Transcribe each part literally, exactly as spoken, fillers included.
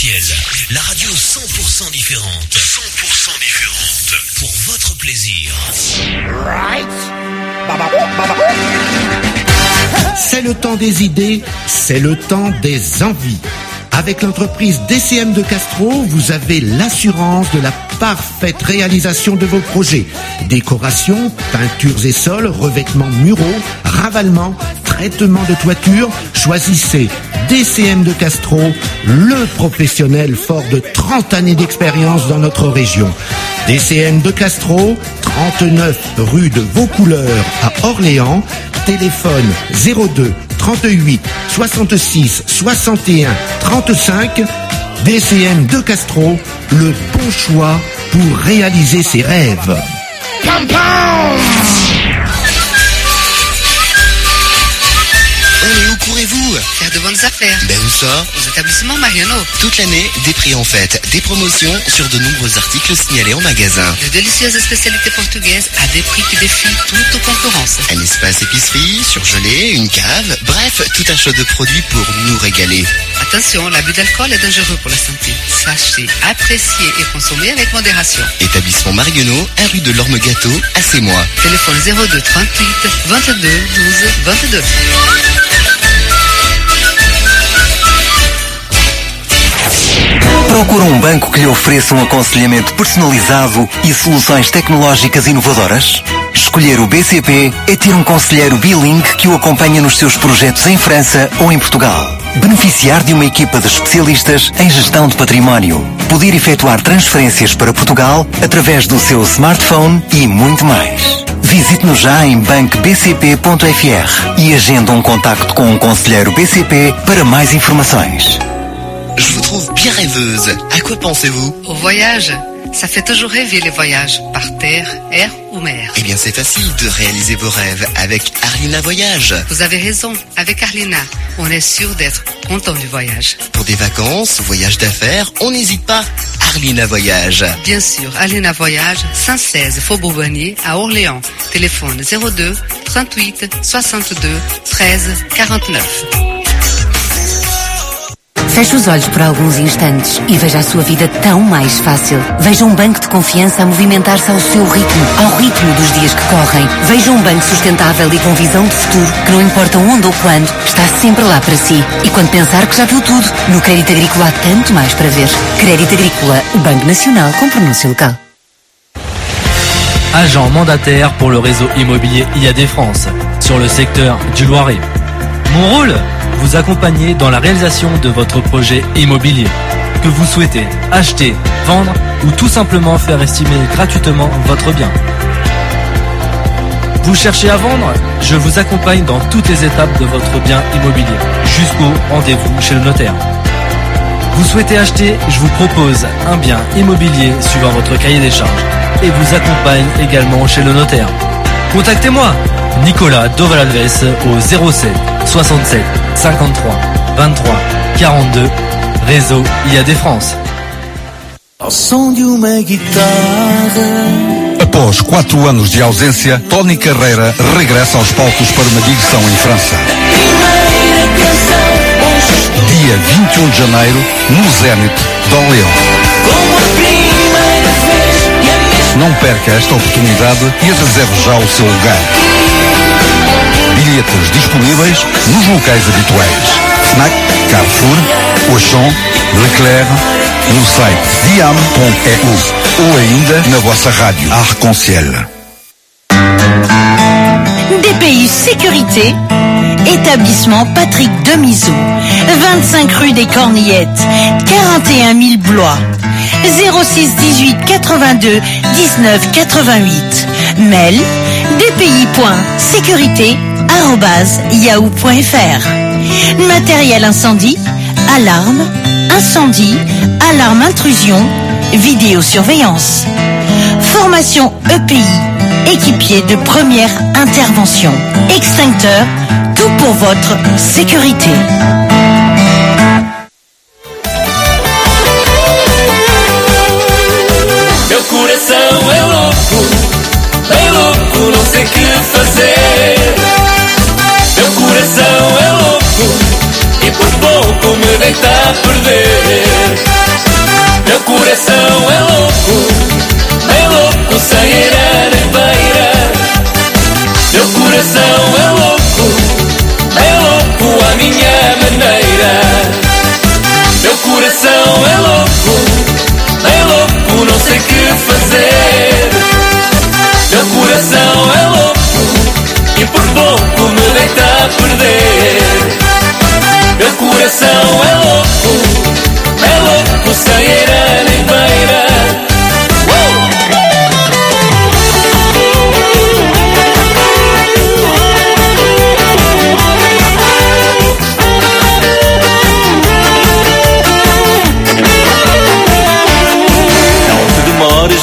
Arc-en-Ciel, la radio cent pour cent différente. cent pour cent différente. Pour votre plaisir. C'est le temps des idées, c'est le temps des envies. Avec l'entreprise D C M de Castro, vous avez l'assurance de la parfaite réalisation de vos projets. Décoration, peintures et sols, revêtements muraux, ravalement, traitement de toiture. Choisissez D C M de Castro, le professionnel fort de trente années d'expérience dans notre région. D C M de Castro, trente-neuf rue de Vaucouleurs à Orléans. Téléphone zéro deux trente-huit soixante-six soixante et un trente-cinq. D C M de Castro, le bon choix pour réaliser ses rêves. Allez, où courez-vous? Faire de bonnes affaires. Ben où ça? Aux établissements Mariano. Toute l'année, des prix en fête, des promotions sur de nombreux articles signalés en magasin. De délicieuses spécialités portugaises à des prix qui défient toute concurrence. Un espace épicerie, surgelé, une cave, bref, tout un choix de produits pour nous régaler. Attention, l'abus d'alcool est dangereux pour la santé. Sachez, apprécier et consommer avec modération. Établissement Marguenot, un rue de l'Orme-Gâteau, à Sémois. Téléphone zéro deux trente-huit vingt-deux douze vingt-deux. Procura um banco que lhe ofereça um aconselhamento personalizado e soluções tecnológicas inovadoras? Escolher o B C P é ter um conselheiro bilingue que o acompanha nos seus projetos em França ou em Portugal. Beneficiar de uma equipa de especialistas em gestão de património. Poder efetuar transferências para Portugal através do seu smartphone e muito mais. Visite-nos já em banco b c p ponto f r e agenda um contacto com um conselheiro B C P para mais informações. Je vous trouve bien rêveuse. À quoi pensez-vous? Au voyage. Ça fait toujours rêver les voyages, par terre, air ou mer. Eh bien, c'est facile de réaliser vos rêves avec Arlina Voyage. Vous avez raison, avec Arlina, on est sûr d'être content du voyage. Pour des vacances, voyages d'affaires, on n'hésite pas. Arlina Voyage. Bien sûr, Arlina Voyage, cent seize Faubourg Bonnier à Orléans. Téléphone zéro deux trente-huit soixante-deux treize quarante-neuf. Feche os olhos por alguns instantes e veja a sua vida tão mais fácil. Veja um banco de confiança a movimentar-se ao seu ritmo, ao ritmo dos dias que correm. Veja um banco sustentável e com visão de futuro, que não importa onde ou quando, está sempre lá para si. E quando pensar que já viu tudo, no Crédit Agricole há tanto mais para ver. Crédit Agricole, o Banco Nacional com pronúncia local. Agent mandataire pour le réseau immobilier I A D France, sur le secteur du Loiret. Mon rôle ? Vous accompagner dans la réalisation de votre projet immobilier. Que vous souhaitez acheter, vendre ou tout simplement faire estimer gratuitement votre bien. Vous cherchez à vendre? Je vous accompagne dans toutes les étapes de votre bien immobilier, jusqu'au rendez-vous chez le notaire. Vous souhaitez acheter? Je vous propose un bien immobilier suivant votre cahier des charges et vous accompagne également chez le notaire. Contactez-moi, Nicolas Dovalalves au zéro sept soixante-sept cinquante-trois vingt-trois quarante-deux, réseau I A D France. Ao som de uma guitarra. Após quatro anos de ausência, Tony Carreira regressa aos palcos para uma digressão em França. Dia vinte e um de janeiro, no Zénith de Orléans. Não perca esta oportunidade e reserve já o seu lugar. Bilhetes disponíveis nos locais habituais. Fnac, Carrefour, Auchan, Leclerc, no site diam ponto e u ou ainda na vossa rádio Arc-en-Ciel. D P I Sécurité, établissement Patrick Demizou, vingt-cinq rue des Cornillettes, quarante et un mille Blois, zéro six dix-huit quatre-vingt-deux dix-neuf quatre-vingt-huit. Mail dpi point sécurité arobase yahoo point fr. Matériel incendie, alarme, incendie, alarme intrusion, vidéosurveillance. Formation E P I, équipier de première intervention, extincteur, tout pour votre sécurité. Meu coração é louco, é louco, não sei que fazer. Meu coração é louco e por pouco me deita a perder.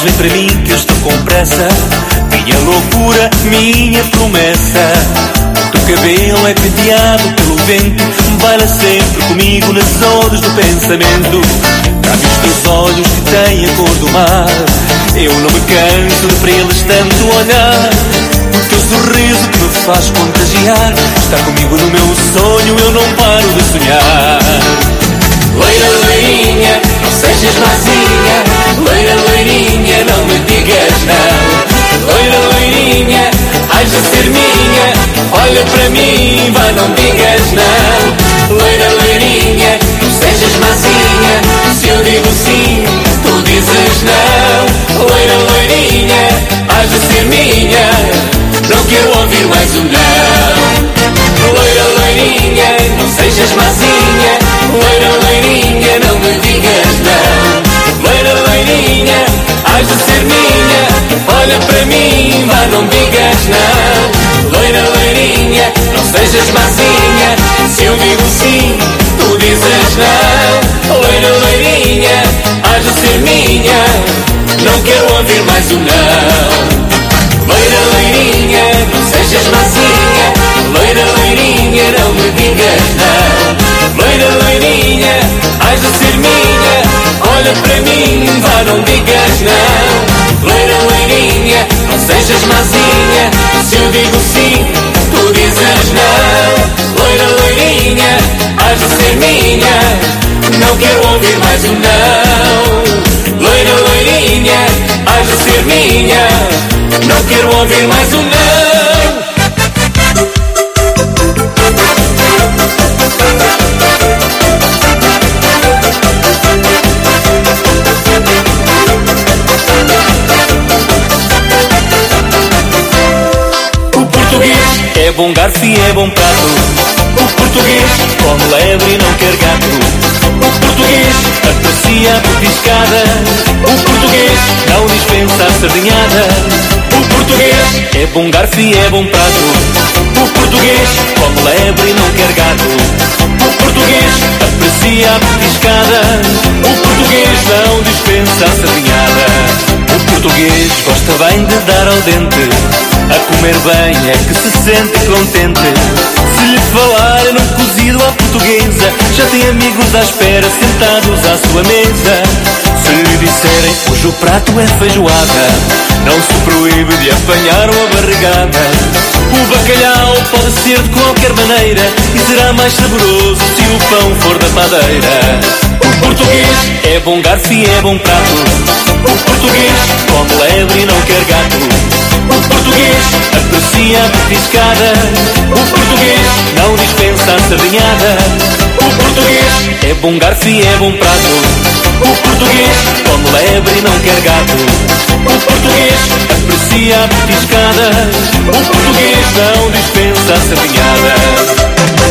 vem para mim que eu estou com pressa. Minha loucura, minha promessa. O teu cabelo é penteado pelo vento, baila sempre comigo nas ondas do pensamento. Já vi os teus olhos que têm a cor do mar, eu não me canso de para eles tanto olhar. O teu sorriso que me faz contagiar, estar comigo no meu sonho, eu não paro de sonhar. Loira, loirinha, não sejas mazinha. Loira, loirinha, não me digas não. Loira, loirinha, hás de ser minha. Olha para mim, vá, não digas não. Loira, loirinha, não sejas mazinha. Se eu digo sim, tu dizes não. Loira, loirinha, hás de ser minha. Não quero ouvir mais um não. Loira, loirinha, não sejas mazinha. Loira, loirinha, não me digas não. Loira, loirinha, hás de ser minha. Olha para mim, vá, não digas não. Loira, loirinha, não sejas mazinha. Se eu digo sim, tu dizes não. Loira, loirinha, hás de ser minha. Não quero ouvir mais um não. Loira, loirinha, não sejas mazinha. Loira, loirinha, não me digas não. Loira, loirinha, hás de ser minha. Olha para mim, vá, não digas não. Loira, loirinha, não sejas mazinha. Se eu digo sim, tu dizes não. Loira, loirinha, hás de ser minha. Não quero ouvir mais um não. Loira, loirinha, hás de ser minha. Não quero ouvir mais um não. O português é bom garfo e é bom prato. O português come lebre e não quer gato. O português aprecia a petiscada. O português não dispensa a sardinhada. O português é bom garfo e é bom prato. O português come lebre e não quer gato. O português aprecia a petiscada. O português não dispensa a sardinhada. O português gosta bem de dar ao dente. A comer bem é que se sente contente. Se lhe falar num cozido à portuguesa, já tem amigos à espera sentados à sua mesa. Se lhe disserem hoje o prato é feijoada, não se proíbe de apanhar uma barrigada. O bacalhau pode ser de qualquer maneira e será mais saboroso se o pão for da padeira. O português é bom garfo e é bom prato. O português come lebre e não quer gato. O português aprecia a petiscada. O português não dispensa a sardinhada. O português é bom garfo e é bom prato. O português come lebre e não quer gato. O português aprecia a petiscada. O português não dispensa a sardinhada.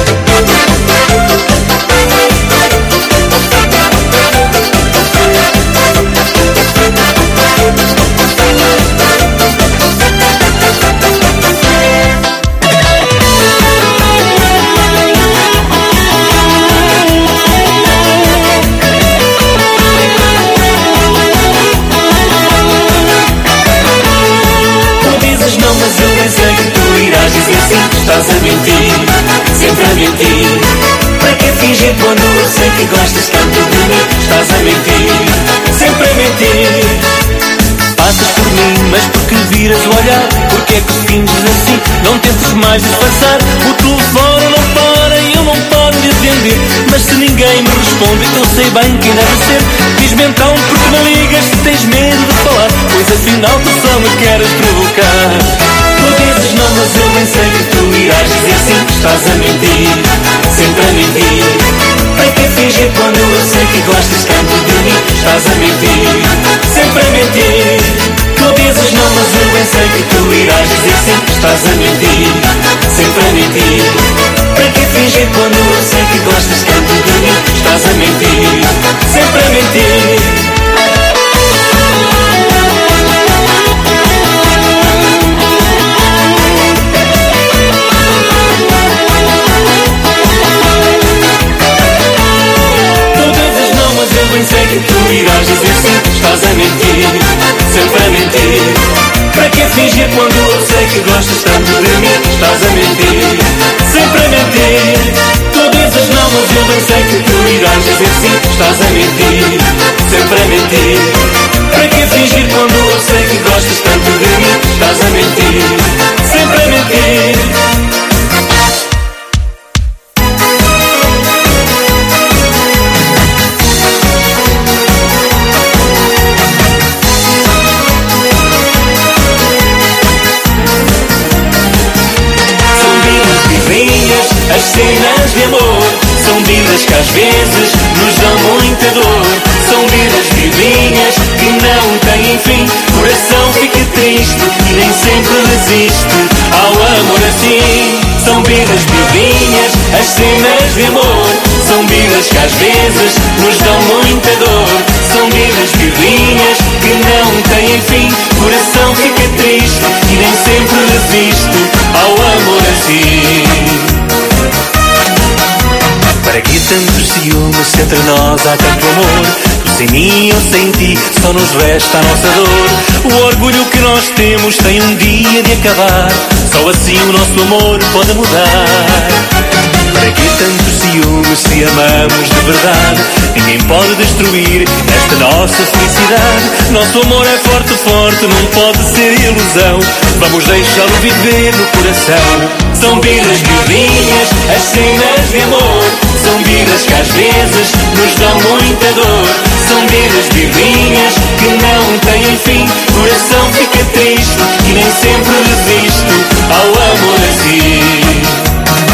Mas eu pensei que tu irás dizer sim. Estás a mentir, sempre a mentir. Para que fingir quando eu sei que gostas tanto de mim? Estás a mentir, sempre a mentir. Passas por mim, mas porque viras o olhar? Porque é que finges assim? Não tentes mais disfarçar. O telefone não para e eu não paro de atender. Mas se ninguém me responde, eu sei bem quem deve ser. Diz-me então porque me ligas se tens medo de falar. Pois afinal tu só me queres provocar. Tu dizes não, mas eu bem sei que tu irás dizer sim. Estás a mentir, sempre a mentir. Para que fingir quando eu sei que gostas tanto de mim? Estás a mentir, sempre a mentir. Tu dizes não, mas eu bem sei que tu irás dizer sim. Estás a mentir, sempre a mentir. Para que fingir quando eu sei que gostas tanto de mim? Estás a mentir, sempre a mentir. Sei que tu irás dizer sim, estás a mentir, sempre a mentir. Para que fingir quando eu sei que gostas tanto de mim? Estás a mentir, sempre a mentir. Tu dizes não, mas eu bem sei que tu irás dizer sim. Estás a mentir, sempre a mentir. Para que fingir quando eu sei que gostas tanto de mim? Estás a mentir, sempre a mentir. As cenas de amor são vidas que às vezes nos dão muita dor. São vidas vivrinhas que não têm fim. Coração fica triste e nem sempre resiste ao amor assim. São vidas vivrinhas, as cenas de amor são vidas que às vezes nos dão muita dor. São vidas vivrinhas que não têm fim. Coração fica triste e nem sempre resiste ao amor assim. Para que tantos ciúmes se entre nós há tanto amor? Tu sem mim, eu sem ti, só nos resta a nossa dor. O orgulho que nós temos tem um dia de acabar. Só assim o nosso amor pode mudar. Para que tantos ciúmes se amamos de verdade? Ninguém pode destruir esta nossa felicidade. Nosso amor é forte, forte, não pode ser ilusão. Vamos deixá-lo viver no coração. São vidas vivrinhas, as cenas de amor. São vidas que às vezes nos dão muita dor. São vidas vivrinhas que não têm fim. Coração fica triste e nem sempre resiste ao amor assim.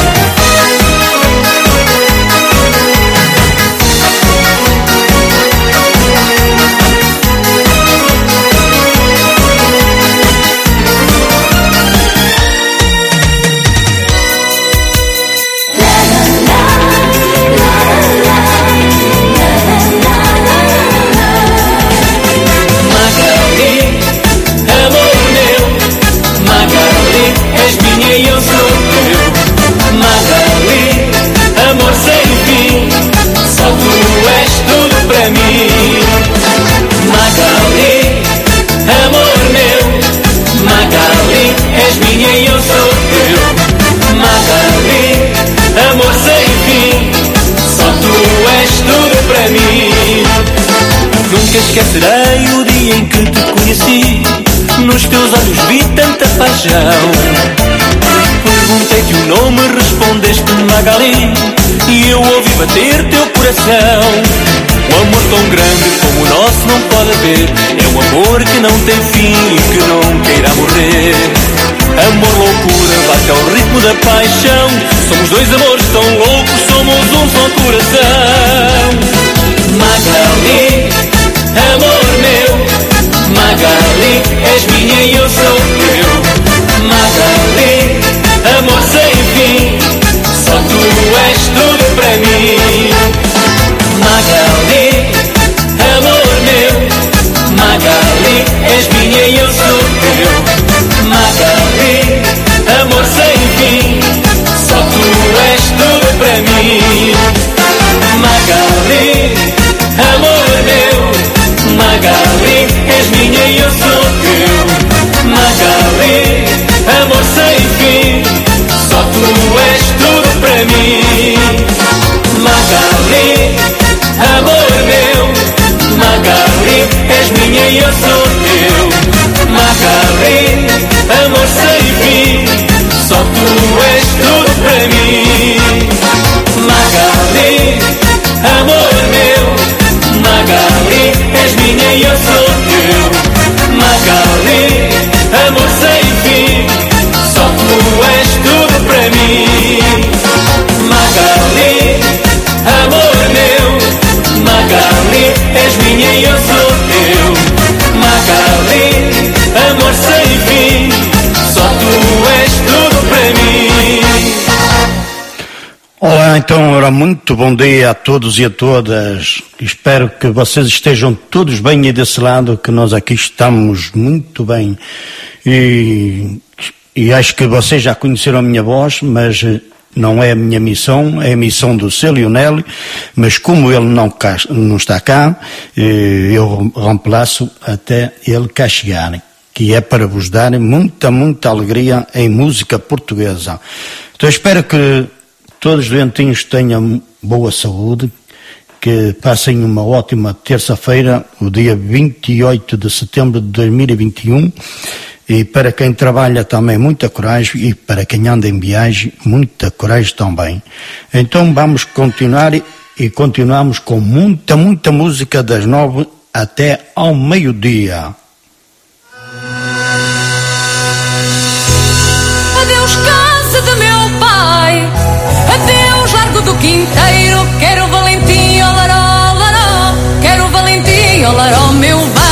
Esquecerei o dia em que te conheci. Nos teus olhos vi tanta paixão. Perguntei-te o nome, respondeste Magali, e eu ouvi bater teu coração. Um amor tão grande como o nosso não pode haver. É um amor que não tem fim e que não queira morrer. Amor, loucura, bate ao ritmo da paixão. Somos dois amores tão loucos, somos um só coração. Magali, amor meu, Magali, és minha e eu sou teu. Magali, amor sem fim, só tu és tudo para mim. Magali, amor meu, Magali, és minha e eu sou teu. Magali, amor sem fim, só tu és tudo para mim. Magali, amor meu, Magali, és minha e eu sou teu. Magali, amor sem fim, só tu és tudo para mim. Magali, amor meu, Magali, és minha e eu sou teu. Magali, amor sem fim, só tu és tudo para mim. Magali, amor meu, Magali, és minha e eu sou teu. Magali, amor sem fim, só tu és tudo para mim. Magali, amor meu, Magali, és minha e eu sou teu. Magali, amor sem fim, só tu és tudo para mim. Olá, então, ora, muito bom dia a todos e a todas. Espero que vocês estejam todos bem aí desse lado, que nós aqui estamos muito bem. E, e acho que vocês já conheceram a minha voz, mas não é a minha missão, é a missão do seu Lionel, mas como ele não, cá, não está cá, eu reemplaço até ele cá chegar, que é para vos dar muita, muita alegria em música portuguesa. Então espero que todos os doentinhos tenham boa saúde, que passem uma ótima terça-feira, o dia vinte e oito de setembro de dois mil e vinte e um, e para quem trabalha também muita coragem, e para quem anda em viagem muita coragem também. Então vamos continuar e continuamos com muita, muita música das nove até ao meio-dia. Adeus casa de meu pai, adeus largo do quinteiro, quero Valentim, olaró, olaró, quero Valentim, olaró, meu bem.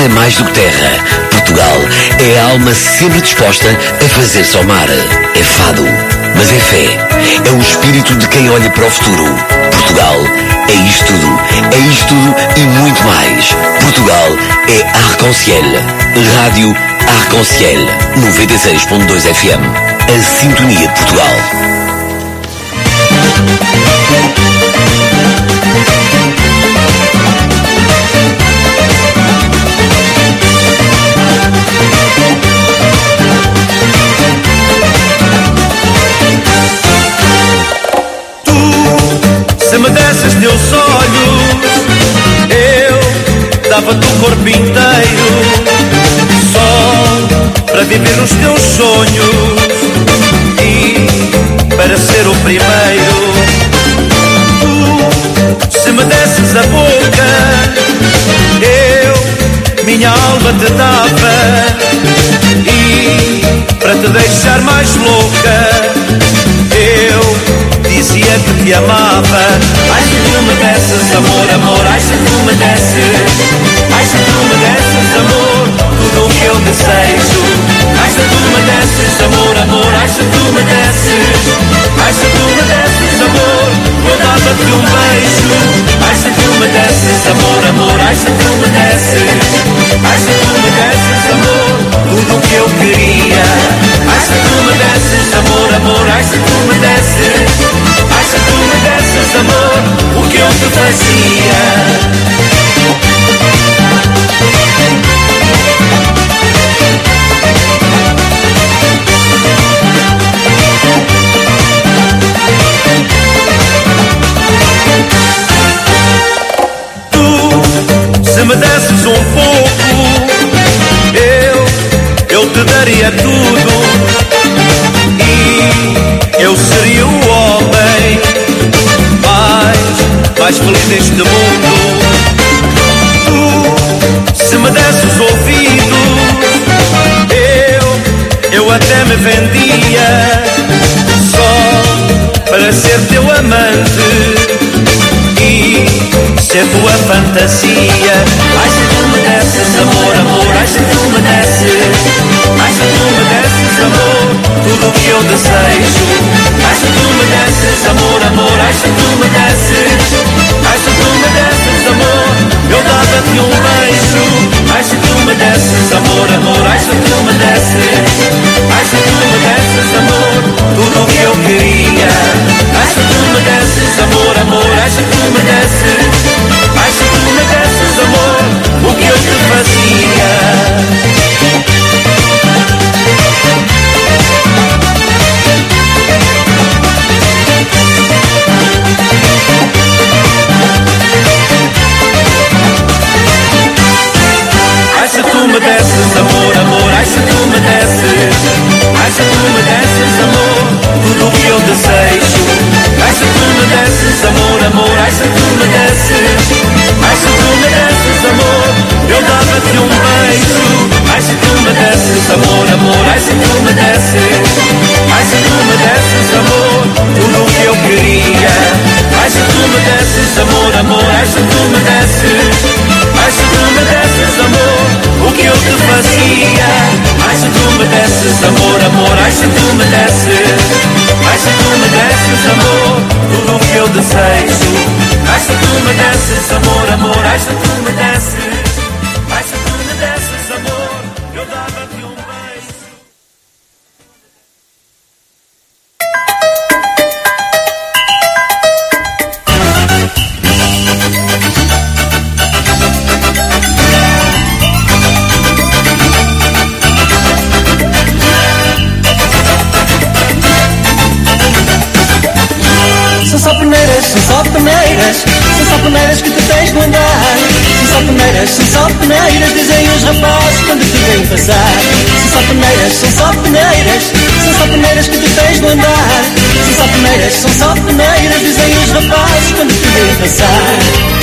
é mais do que terra. Portugal é a alma sempre disposta a fazer-se ao mar. É fado, mas é fé. É o espírito de quem olha para o futuro. Portugal é isto tudo. É isto tudo e muito mais. Portugal é Arc-en-Ciel. Rádio Arc-en-Ciel. noventa e seis ponto dois F M. A sintonia de Portugal. Se me desses teus olhos, eu dava-te o corpo inteiro, só para viver os teus sonhos e para ser o primeiro. Tu, se me desses a boca, eu minha alma te dava, e para te deixar mais louca, eu dizia que te amava. Ai, se tu me desses amor, amor, ai, se tu me desses, ai, se tu me desses amor, tudo o que eu desejo. Ai, se tu me desses amor, amor, ai, se tu me desses, ai, se tu me desses amor, eu dava-te um beijo. Ai, se tu me desses amor, amor, ai, se tu me desses, ai, se tu me desses amor, tudo o que eu queria. Ai, se tu me desses amor, amor, ai, se tu me desses, ai, se tu me desses amor, o que eu te fazia. Tu, se me desses um pouco, eu, eu te daria tudo, e eu seria o homem mais, mais feliz deste mundo. Tu, se me desses ouvidos, eu, eu até me vendia, só para ser teu amante e ser tua fantasia. Ai, se tu me desses amor, amor, ai, se tu me desses, ai, se tu me desses amor, tudo o que eu desejo. Ai, se tu me desses amor, amor, ai, se tu me desses, ai, se tu me desses amor, eu dava-te um beijo. Ai, se tu me desses amor, amor, ai, se tu me desses, ai, se tu me desses amor, tudo o que eu queria. Ai, se tu me desses amor, amor, ai, se tu me desses, ai, se tu me desses amor, o que eu te fazia. Ai, se tu me desses amor, amor, ai, se tu me desses, ai, se tu me desses amor, tudo o que eu desejo. Ai, se tu me desses amor, amor, ai, se tu me desses, ai, se tu me desses amor, eu dava-te um beijo. Ai, se tu me desses amor, amor, ai, se tu me desses, ai, se tu me desses amor, tudo o que eu queria. Ai, se tu me desses amor, amor, ai, se tu me desses, ai, se tu me desses amor, o que eu te fazia. Ai, se tu me desses amor, amor, ai, se tu me desses, ai, se tu me desses amor, tudo o que eu desejo. Ai, se tu me desses amor, amor, ai, se tu me desses, ai, se tu me desses amor, eu dava-te um beijo. São só peneiras, são só peneiras, são só peneiras que tu tens de andar. São só peneiras, são só peneiras, dizem os rapazes quando te vêm passar. São só peneiras, são só peneiras, são só peneiras que tu tens de andar. São só peneiras, são só peneiras, dizem os rapazes quando te vêm passar.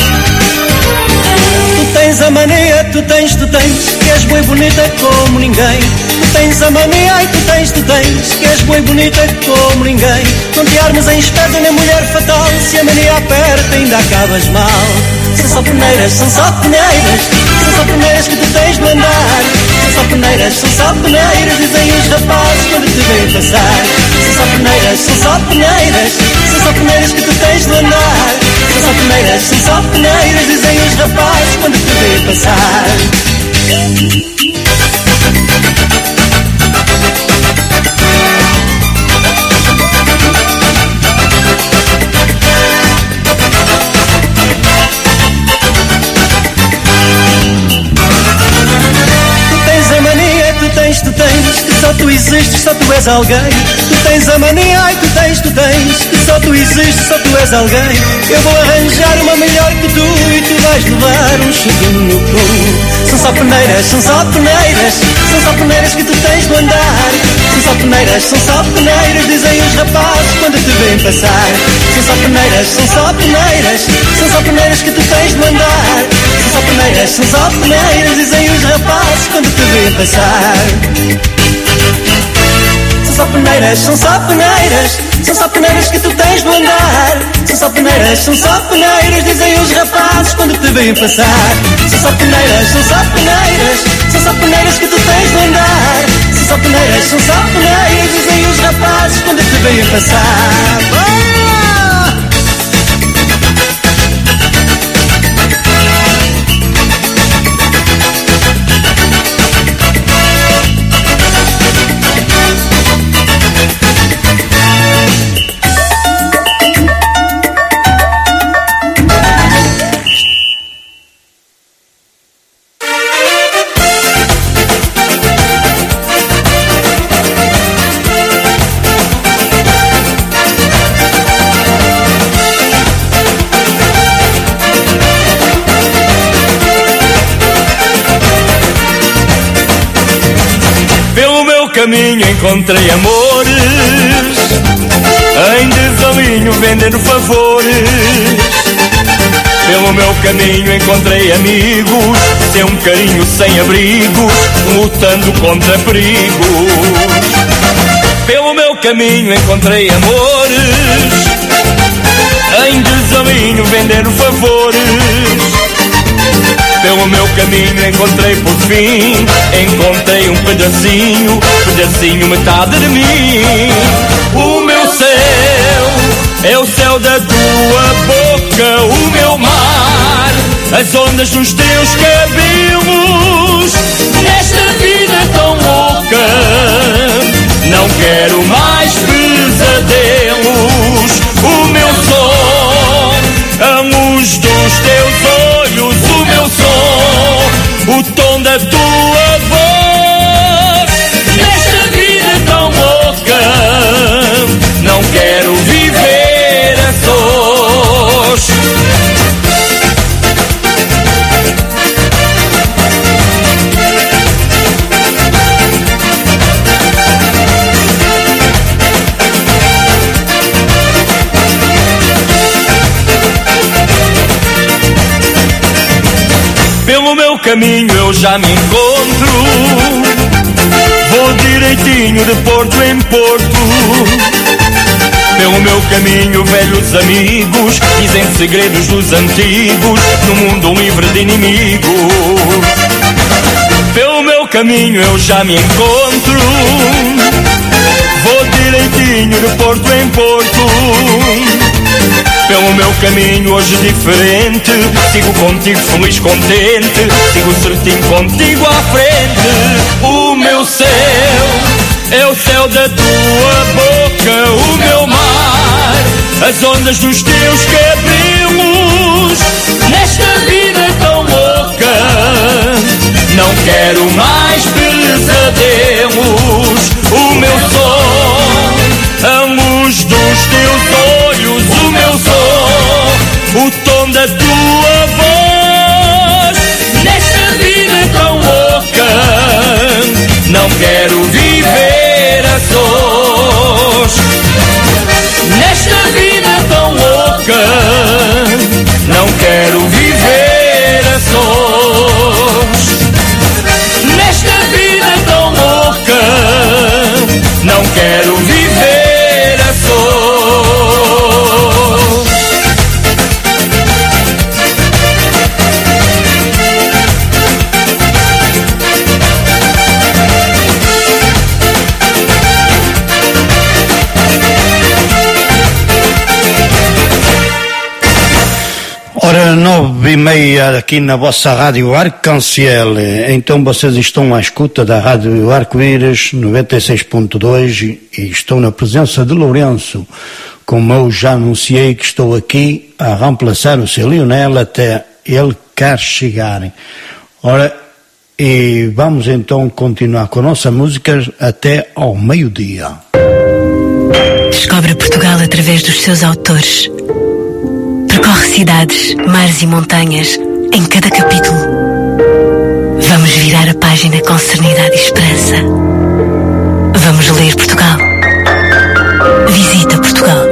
Tu tens a mania, tu tens, tu tens, que és boa e bonita como ninguém. Tu tens a mania, ai tu tens, tu tens, que és boa e bonita como ninguém. Não te armes em esperta nem mulher fatal, se a mania aperta ainda acabas mal. São só peneiras, são só peneiras. São só peneiras que tu tens de andar. São só peneiras, são só peneiras, dizem os rapazes quando te veem passar. São só peneiras, são só peneiras. São só peneiras que tu tens de andar. São só peneiras, são só peneiras, dizem os rapazes quando te veem passar. Tu tens, que só tu existes, só tu és alguém. Tu tens a mania, ai tu tens, tu tens, que só tu existes, só tu és alguém. Eu vou arranjar uma melhor que tu e tu vais levar um chuvinho no cu. São só peneiras, são só peneiras. São só peneiras que tu tens de andar. São só peneiras, são só peneiras, dizem os rapazes quando te veem passar. São só peneiras, são só peneiras. São só peneiras que tu tens de andar. São só peneiras, são só peneiras, dizem os rapazes quando te veem passar. São só peneiras, são só peneiras. São só peneiras que tu tens de andar. São só peneiras, são só peneiras, dizem os rapazes quando te veem passar. São só peneiras, são só peneiras. São só peneiras que tu tens de andar. São só peneiras, são só peneiras, dizem os rapazes quando te veem passar. Oh! Caminho encontrei amores, em desalinho vendendo favores. Pelo meu caminho encontrei amigos, sem um carinho sem abrigos, lutando contra perigos. Pelo meu caminho encontrei amores, em desalinho vendendo favores. Pelo meu caminho encontrei por fim, encontrei um pedacinho, pedacinho metade de mim. O meu céu é o céu da tua boca, o meu mar, as ondas dos teus cabelos. Nesta vida tão louca, não quero mais pesadelos. O meu som, a luz dos teus olhos, o meu som, o tom da tua voz. Nesta vida tão louca, não quero viver a sós. Pelo meu caminho eu já me encontro, vou direitinho de porto em porto. Pelo meu caminho velhos amigos dizem segredos dos antigos, no mundo livre de inimigos. Pelo meu caminho eu já me encontro, vou direitinho de porto em porto. Pelo meu caminho hoje diferente, sigo contigo feliz, contente, sigo certinho contigo à frente. O meu céu é o céu da tua boca, o meu mar, as ondas dos teus cabelos. Nesta vida tão louca, não quero mais pesadelos. O meu som, a luz dos teus olhos, o meu som, o tom da tua voz. Nesta vida tão louca, não quero viver a sós. Nesta vida tão louca, Ora, nove e meia aqui na vossa Rádio Arconciel. Então vocês estão à escuta da Rádio Arco-Íris noventa e seis ponto dois e estou na presença de Lourenço. Como eu já anunciei que estou aqui a reemplaçar o seu Lionel até ele quer chegar. Ora, e vamos então continuar com a nossa música até ao meio-dia. Descobre Portugal através dos seus autores. Percorre cidades, mares e montanhas em cada capítulo. Vamos virar a página com serenidade e esperança. Vamos ler Portugal. Visita Portugal.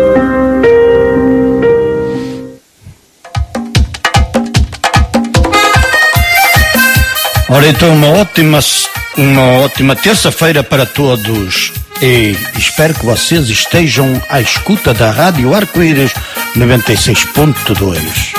Ora, então uma ótima, uma ótima terça-feira para todos e espero que vocês estejam à escuta da Rádio Arco-Íris noventa e seis ponto dois.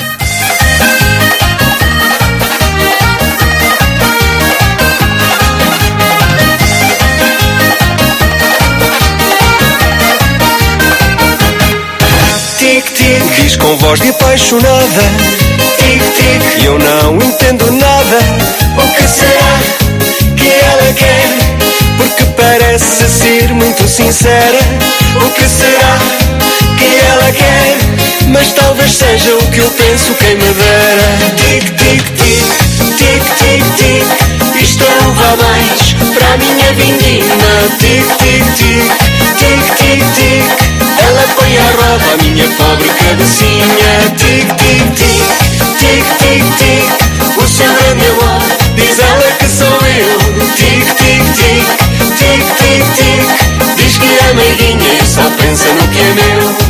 Tic-tic, diz com voz de apaixonada. Tic-tic, e eu não entendo nada. O que será que ela quer? Porque parece ser muito sincera. O que será que ela quer? Mas talvez seja o que eu penso, quem me dera. Tic-tic-tic, tic-tic-tic, isto vai mais para a minha vindima. Tic-tic-tic, tic-tic-tic, ela põe a roda a minha pobre cabecinha. Tic-tic-tic, tic-tic-tic, o seu grande amor, diz ela que sou eu. Tic-tic-tic, tic-tic-tic, diz que é meiguinha e só pensa no que é meu.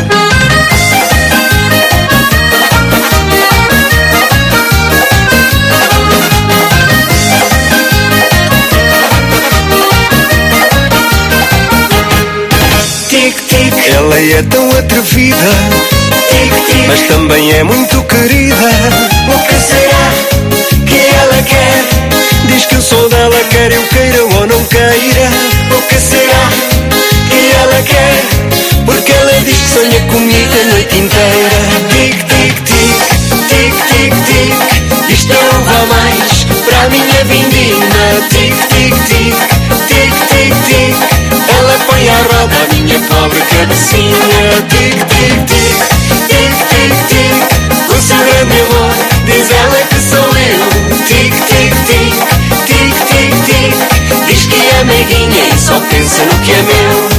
Tic-tic, ela é tão atrevida. Tic-tic, mas também é muito querida. O que será que ela quer? Diz que eu sou dela, quer eu queira ou não queira. O que será que ela quer? Porque ela diz que sonha comigo a noite inteira. Tic-tic-tic, tic-tic-tic, isto não vai mais para a minha vindima. Tic-tic-tic, tic-tic-tic, ela põe a roda a minha pobre cabecinha. Tic-tic-tic, tic-tic-tic, o seu grande amor, diz ela que sou eu. Tic-tic-tic, tic-tic-tic, diz que é meiguinha e só pensa no que é meu.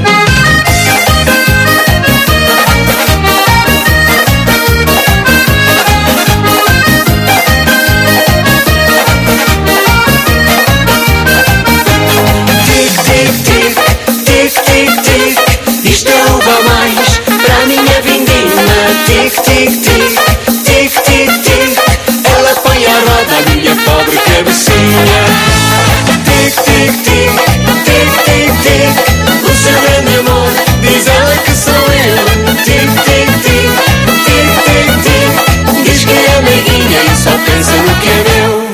Tic-tic-tic, tic-tic-tic, isto não vai mais para a minha vindima. Tic-tic-tic, tic-tic-tic, ela põe a roda a minha pobre cabecinha. Tic-tic-tic, tic-tic-tic, o seu grande amor, diz ela que sou eu. Tic-tic-tic, tic-tic-tic, diz que é meiguinha e só pensa no que é meu.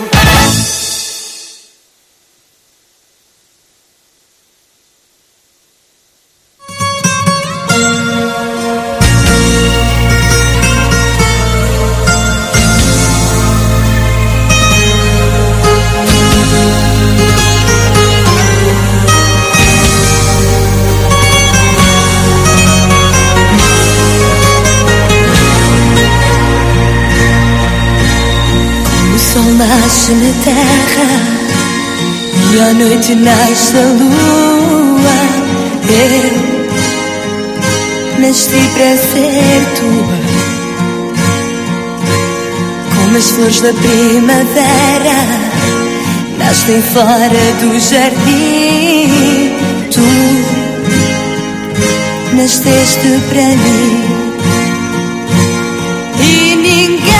Nasce na terra e à noite nasce a lua. Eu nasci para ser tua, como as flores da primavera nascem fora do jardim. Tu nasceste para mim e ninguém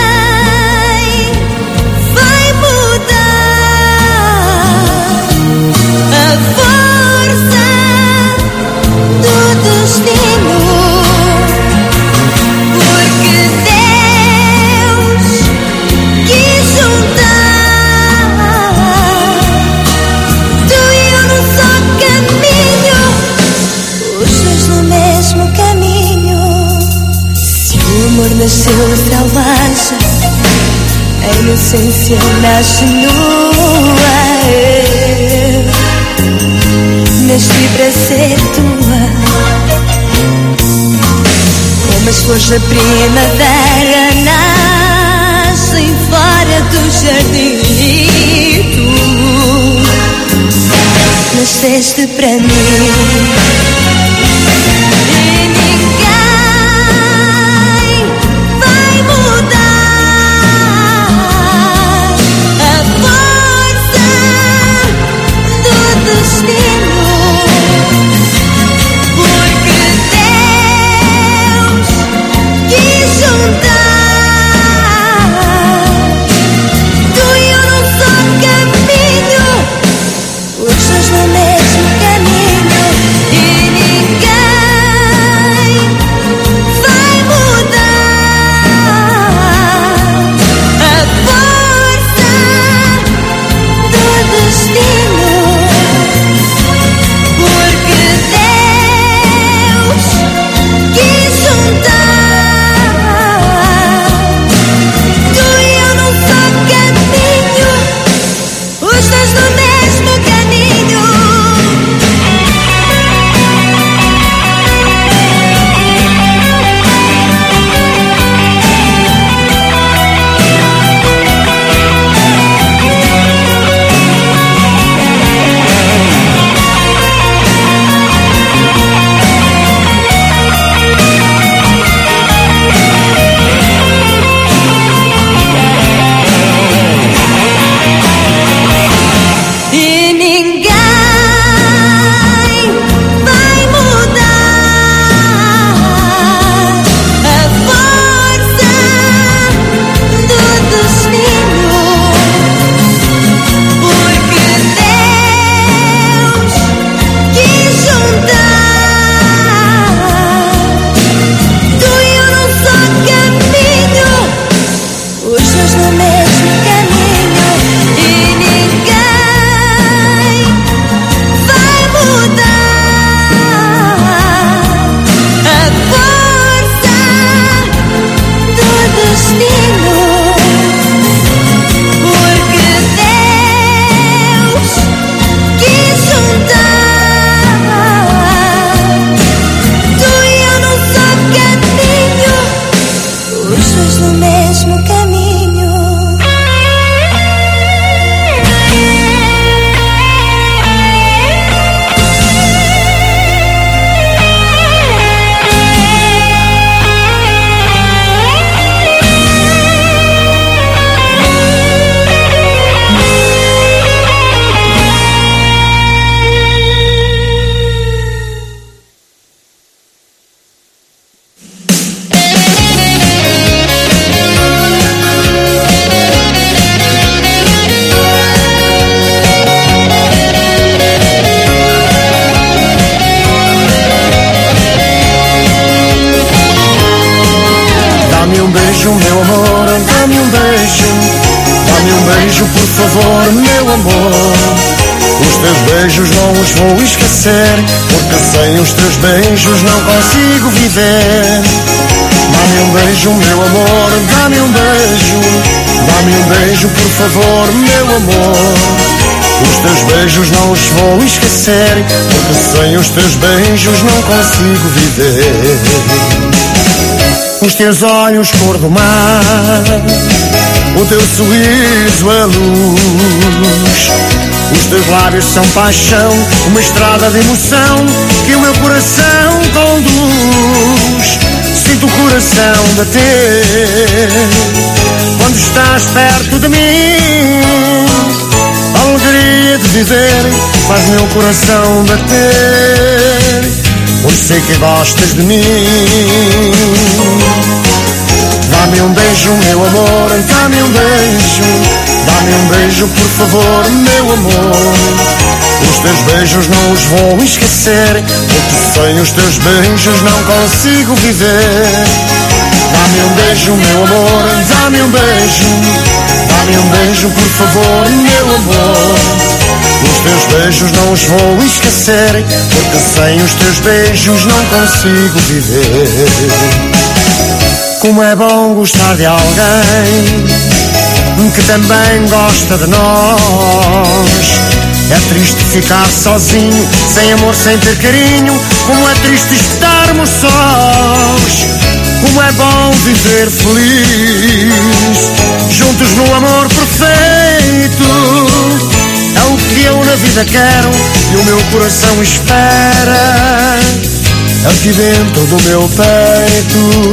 destino, porque Deus quis juntar tu e eu num só caminho, os dois no mesmo caminho. amor nasceu selvagem, a inocência nasce nua. Eu nasci para ser tua, como as flores da primavera nascem fora do jardim. E tu nasceste para mim. Vou esquecer, porque sem os teus beijos não consigo viver. Dá-me um beijo, meu amor, dá-me um beijo. Dá-me um beijo, por favor, meu amor. Os teus beijos não os vou esquecer, porque sem os teus beijos não consigo viver. Os teus olhos cor do mar, o teu sorriso é luz. Os teus lábios são paixão, uma estrada de emoção que o meu coração conduz. Sinto o coração bater quando estás perto de mim. A alegria de viver faz meu coração bater, pois sei que gostas de mim. Dá-me um beijo, meu amor, dá-me um beijo. Dá-me um beijo, por favor, meu amor. Os teus beijos não os vou esquecer, porque sem os teus beijos não consigo viver. Dá-me um beijo, meu amor, dá-me um beijo. Dá-me um beijo, por favor, meu amor. Os teus beijos não os vou esquecer, porque sem os teus beijos não consigo viver. Como é bom gostar de alguém que também gosta de nós. É triste ficar sozinho, sem amor, sem ter carinho. Como é triste estarmos sós. Como é bom viver feliz, juntos no amor perfeito. É o que eu na vida quero e o meu coração espera aqui dentro do meu peito.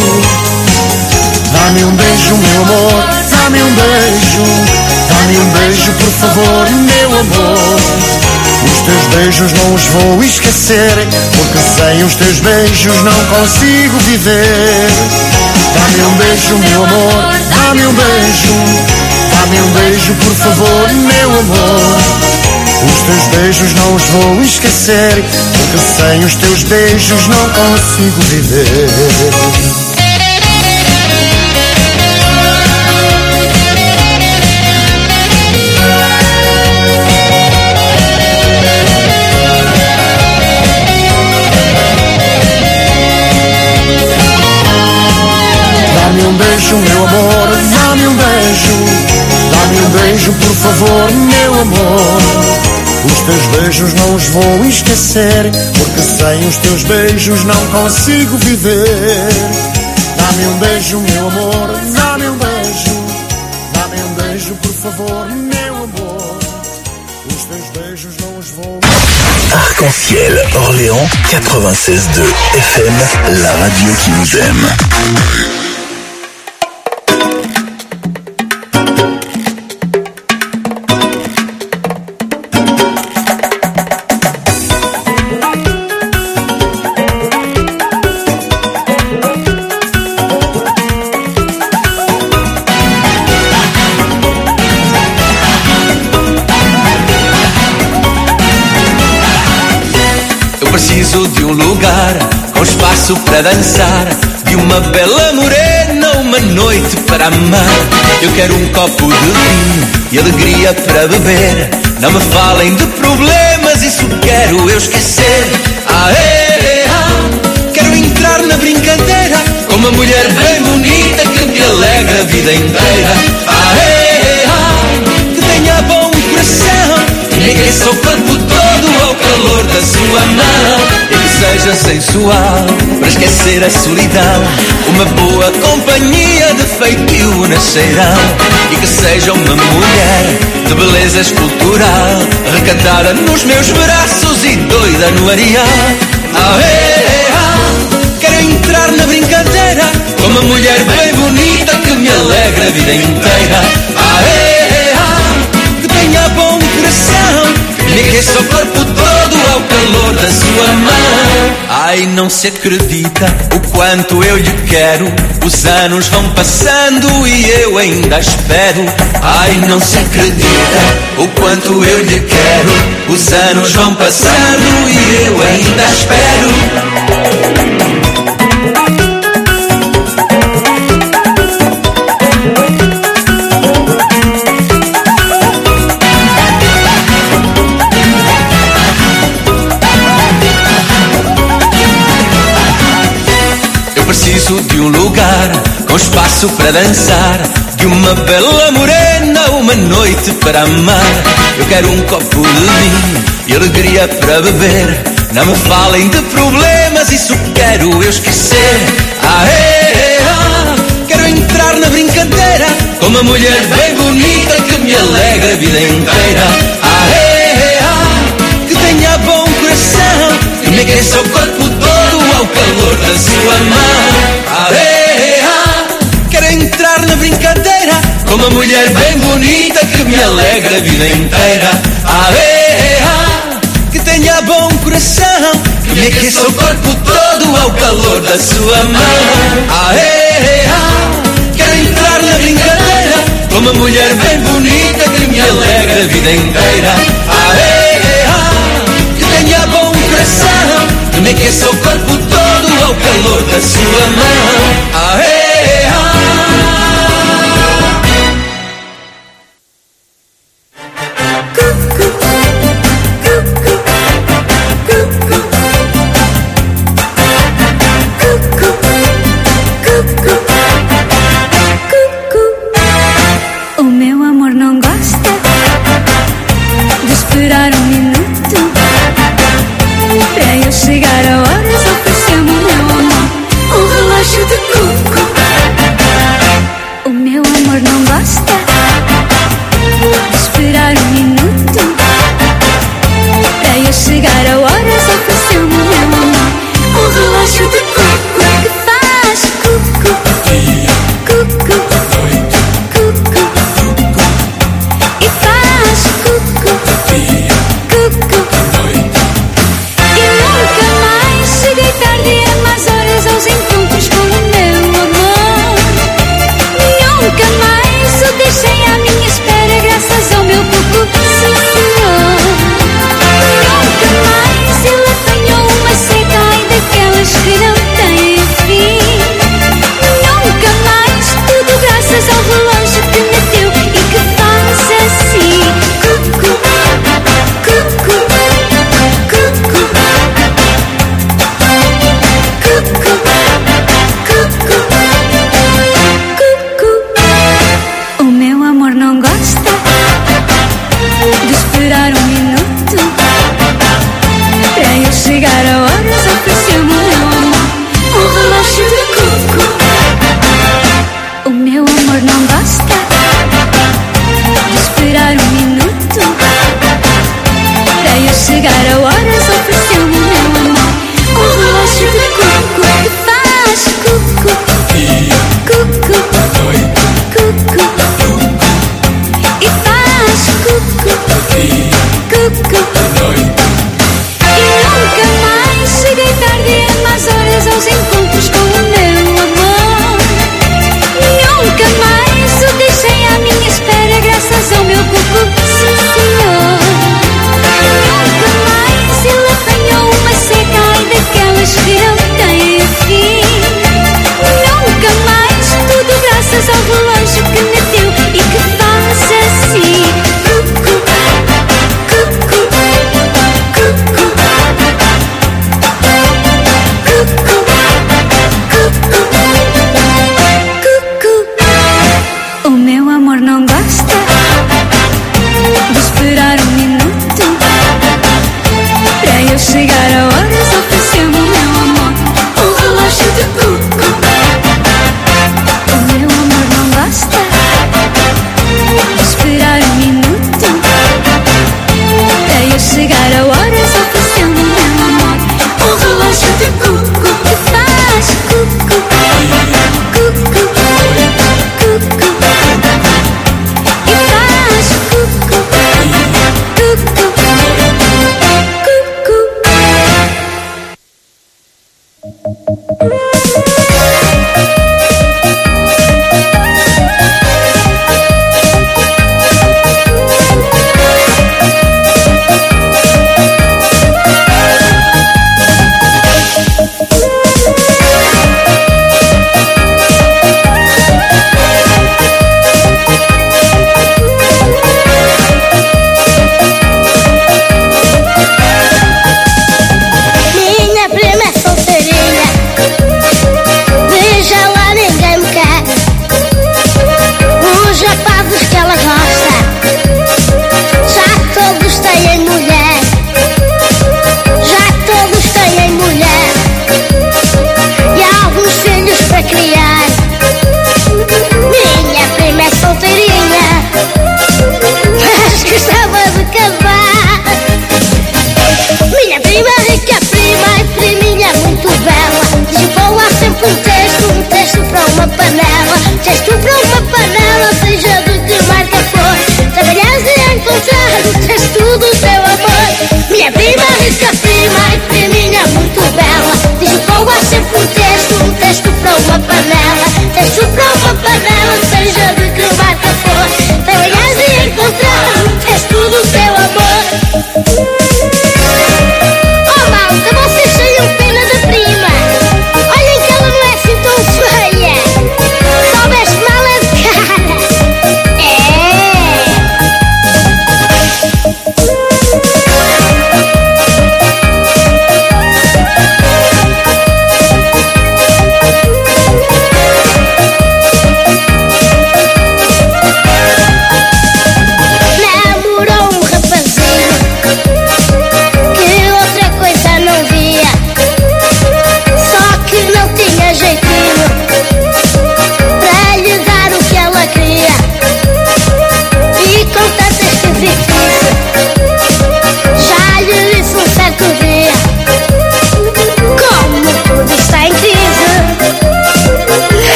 Dá-me um beijo, meu amor, dá-me um beijo. Dá-me um beijo, por favor, meu amor. Os teus beijos não os vou esquecer, porque sem os teus beijos não consigo viver. Dá-me um beijo, meu amor, dá-me um beijo. Dá-me um beijo, por favor, meu amor. Os teus beijos não os vou esquecer, porque sem os teus beijos não consigo viver. Dá-me um beijo, meu amor, dá-me um beijo. Dá-me um beijo, por favor, meu amor. Os teus beijos não os vou esquecer, porque sem os teus beijos não consigo viver. Dá-me um beijo, meu amor, dá-me um beijo. Dá-me um beijo, por favor, meu amor. Os teus beijos não os vou... Arc-en-Ciel, Orléans, quatre-vingt-seize deux F M, la radio qui nous aime. Preciso de um lugar com espaço para dançar, de uma bela morena, uma noite para amar. Eu quero um copo de vinho e alegria para beber. Não me falem de problemas, isso quero eu esquecer. Ah, é, ah, quero entrar na brincadeira com uma mulher bem bonita que me alegra a vida inteira. Ah, é, ah, que tenha bom coração, que aqueça o corpo todo ao calor da sua mão. E que seja sensual, para esquecer a solidão, uma boa companhia de feitio na cheirão. E que seja uma mulher de beleza escultural, recatada nos meus braços e doida no areal. Ah, é, ah, quero entrar na brincadeira com uma mulher bem bonita que me alegra a vida inteira. Ah, é, ah, que tenha bom coração, me aqueça o corpo todo ao calor da sua mão. Ai, não se acredita o quanto eu lhe quero. Os anos vão passando e eu ainda espero. Ai, não se acredita o quanto eu lhe quero. Os anos vão passando e eu ainda espero. Preciso de um lugar com espaço para dançar, de uma bela morena, uma noite para amar. Eu quero um copo de vinho e alegria para beber. Não me falem de problemas, isso quero eu esquecer. Ah, é, ah, quero entrar na brincadeira com uma mulher bem bonita que me alegra a vida inteira. Ah, é, ah, que tenha bom coração, que me aqueça o corpo todo ao calor da sua mão. Ah, é, ah, quero entrar na brincadeira com uma mulher bem bonita que me alegra a vida inteira. Ah, é, ah, que tenha bom coração, que me aqueça o corpo todo ao calor da sua mão. Ah, é, ah, quero entrar na brincadeira com uma mulher bem bonita que me alegra a vida inteira. Ah, é, ah, que tenha bom coração, que me aqueça o corpo todo ao calor da sua mão. Ah, é, ah. Cuckoo. O meu amor não basta esperar um minuto para eu chegar a horas. Ofereceu-me o meu amor, um relógio de coco que faz cucu, cucu, cucu, e faz cucu, cucu. E nunca mais cheguei tarde a mais horas aos encontros com o meu amor. Nunca mais o deixei à minha espera graças ao meu cucu, sim senhor. Nunca mais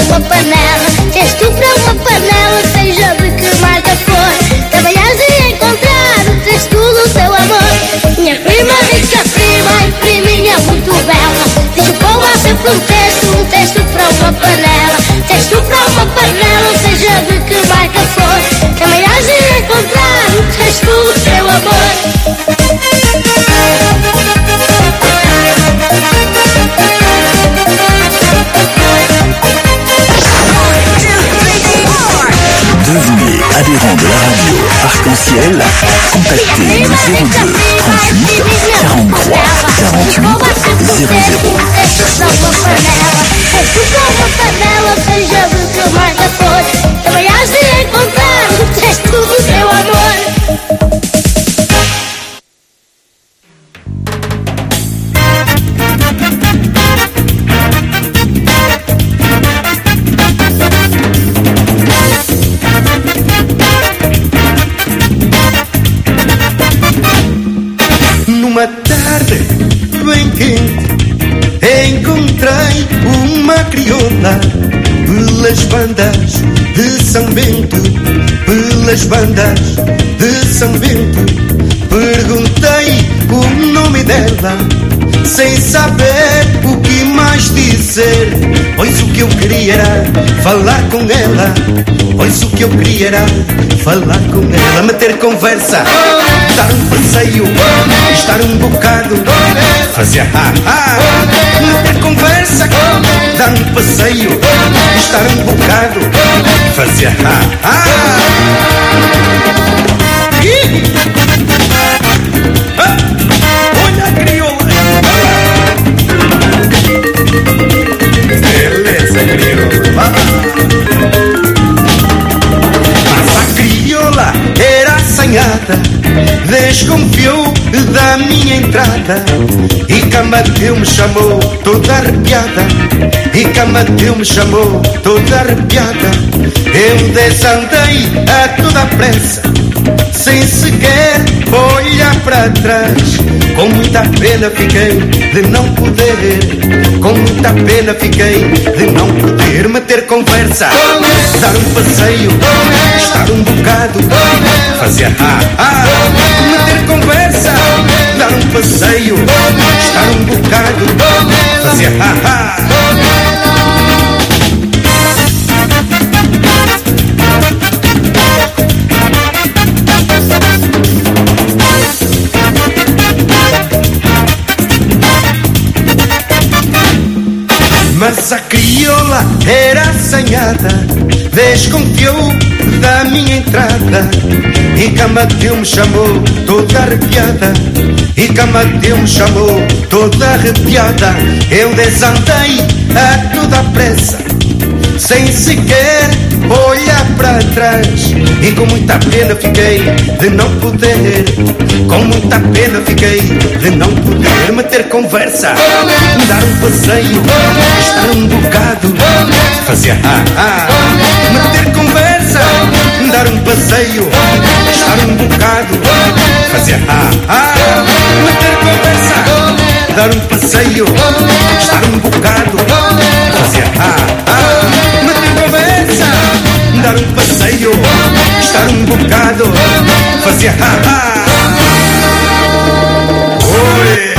uma panela, tens tu para uma panela, seja de que marca for. Trabalhas de encontrar o texto do teu amor. Minha prima, rica prima, e priminha muito bela, diz o povo há sempre um texto, um texto para uma panela, texto para uma panela, seja de que marca for. Trabalhas de encontrar o texto do teu amor. Devenez adhérent de la radio Arc-en-Ciel. Contactez le zéro deux trente-huit quarante-trois quarante-huit zéro zéro. Seja do que marca for, também has de encontrar o texto do teu amor. Numa tarde bem quente encontrei uma crioula pelas bandas de São Bento, pelas bandas de São Bento. Perguntei o nome dela sem saber o que mais dizer, pois o que eu queria era falar com ela, pois o que eu queria era falar com ela, meter conversa, dar um passeio, estar um bocado, fazer ha-ha, meter conversa, dar um passeio, estar um bocado, fazer ha-ha. Olha a crioula, beleza crioula. Mas a crioula era assanhada, desconfiou da minha entrada, e Camateu me chamou toda arrepiada, e Camateu me chamou toda arrepiada. Eu desandei a toda pressa, sem sequer olhar para trás. Com muita pena fiquei de não poder, com muita pena fiquei de não poder meter conversa, dar um passeio, estar um bocado, fazer ha-ha, meter conversa, dar um passeio, estar um bocado, fazer ha-ha. Mas a crioula era assanhada, desconfiou da minha entrada, e Camateu me chamou toda arrepiada, e Camateu me chamou toda arrepiada. Eu desandei a toda pressa, sem sequer olhar para trás, e com muita pena fiquei de não poder, com muita pena fiquei de não poder meter conversa, dar um passeio, estar um bocado, fazer ha-ha, meter conversa, dar um passeio, estar um bocado, fazer ha-ha, meter conversa, dar um passeio, estar um bocado, fazer ha-ha, meter conversa, dar um passeio, estar um bocado, fazer ha-ha. Oi.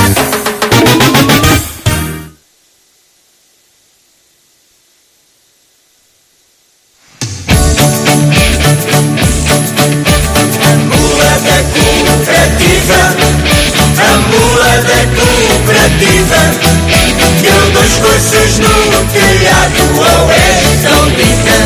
Mula da cooperativa, a mula da cooperativa, deu dois coices no telhado ao oeste São Rita.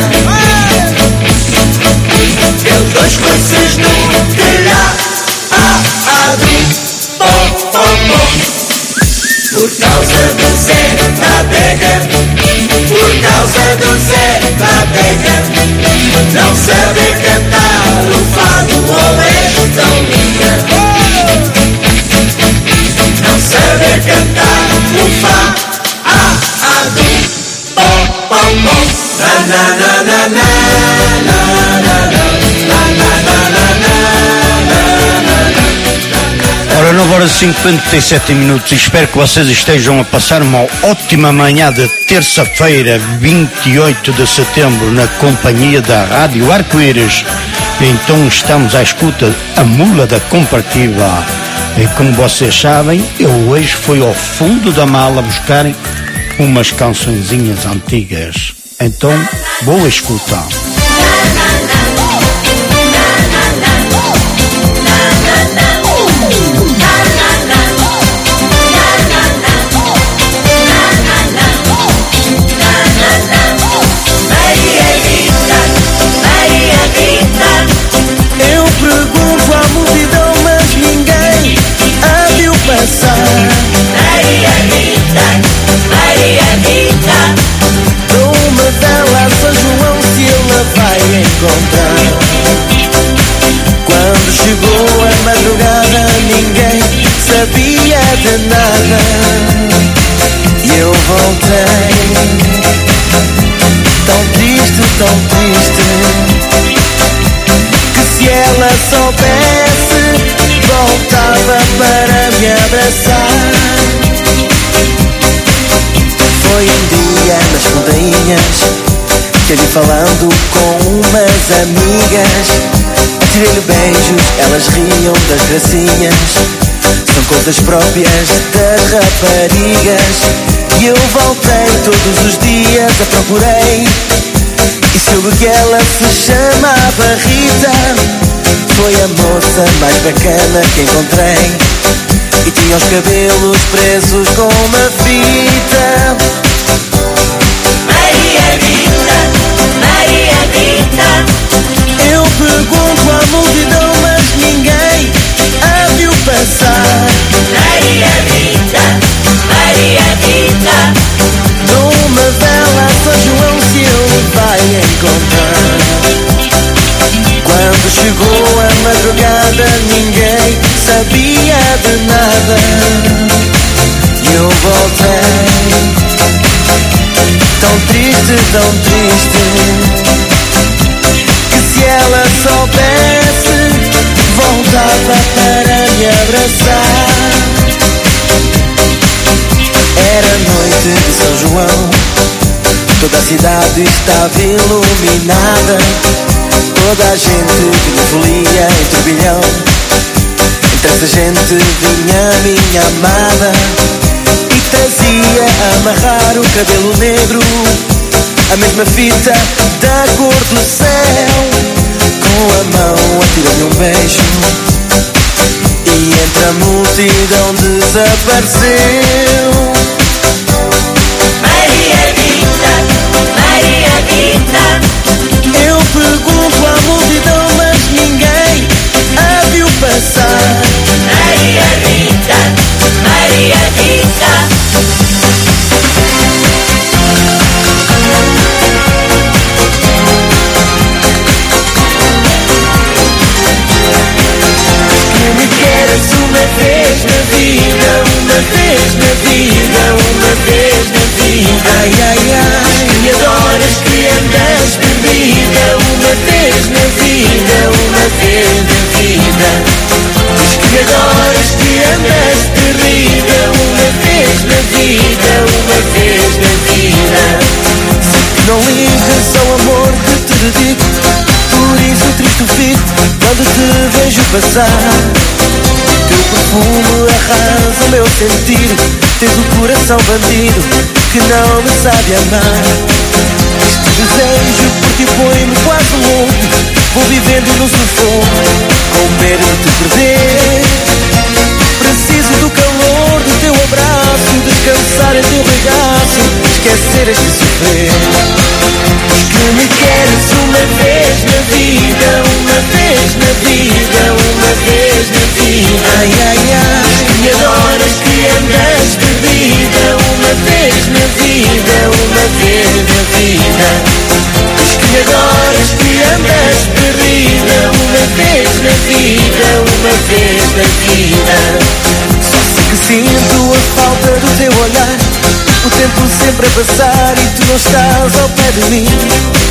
Deu dois coices no telhado, ah, ah, do, pom, pom, pom. Por causa do Zé da Adega, por causa do Zé da Adega, não saber cantar o fado ao oeste São Rita. Não saber cantar o fado, ah, ah, do, pom, pom, pom. Na, na, na, na, na, na, na, na, na, na, na, na, na, na. Ora, não vou horas e cinquenta e sete minutos e espero que vocês estejam a passar uma ótima manhã de terça-feira, vinte e oito de setembro, na companhia da Rádio Arco-Íris. Então estamos à escuta a Mula da Compartilha. E como vocês sabem, eu hoje fui ao fundo da mala buscar umas cançõezinhas antigas. Então, boa escuta. Eu pergunto à multidão, mas ninguém a viu passar. Maria Rita, Maria Rita. Numa dela a São João se ela vai encontrar. Quando chegou a madrugada ninguém sabia de nada. E eu voltei, tão triste, tão triste, que se ela soubesse voltava para me abraçar. Foi um dia nas fontainhas que eu vi falando com umas amigas. Tirei-lhe beijos, elas riam das gracinhas. São coisas próprias das raparigas. E eu voltei todos os dias, a procurei e soube que ela se chamava Rita. Foi a moça mais bacana que encontrei e tinha os cabelos presos com uma fita. Maria Rita, Maria Rita. Eu pergunto à multidão, mas ninguém a viu passar. Maria Rita, Maria Rita. Numa vela São João se ele vai encontrar. Quando chegou a madrugada ninguém sabia de nada. E eu voltei, tão triste, tão triste, que se ela soubesse voltava para me abraçar. Era noite de São João, toda a cidade estava iluminada. Toda a gente vinha folia em turbilhão. Entre essa gente vinha a minha amada e trazia a amarrar o cabelo negro, a mesma fita da cor do céu. Com a mão atirou-lhe um beijo e entre a multidão desapareceu. Maria Rita, Maria Rita. Eu pergunto à multidão, mas ninguém a viu passar. Maria Rita, Maria Rita. Que me queres uma vez na vida, uma vez na vida, uma vez na vida. Ai, ai, ai. Me adoras que andas perdida, uma vez na vida, uma vez na vida. Diz que me adoras que andas perdida, uma vez na vida, uma vez na vida. Sei que não ligas ao amor que te dedico, por isso triste fico quando te vejo passar. Teu perfume arrasa o meu sentir, tens o coração bandido que não me sabe amar. Este desejo por ti põe-me quase louco, vou vivendo no sufoco, com medo de te perder. Preciso do calor do teu abraço, descansar em teu regaço, esquecer este sofrer. Diz que me queres uma vez na vida, uma vez na vida, uma vez na vida. Ai, ai, ai. Me adoras que andas perdida, uma vez na vida, uma vez na vida. Diz que me adoras que andas perdida, uma vez na vida, uma vez na vida. Só sei que sinto a falta do teu olhar, o tempo sempre a passar e tu não estás ao pé de mim.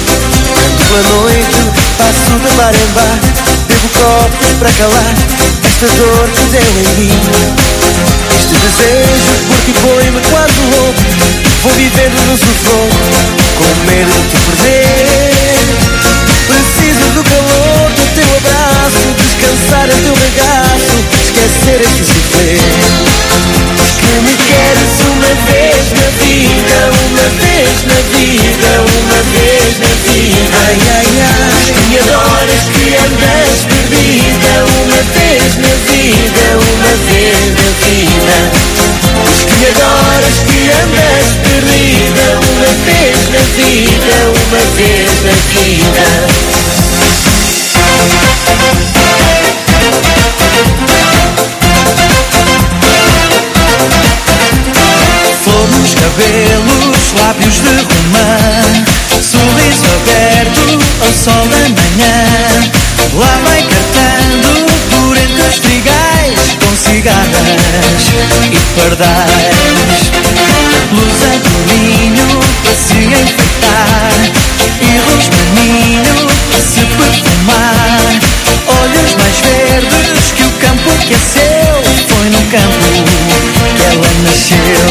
Ando pela noite, passo de mar em bar, bebo copos para calar esta dor que deu em mim. Este desejo por ti foi-me quase louco. Vou vivendo no sufoco, com medo de te perder. Preciso do calor do teu abraço, descansar em teu regaço, esquecer este sofrer. Que me queres uma vez na vida, uma vez na vida, uma vez na vida. Ai, ai, ai. Que me adoras, que andas perdida, uma vez na vida, uma vez na vida. Que me adoras, que andas perdida, uma vez na vida, uma vez na vida. Flor nos cabelos, lábios de romã, sorriso aberto ao sol da manhã. Lá vai cartando por entre os trigais, com cigarras e pardais. Blusa de linho para se enfeitar e rosmaninho para se perfumar. Olhos mais verdes que o campo aqueceu, foi no campo que ela nasceu.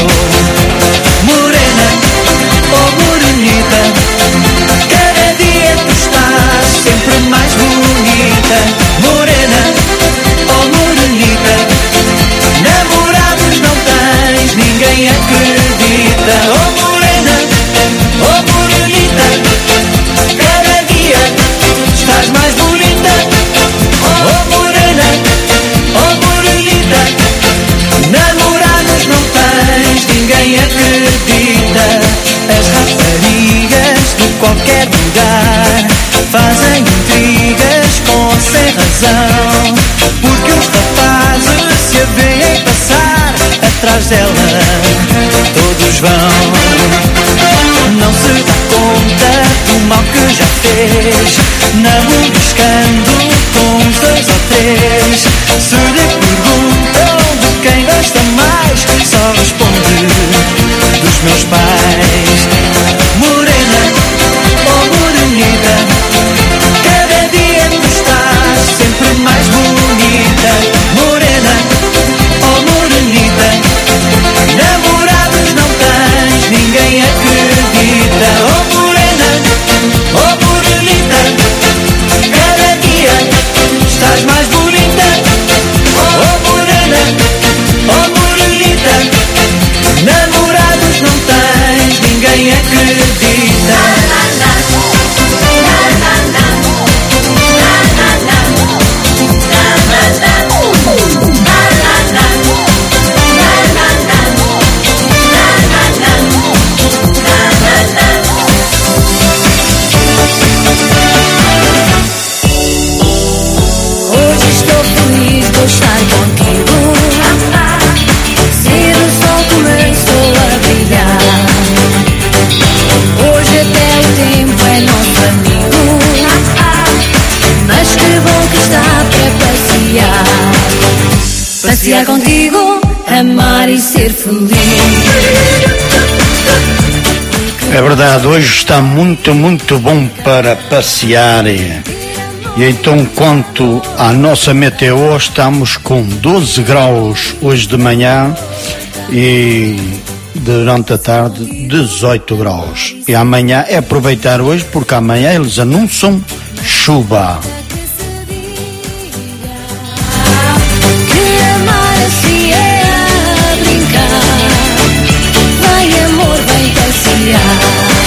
Morena, oh morenita, cada dia tu estás sempre mais bonita. Morena, oh morenita, namorados não tens, ninguém acredita. Oh morena, oh morenita, cada dia estás mais bonita. Oh morena, oh morenita, namorados não tens, ninguém acredita. As raparigas de qualquer lugar fazem intrigas com ou sem razão, porque os rapazes se a veem passar atrás dela, todos vão. Não se dá conta do mal que já fez, namoriscando com uns dois ou três. Se lhe perguntam de quem gosta mais, só responde dos meus pais. Morena, oh morenita, cada dia tu estás sempre mais bonita. Morena, oh morenita, namorados não tens, ninguém acredita. Oh morena, oh morenita, cada dia estás mais bonita. Oh morena, oh morenita, namorados não tens, ninguém acredita. Hoje estou feliz de estar contigo. Se o sol começou a brilhar, hoje até o tempo é nosso amigo. Mas que bom que está para passear. Passear contigo, amar e ser feliz. É verdade, hoje está muito, muito bom para passear. E então, quanto à nossa meteo, estamos com doze graus hoje de manhã e durante a tarde dezoito graus. E amanhã é aproveitar hoje, porque amanhã eles anunciam chuva. Que amar assim é a brincar. Vai amor, vem passear.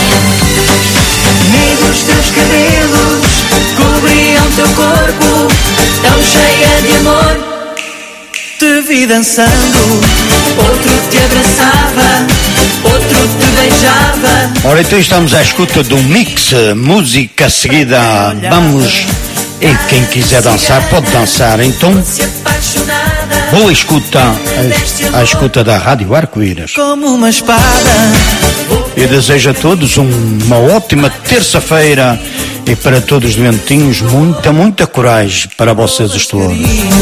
Amigos, teus cabelos cobriam teu corpo, tão cheia de amor. Te vi dançando, outro te abraçava, outro te beijava. Ora, então estamos à escuta do mix, música seguida. Vamos, e quem quiser dançar pode dançar. Então, boa escuta, a, a escuta da Rádio Arco-Íris. Como uma espada. E desejo a todos uma ótima terça-feira e para todos os doentinhos muita, muita coragem para vocês todos.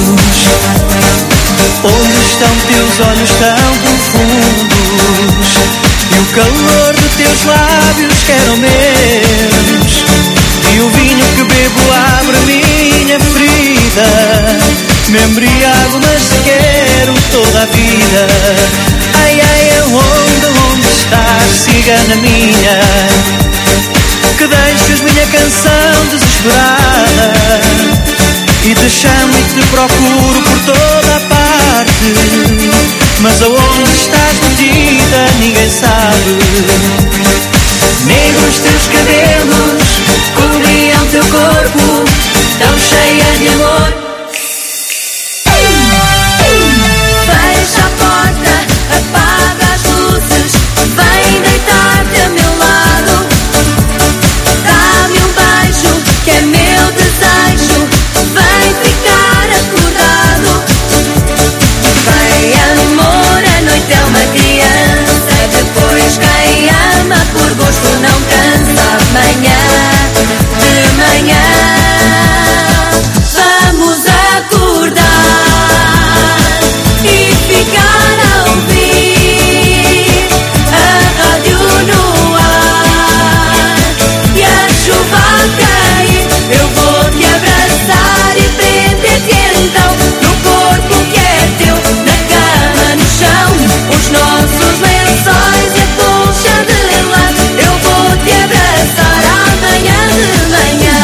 Onde estão teus olhos tão profundos e o calor de teus lábios que eram meus, e o vinho que bebo abre minha ferida. Me embriago, mas te quero toda a vida. Ai, ai, aonde, onde estás, cigana minha? Que deixas minha canção desesperada e te chamo e te procuro por toda a parte, mas aonde estás metida ninguém sabe. Negros teus cabelos cobriam teu corpo, tão cheia de amor. Fecha a porta, apaga as luzes, vem deitar-te a meu lado. Dá-me um beijo, que é meu desejo, vem ficar acordado. Vem amor, a noite é uma criança, depois quem ama por gosto não cansa. Amanhã, de manhã, vamos acordar e ficar a ouvir a rádio no ar e a chuva a cair. Eu vou te abraçar e prender-te então no corpo que é teu, na cama, no chão, os nossos lençóis e a colcha de lã. Eu vou te abraçar amanhã de manhã.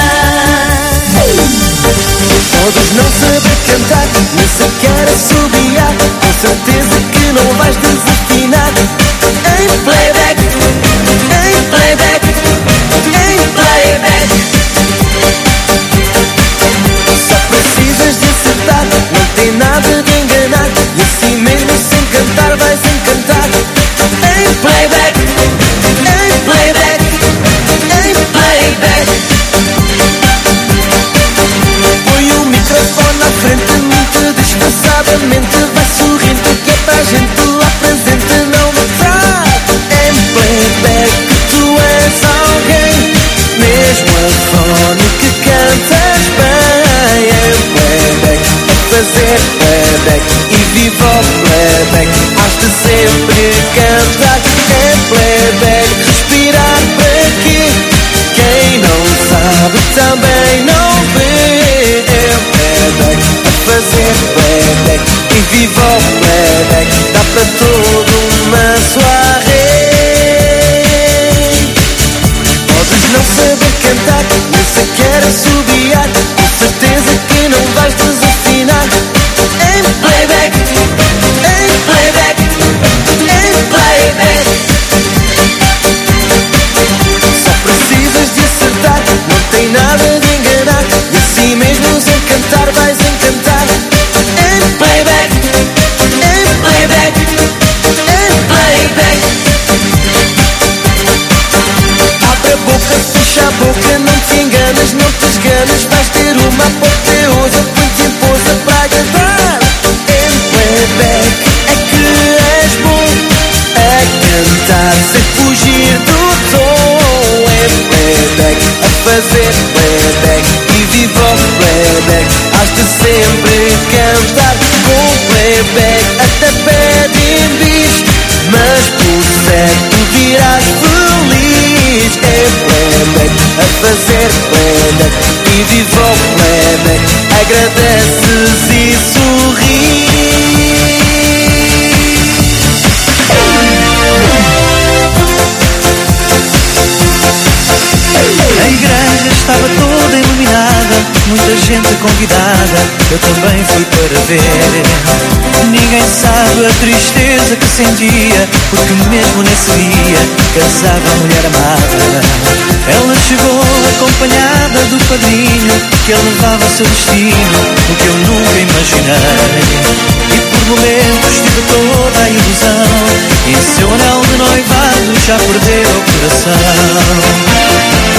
Podes não saber cantar, nem sequer assobiar, com certeza que não vais desafinar. Em playback, em playback, em playback. Só precisas de acertar, não tem nada de enganar, e assim mesmo sem cantar vais encantar. Em playback, em playback, em playback. Põe o microfone à frente, muito disfarçadamente, vai sorrindo que é para a gente lá presente não mostrar. Em playback tu és alguém, mesmo a fone que cantas bem. Em playback, a fazer playback e viva o playback, has de sempre cantar. Em playback, respirar para quê? Quem não sabe também não vê. Em playback, a fazer playback e viva o playback, dá para todo uma soirée. Podes não saber cantar, nem sequer assobiar, com certeza que não vais desafinar. Em playback, em playback, em playback. Só precisas de acertar, não tem nada de enganar, e assim mesmo sem cantar vais encantar. Em playback, em playback, em playback. Abre a boca, fecha a boca, não te enganas, não te esganas, vais ter uma apoteosa, põe-te em pousa para agradar. Em playback é que és bom a cantar sem fugir do tom. Em playback, a fazer playback e viva o playback, has de sempre cantar. Com playback até pedem bis, mas por certo virás feliz. Em playback, a fazer playback e viva o playback, agradeces e sorris. A igreja estava toda iluminada, muita gente convidada, eu também fui para ver. Ninguém sabe a tristeza que sentia, porque mesmo nesse dia casava a mulher amada. Ela chegou acompanhada do padrinho, que ele levava o seu destino, o que eu nunca imaginei. E por momentos tive toda a ilusão, e em seu anel de noivado já perdeu o coração.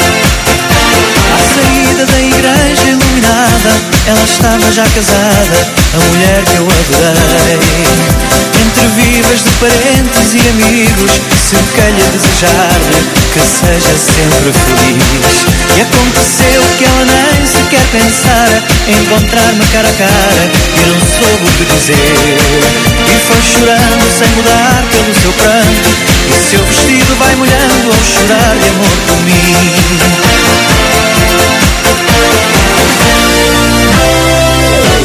À saída da igreja iluminada, ela estava já casada, a mulher que eu adorei. Entre vivas de parentes e amigos, cerquei-lhe a desejar-lhe que seja sempre feliz. E aconteceu que ela nem sequer pensara encontrar-me cara a cara, e não soube o que dizer. E foi chorando sem mudar pelo seu pranto, e seu vestido vai molhando ao chorar de amor por mim.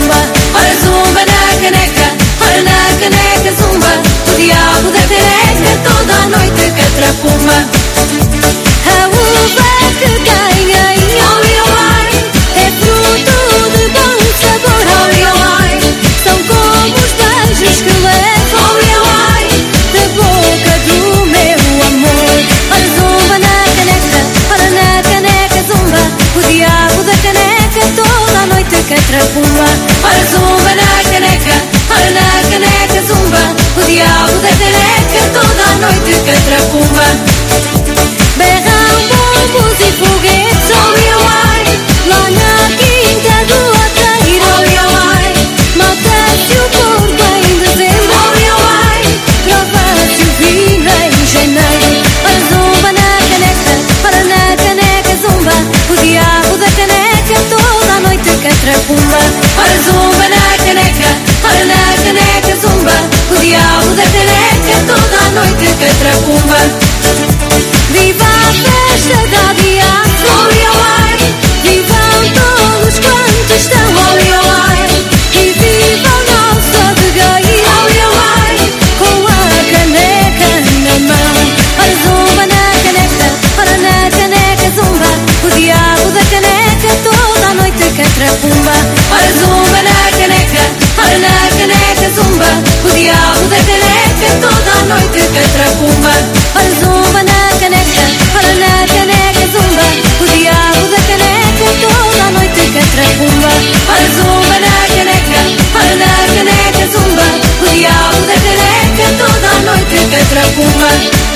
zumba, ora zumba na caneca, ora na caneca zumba. O diabo da caneca toda a noite catrapumba. A uva que ganha em Oliolai é fruto de bom sabor. Oliolai são como os beijos que levo Oliolai da boca do meu amor. Ora zumba na caneca, ora na caneca zumba. O diabo da caneca toda a noite catrapumba. Ora zumba na caneca, ora na caneca zumba. O diabo da caneca toda a noite catrapumba. Berram bombos e foguetes, Oliolai, lá na quinta do Alteiro, Oliolai. Mata-se o porco em dezembro, Oliolai, prova-se o vinho em janeiro. Ora zumba na caneca, ora na caneca zumba. O diabo da caneca toda a noite catrapumba. Ora zumba na caneca, ora na caneca zumba. O diabo da caneca toda a noite catrapumba. Viva a festa da Beata, Oliolai, vivam todos quantos estão, Oliolai, e viva o nosso adegueiro, Oliolai, com a caneca na mão. Ora zumba na caneca, ora na caneca zumba. O diabo da caneca toda a noite catrapumba. Ora zumba na caneca, ora na caneca zumba. O diabo da caneca toda a noite catrapumba. Ora zumba na caneca, ora na caneca zumba. O diabo da caneca toda a noite catrapumba. Ora zumba na caneca, ora na caneca zumba. O diabo da caneca toda a noite catrapumba.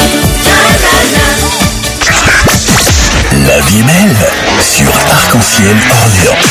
La vie est belle sur Arc-en-Ciel Orléans.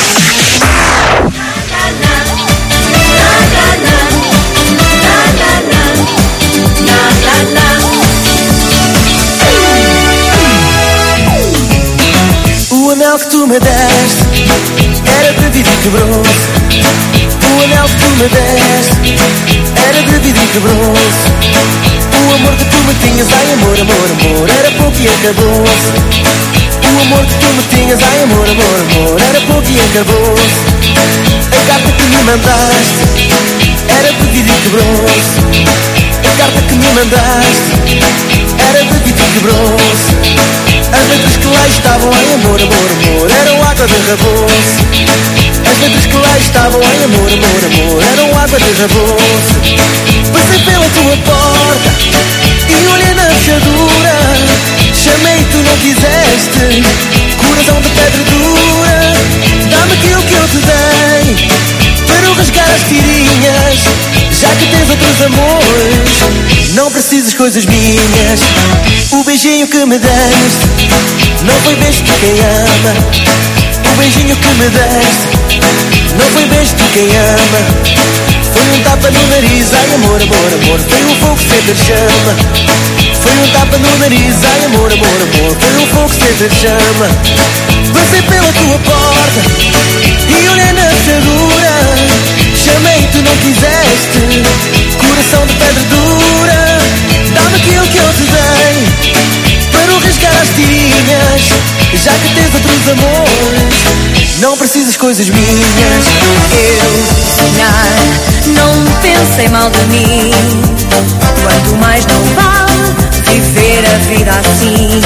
O anel que tu me deste era de vidro e quebrou-se. O anel que tu me deste era de vidro e quebrou-se. O amor que tu me tinhas, ai amor, amor, amor, era pouco e acabou-se. O amor que tu me tinhas, ai amor, amor, amor, era pouco e acabou-se. A carta que me mandaste era de vidro e quebrou-se. A carta que me mandaste era de vidro e quebrou-se. As letras que lá estavam, ai amor, amor, amor, eram água de raboço. As letras que lá estavam, ai amor, amor, amor, eram água de raboço. Passei pela tua porta e olhei na fechadura. Chamei e tu não quiseste, coração de pedra dura. Dá-me aquilo que eu te dei para eu rasgar as tirinhas. Já que tens outros amores, não precisas coisas minhas. O beijinho que me deste não foi beijo de quem ama. O beijinho que me deste não foi beijo de quem ama. Foi um tapa no nariz, ai amor, amor, amor, foi um fogo sempre de chama. Foi um tapa no nariz, ai amor, amor, amor, foi um fogo sempre de chama. Passei pela tua porta e olhei na fechadura. Chamei e tu não quiseste, coração de pedra dura. Dá-me aquilo que eu te dei para eu rasgar as tirinhas. Já que tens outros amores, não precisas coisas minhas. Eu sonhar, não pensei mal de mim. Quanto mais não vale viver a vida assim.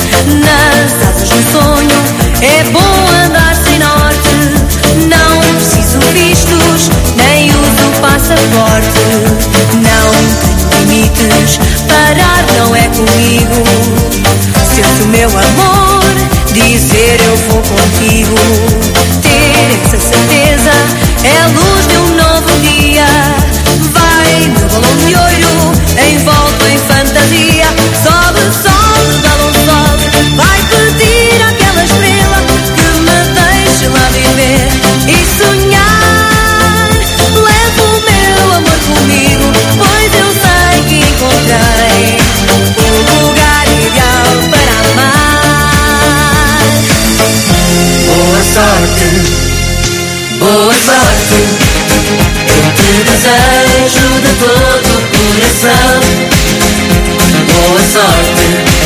Nas asas do sonho é bom andar sem norte. Não preciso vistos, nem uso passaporte. Não tenho limites, parar não é comigo. Sente o meu amor, dizer eu vou contigo. Ter essa certeza é a luz de um novo dia. Vai meu balão de ouro, envolto em fantasia. Sobe, sobe, balão sobe. Vai pedir àquela estrela que me deixe lá viver e sonhar. Levo o meu amor comigo, pois eu sei que encontrei o lugar ideal para amar. Boa sorte, boa sorte, eu te desejo de todo o coração. Boa sorte,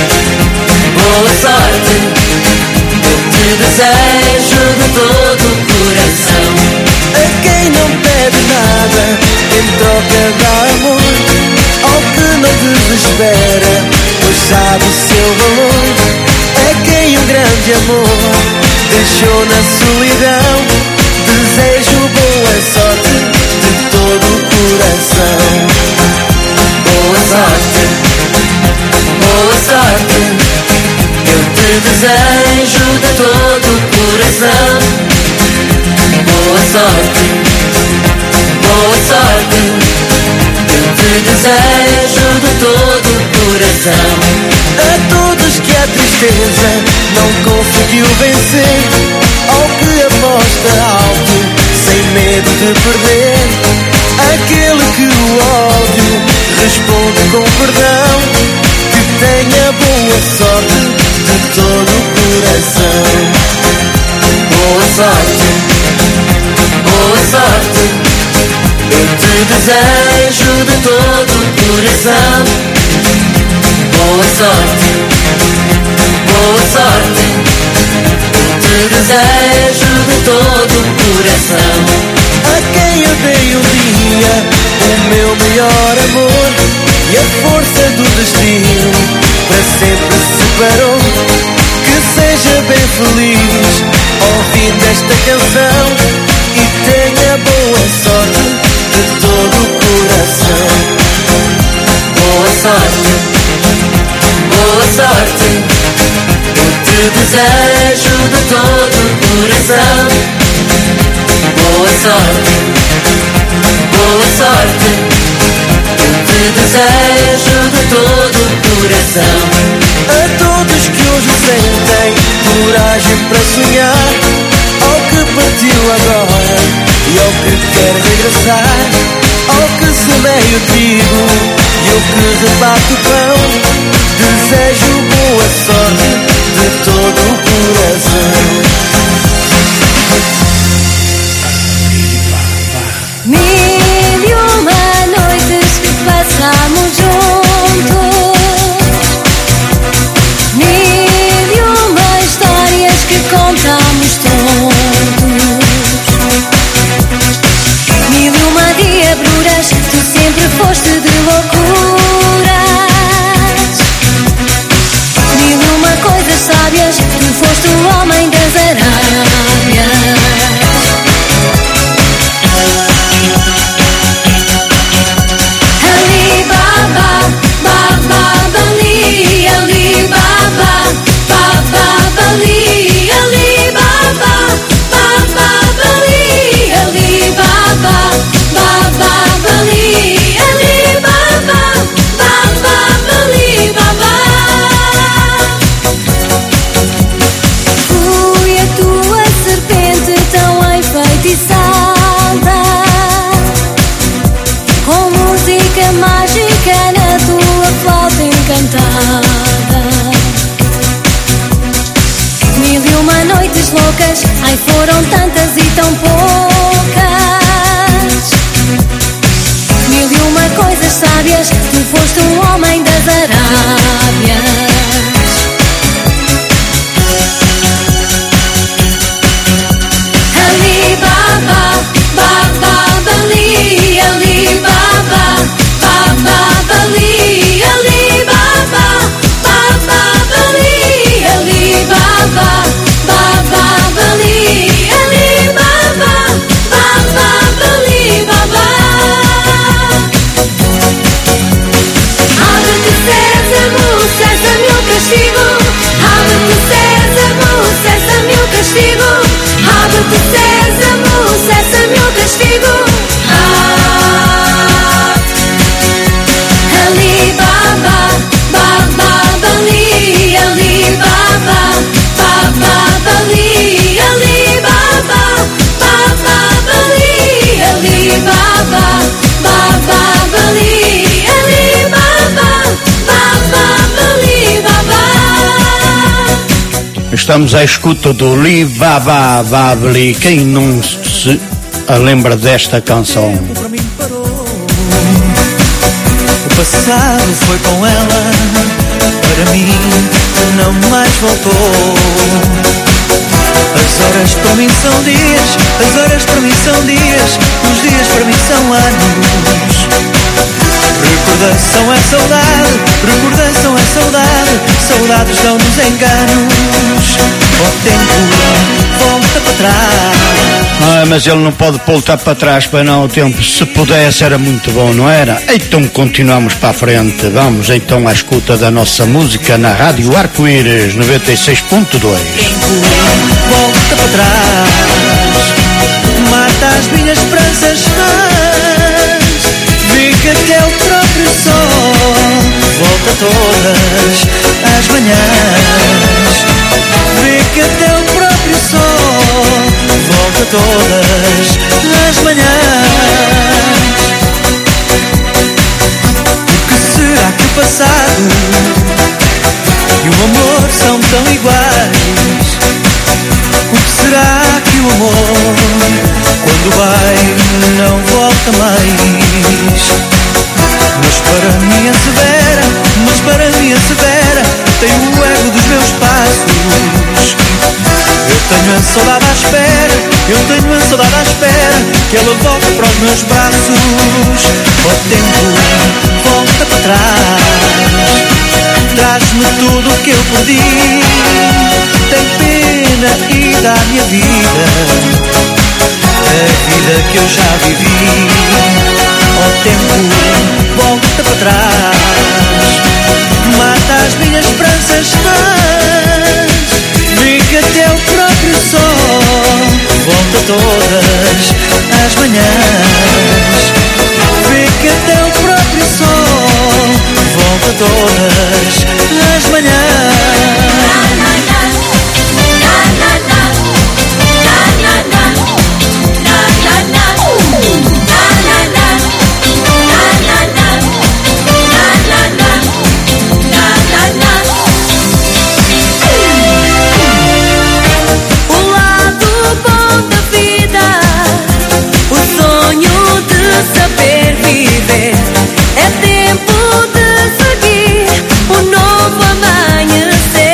boa sorte, eu te desejo de todo o coração. A quem não pede nada em troca dá amor, ao que não desespera, pois sabe o seu valor. É quem um grande amor deixou na solidão. Desejo boa sorte de todo o coração. Boa sorte, boa sorte, eu te desejo de todo o coração. Boa sorte, boa sorte, eu te desejo de todo o coração. A todos que a tristeza não conseguiu vencer, ao que aposta alto, sem medo de perder, aquele que o ódio responde com perdão, que tenha boa sorte de todo o coração. Boa sorte, boa sorte, eu te desejo de todo o coração. Boa sorte, boa sorte, eu te desejo de todo o coração. A quem eu dei um dia o meu melhor amor, e a força do destino para sempre separou. Que seja bem feliz ouvindo esta canção, e tenha boa sorte de todo o coração. Boa sorte, boa sorte, eu te desejo de todo o coração. Boa sorte, boa sorte, eu te desejo de todo o coração. A todos que hoje sentem coragem para sonhar, ao que partiu agora e ao que quer regressar, ao que semeia o trigo e ao que rebate o pão, desejo boa sorte de todo o coração. Mil e uma noites que passamos juntos, mil e uma histórias que contamos todos, mil e uma diabruras, tu sempre foste de loucuras, mil e uma coisas sábias, tu foste o homem das Arábias. Ai, foram tantas e tão poucas. Mil e uma coisas sábias, tu foste um homem das Arábias. Ali Baba, Baba Bali, Ali Baba, Baba Bali, Ali Baba, Baba Bali, Ali Baba, Baba Bali, Ali Baba, Baba Bali, Baba. Abre-te sésamo, cessa-me o castigo. Abre-te sésamo, cessa-me o castigo. Abre-te sésamo, cessa-me o castigo. Ah, Ali Baba, Baba Bali, Ali Baba, Baba Bali, Ali Baba, Baba Bali, Ali Baba, Baba Bali, Ali Baba, Baba Bali, Baba. Estamos à escuta do Li Baba Babli. Quem não se lembra desta canção? O passado foi com ela, para mim não mais voltou. As horas para mim são dias, as horas para mim são dias, os dias para mim são anos. Recordação é saudade, recordação é saudade, saudades dão-nos enganos. O tempo volta para trás. Ah, mas ele não pode voltar para trás para não o tempo. Se pudesse era muito bom, não era? Então continuamos para a frente. Vamos então à escuta da nossa música na Rádio Arco-Íris noventa e seis ponto dois. Volta para trás, mata as minhas esperanças vãs. Vi que até o próprio sol volta todas as manhãs. Vi que até o próprio sol volta todas as manhãs. O que será que o passado e o amor são tão iguais? O que será que o amor, quando vai, não volta mais? Mas para mim é severa, mas para mim é severa, tem o ego dos meus passos. Eu tenho a saudade à espera, eu tenho a saudade à espera, que ela volta para os meus braços. O tempo volta para trás, traz-me tudo o que eu perdi. Tem pena e dá a minha vida, a vida que eu já vivi. O tempo volta para trás, mata as minhas esperanças vãs. Vi que até o próprio sol volta todas as manhãs. Vi que até o próprio sol volta todas as manhãs. O lado bom da vida, o sonho de saber viver. É tempo de seguir o novo amanhecer.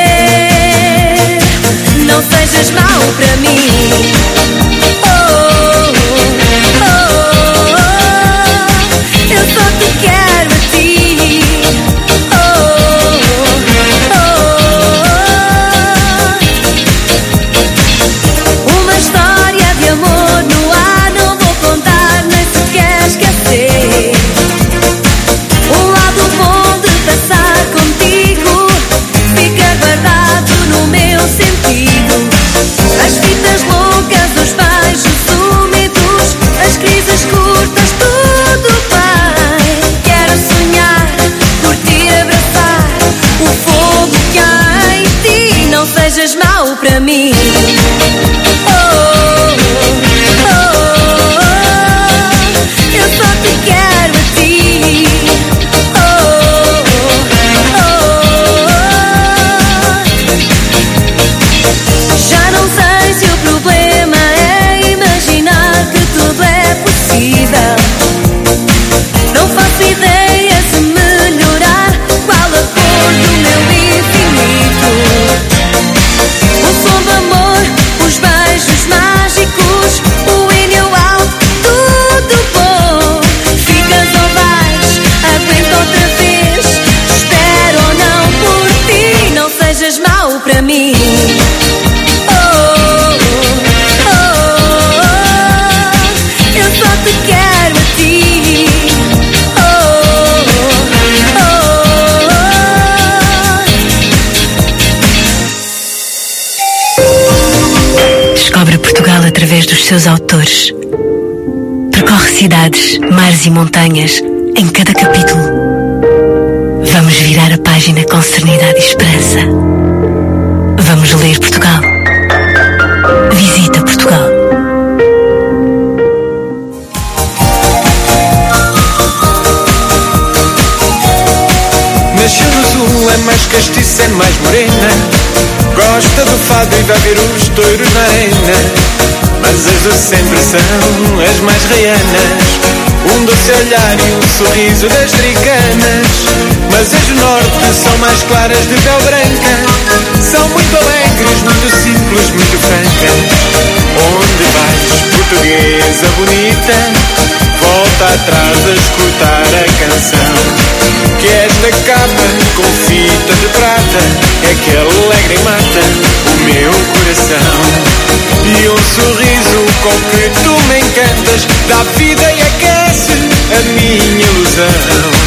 Não sejas mau para mim. Oh, oh, oh, eu só te quero a ti. Oh, oh, uma história de amor no ar não vou contar, nem sequer esquecer. Um lado bom de passar contigo fica guardado no meu sentido. As fitas loucas, os beijos úmidos, as crises curtas, tudo bem. Quero sonhar, curtir, abraçar o fogo que há em ti. Não sejas mau para mim. Oh, oh, oh, eu só te quero a ti. Oh, oh, oh, já não sei se o problema é imaginar que tudo é possível. Não faço ideia se melhorar qual a cor do meu infinito. O som do amor, os beijos mágicos, o in e o out, tudo bom. Ficas ou vais, aguenta outra vez. Espero ou não por ti, não sejas mau para mim. Oh, oh, oh, eu só te quero a ti. Oh, oh. Descobre Portugal através dos seus autores. Percorre cidades, mares e montanhas em cada capítulo. Vamos virar a página com serenidade e esperança. Vamos ler Portugal. Visita Portugal. Nasceu no sul, é mais castiça, é mais morena. Gosta do fado e vai ver os touros na arena. Mas as de sempre são as mais reianas. um doce olhar e um sorriso das tricanas. Mas as do norte são mais claras de pele branca, são muito alegres, muito simples, muito francas. Onde vais, portuguesa bonita, volta atrás a escutar a canção, que esta capa com fita de prata é que alegra e mata o meu coração. E um sorriso com que tu me encantas dá vida e aquece a minha ilusão.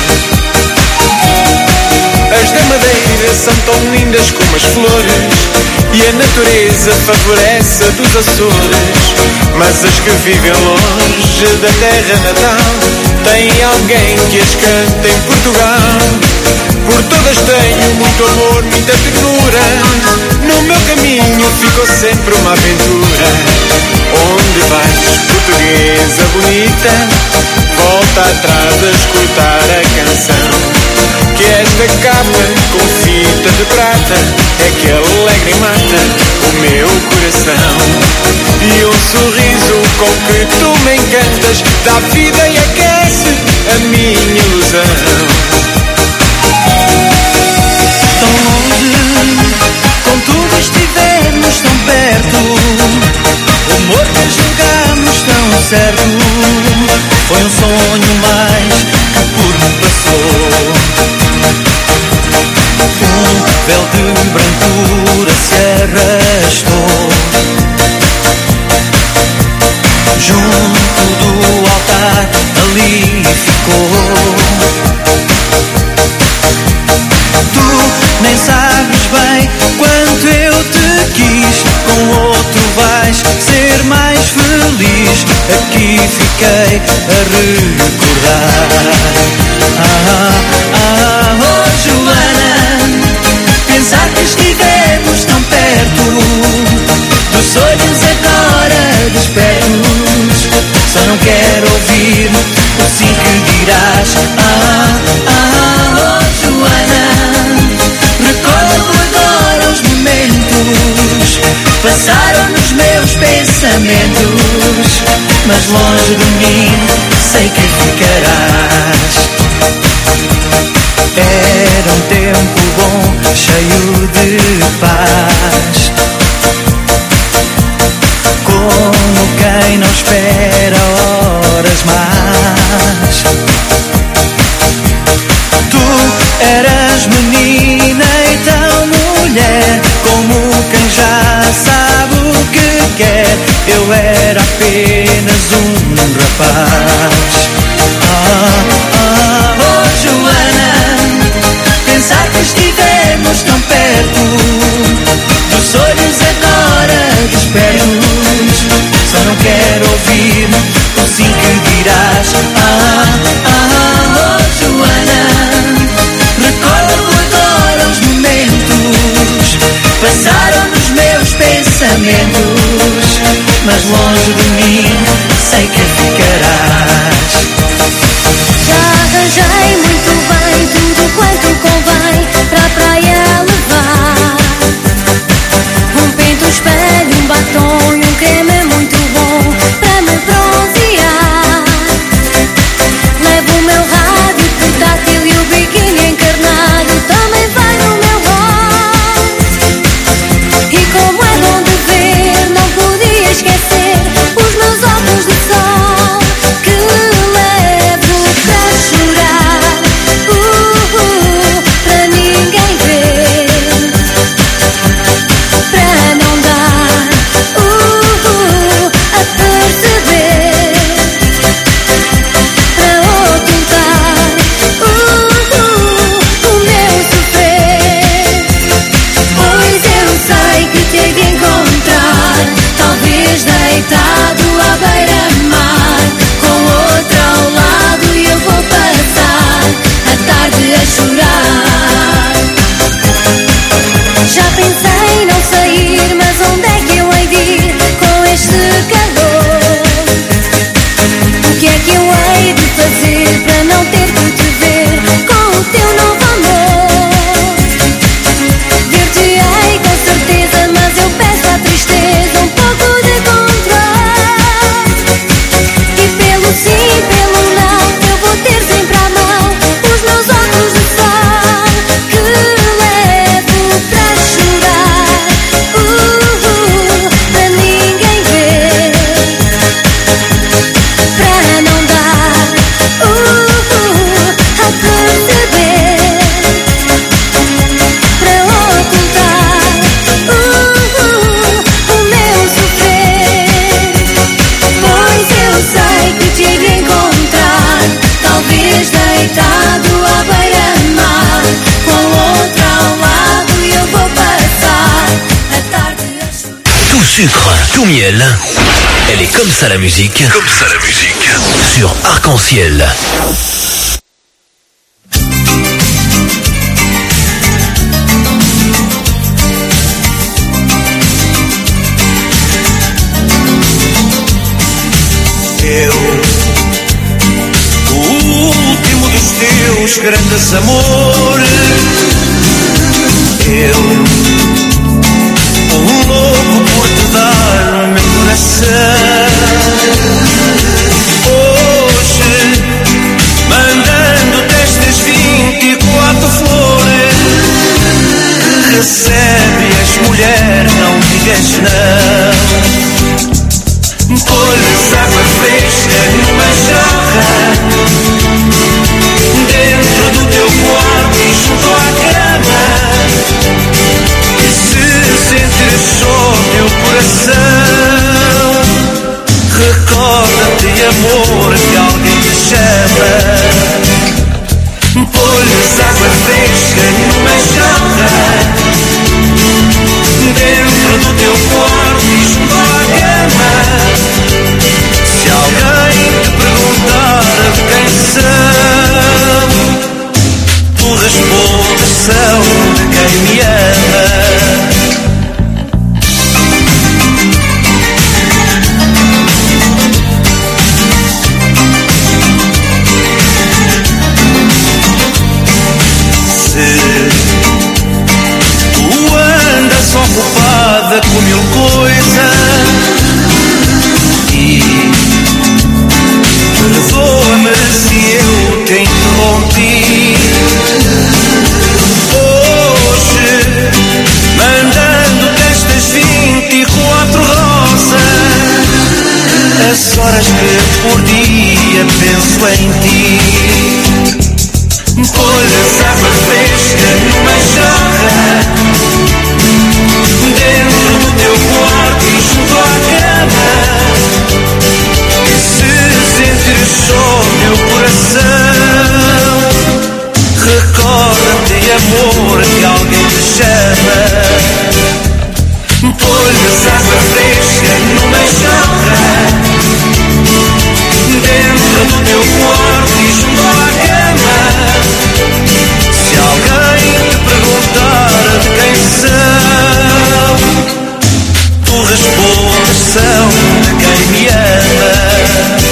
As da Madeira são tão lindas como as flores, e a natureza favorece a dos Açores. Mas as que vivem longe da terra natal têm alguém que as canta em Portugal. Por todas tenho muito amor, muita ternura, no meu caminho ficou sempre uma aventura. Onde vais, portuguesa bonita, volta atrás a escutar a canção, que esta capa com fita de prata é que alegra e mata o meu coração. E um sorriso com que tu me encantas dá vida e aquece a minha ilusão. Tão longe, contudo estivemos tão perto, o amor que julgamos tão certo, foi um sonho mais que por mim passou. Um véu de brancura se arrastou junto do altar, ali ficou. Tu nem sabes bem quanto eu te quis, com outro vais ser mais feliz. Aqui fiquei a recordar. Ah, ah, oh Joana, pensar que estivemos tão perto, dos sonhos agora despertos. Só não quero ouvir o sim que dirás. Ah, ah, oh Joana, recordo agora os momentos, passaram nos meus pensamentos, mas longe de mim sei que ficarás. Era um tempo bom, cheio de paz, como quem não espera horas mais. Tu eras menina e tão mulher, como quem já sabe o que quer. Eu era apenas um rapaz. Ah, ah, oh Joana, pensar que estivemos tão perto, dos sonhos agora despertos. Só não quero ouvir o sim que dirás. Ah, ah, oh Joana, recordo agora os momentos, passaram nos meus pensamentos, mas longe de mim sei que ficarás. Já arranjei muito bem tudo quanto convém para a praia levar. Um pente, um espelho, um batom e um creme muito bom para me bronzear. Levo o meu rádio portátil e o biquíni encarnado também vai no meu bolso. E como é bom de ver, não podia esquecer os meus olhos sucre, tout miel. Elle est comme ça la musique. Comme ça la musique. Sur Arc-en-Ciel. Eu, o último dos teus grandes amores. Eu, um louco por te dar o meu coração. Hoje, mandando-te estas vinte e quatro flores, que recebe-as, mulher, não digas não. Põe-lhes água fresca numa jarra, dentro do teu quarto e junto à cama. E se sentires só teu coração, recorda-te, amor, que alguém te chama. Põe-lhes água fresca numa jarra, dentro do teu quarto e junto à cama. Se alguém te perguntar de quem são, tu respondes, são de quem me ama. Se tu andas ocupada com mil coisas e perdoa-me se eu te interrompi. Hoje, mandando-te estas vinte e quatro rosas, as horas que por dia penso em ti. Põe-lhes água fresca numa jarra, dentro do teu quarto e junto à cama. E se sentires só meu coração, recorda-te, amor, que alguém te chama. Põe-lhes água fresca numa jarra, dentro do teu quarto e junto à cama. Se alguém te perguntar de quem são, tu respondes, são de quem me ama.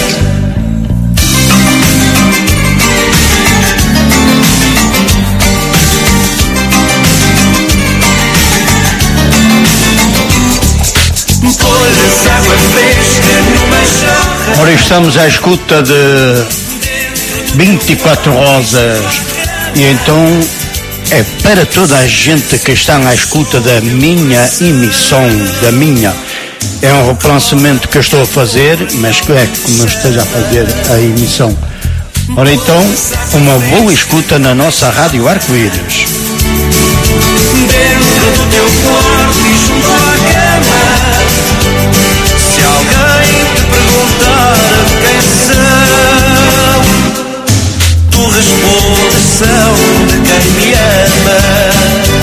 Põe-lhes água fresca numa jarra. Ora, estamos à escuta de vinte e quatro rosas. E então é para toda a gente que está à escuta da minha emissão, da minha. É um relançamento que eu estou a fazer, mas que é como eu esteja a fazer a emissão. Ora então, uma boa escuta na nossa Rádio Arco-Íris. Dentro do teu quarto e junto à cama. Se alguém te perguntar de quem são, tu respondes, são de quem me ama.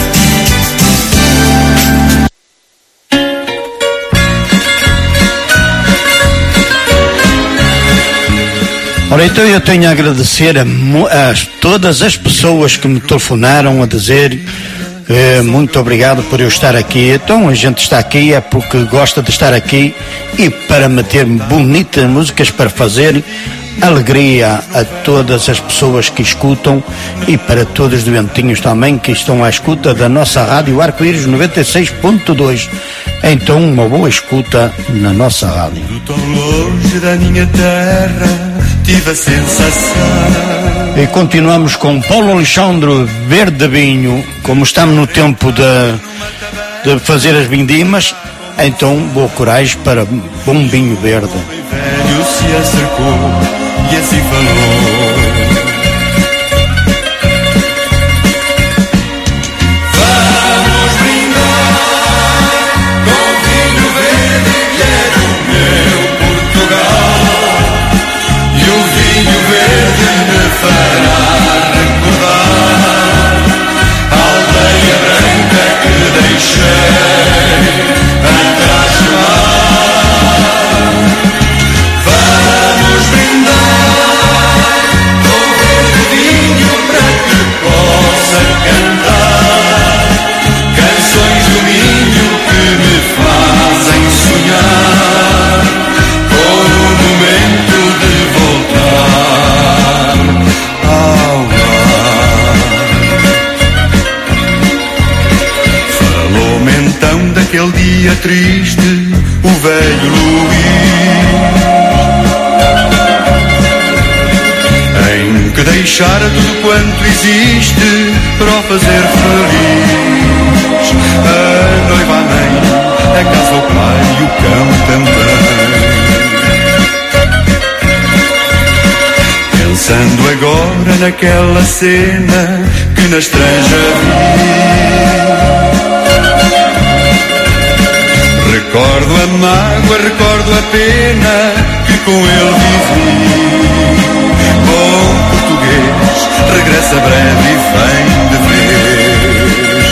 Ora, então eu tenho a agradecer a, a todas as pessoas que me telefonaram a dizer eh, muito obrigado por eu estar aqui. Então a gente está aqui é porque gosta de estar aqui e para meter bonitas músicas para fazer alegria a todas as pessoas que escutam e para todos os doentinhos também que estão à escuta da nossa Rádio Arco-Íris noventa e seis ponto dois. Então uma boa escuta na nossa rádio. Tão longe da minha terra tive a sensação. E continuamos com Paulo Alexandre Verde Vinho. Como estamos no tempo de, de fazer as vindimas, então boa coragem para bom vinho verde. O velho se acercou e assim falou: vamos brindar com vinho verde que era o meu Portugal. E o vinho verde me fará recordar a aldeia branca que deixei atrás. triste o velho Luís, em que deixara tudo quanto existe para o fazer feliz. A noiva, a mãe, a casa, o pai e o cão também. Pensando agora naquela cena que na estranja vi, recordo a mágoa, recordo a pena que com ele vivi. Bom português, regressa breve e vem de vez.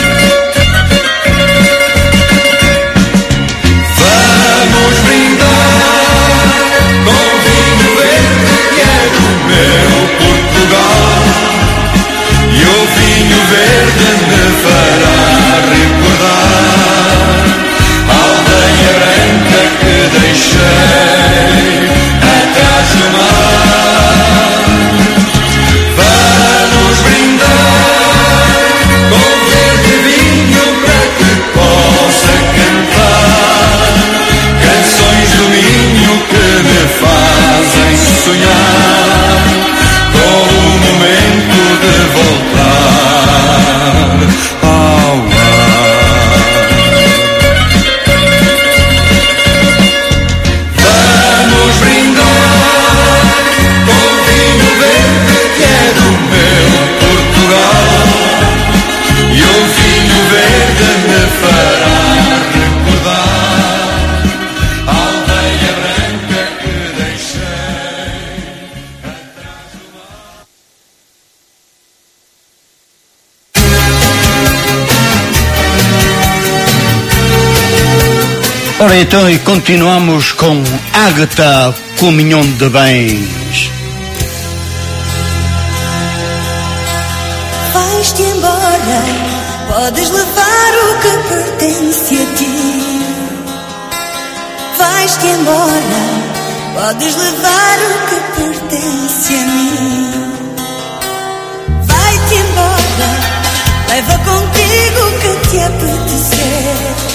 Vamos brindar com vinho verde que é do meu Portugal, e o vinho verde me fará recordar a aldeia branca que deixei atrás do mar. Vamos brindar com verde vinho para que possa cantar canções do Minho que me fazem sonhar com o momento de voltar ao lar. Vamos brindar com vinho verde que é do meu Portugal, e o vinho verde me fará recordar a aldeia branca que deixei atrás do mar. Ora então, e continuamos com Ágata, Comunhão de Bens. Vais-te embora, podes levar o que pertence a ti. Vais-te embora, podes levar o que pertence a mim. Vai-te embora, leva contigo o que te apetecer.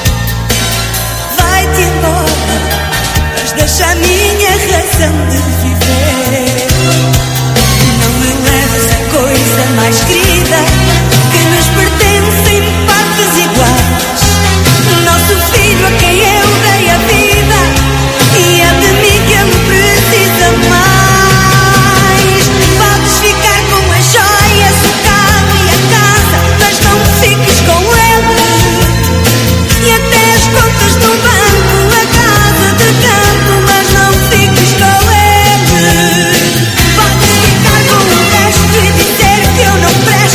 Vai-te embora, mas deixa a minha razão de viver. Não me leves a coisa mais querida que nos pertence em partes iguais. Nosso filho a quem eu dei a vida, e é de mim que ele precisa mais. Podes ficar com as joias, o carro e a casa, mas não fiques com ele. E até as contas do banco, a casa de campo, mas não fiques com ele. Podes ficar com o resto e dizer que eu não presto.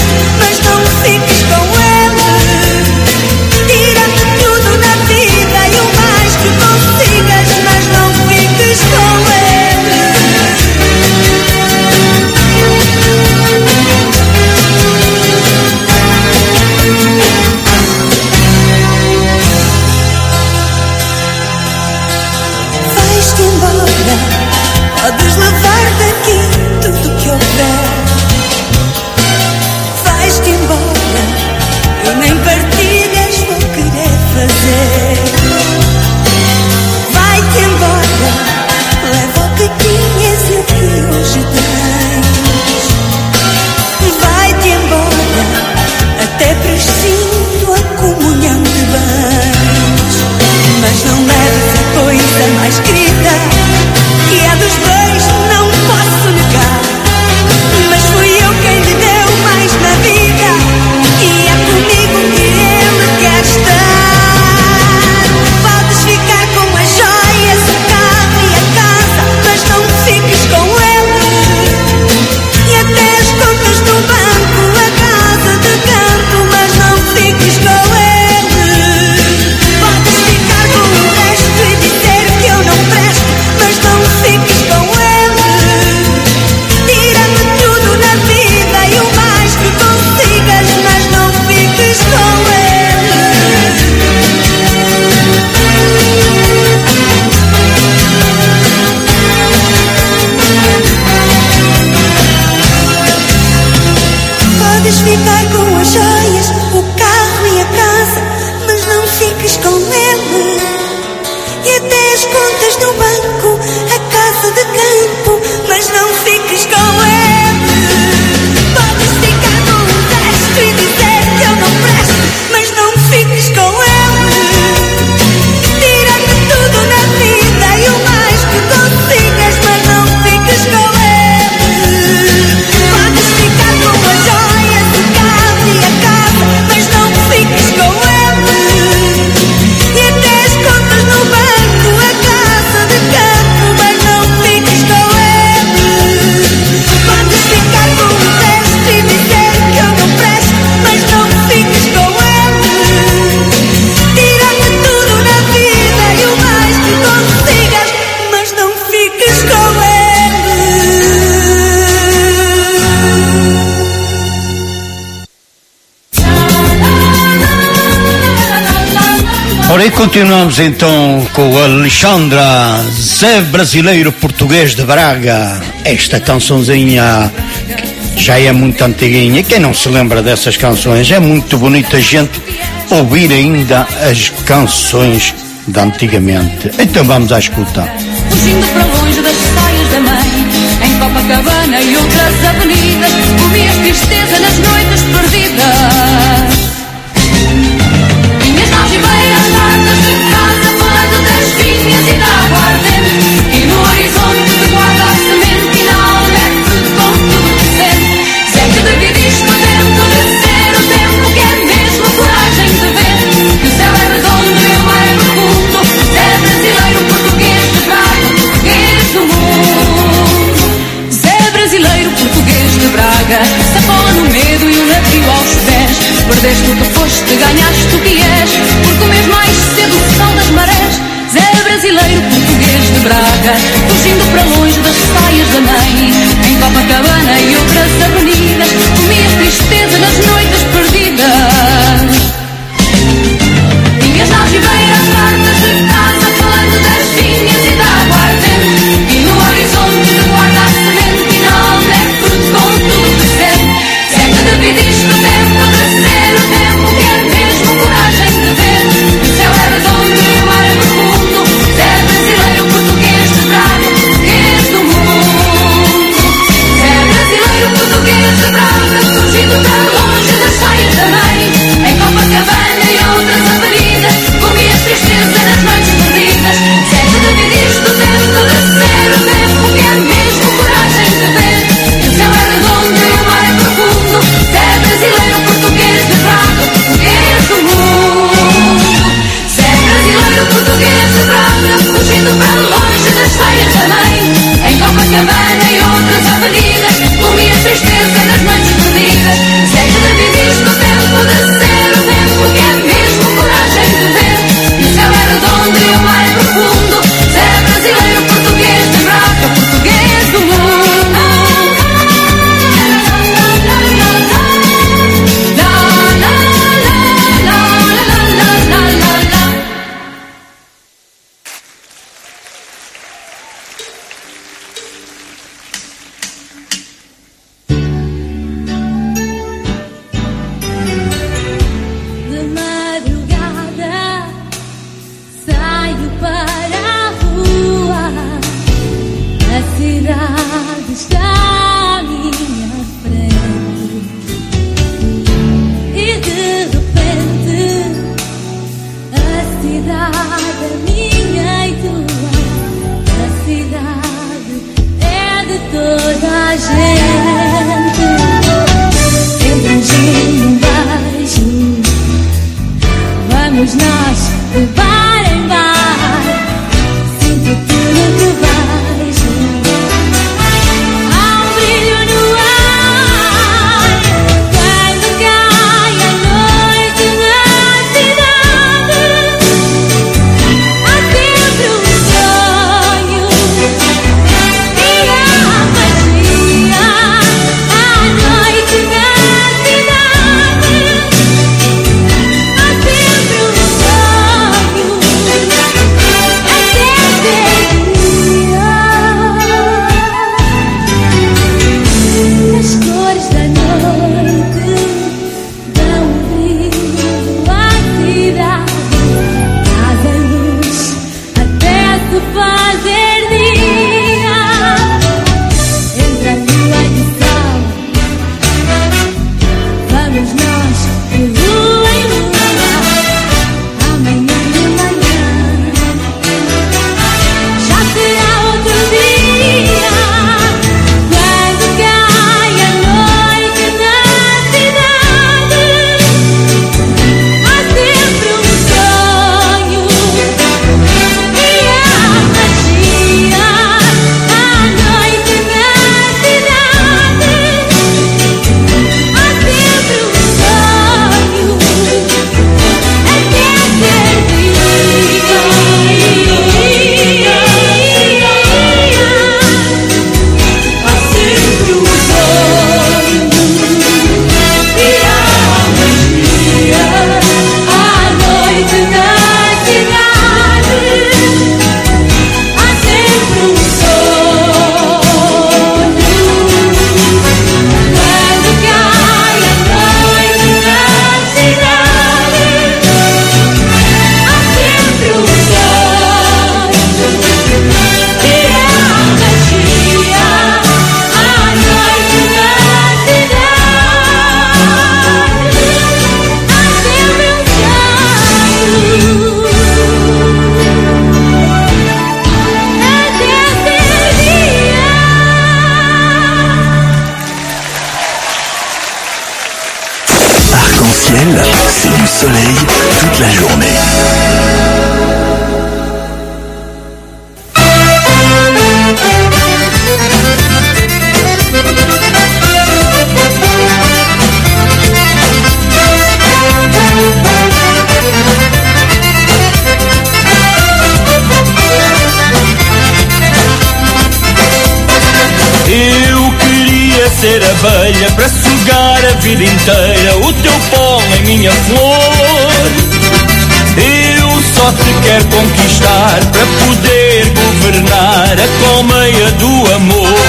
Continuamos então com a Alexandra, Zé Brasileiro Português de Braga. Esta cançãozinha já é muito antiguinha. Quem não se lembra dessas canções? É muito bonita a gente ouvir ainda as canções de antigamente. Então vamos à escuta. Fugindo para longe das saias da mãe, em Copacabana e outras avenidas, comias tristeza nas noites perdidas. Vinhas na algibeira, tardes de casa, falando das vinhas e da aguardente, e no horizonte de guarda a semente e na almete com tudo que sente. Sei que dividiste o tempo de ser o tempo que é mesmo coragem de ver, que o céu é redondo e o mar é profundo. Zé brasileiro, português de Braga, português do mundo. Zé brasileiro, português de Braga, sacola no medo e o navio aos pés. Perdeste o que foste, ganhaste o que és, por comer mais cedo o sol das marés. Zé brasileiro, português de Braga, fugindo para longe das saias da mãe, em Copacabana e outras avenidas, comias tristeza nas noites perdidas. Vinhas na algibeira, cartas de casa, falando das vinhas e da aguardente, e no horizonte de guarda a semente e na almete com tudo que sente. Sei que dividiste o tempo de ser o tempo que é mesmo coragem de ver, o céu é redondo e o mar é profundo. Zé brasileiro, português de Braga, português do mundo. Zé brasileiro, português de Braga, fugindo para longe das saias da mãe, em Copacabana e outras avenidas, comias tristeza nas noites perdidas. Sei que dividiste o tempo de ser o tempo que é mesmo coragem de ver, o céu é redondo e o mar é profundo. Zé brasileiro, português de Braga, português do mundo. Zé brasileiro, português de Braga, fugindo para longe das saias da mãe, em Copacabana e outras avenidas, comias tristeza nas noites perdidas. Sei que dividiste o tempo de ser o tempo que é mesmo coragem de ver, e o céu é redondo e o mar é profundo. Zé brasileiro, português de Braga, português do mundo. De madrugada saio para a rua, a cidade está à minha frente e de repente a cidade é minha e tua, a cidade é de toda a gente. Entre um giro e um beijo, vamos nós de bar em bar, sinto tudo que vejo. Há um brilho no ar quando cai a noite na cidade. Há sempre um sonho e a magia à noite na cidade. Há sempre um sonho Arc-en-Ciel, c'est du soleil toute la journée. Ser abelha para sugar a vida inteira o teu pó em minha flor. Eu só te quero conquistar para poder governar a colmeia do amor.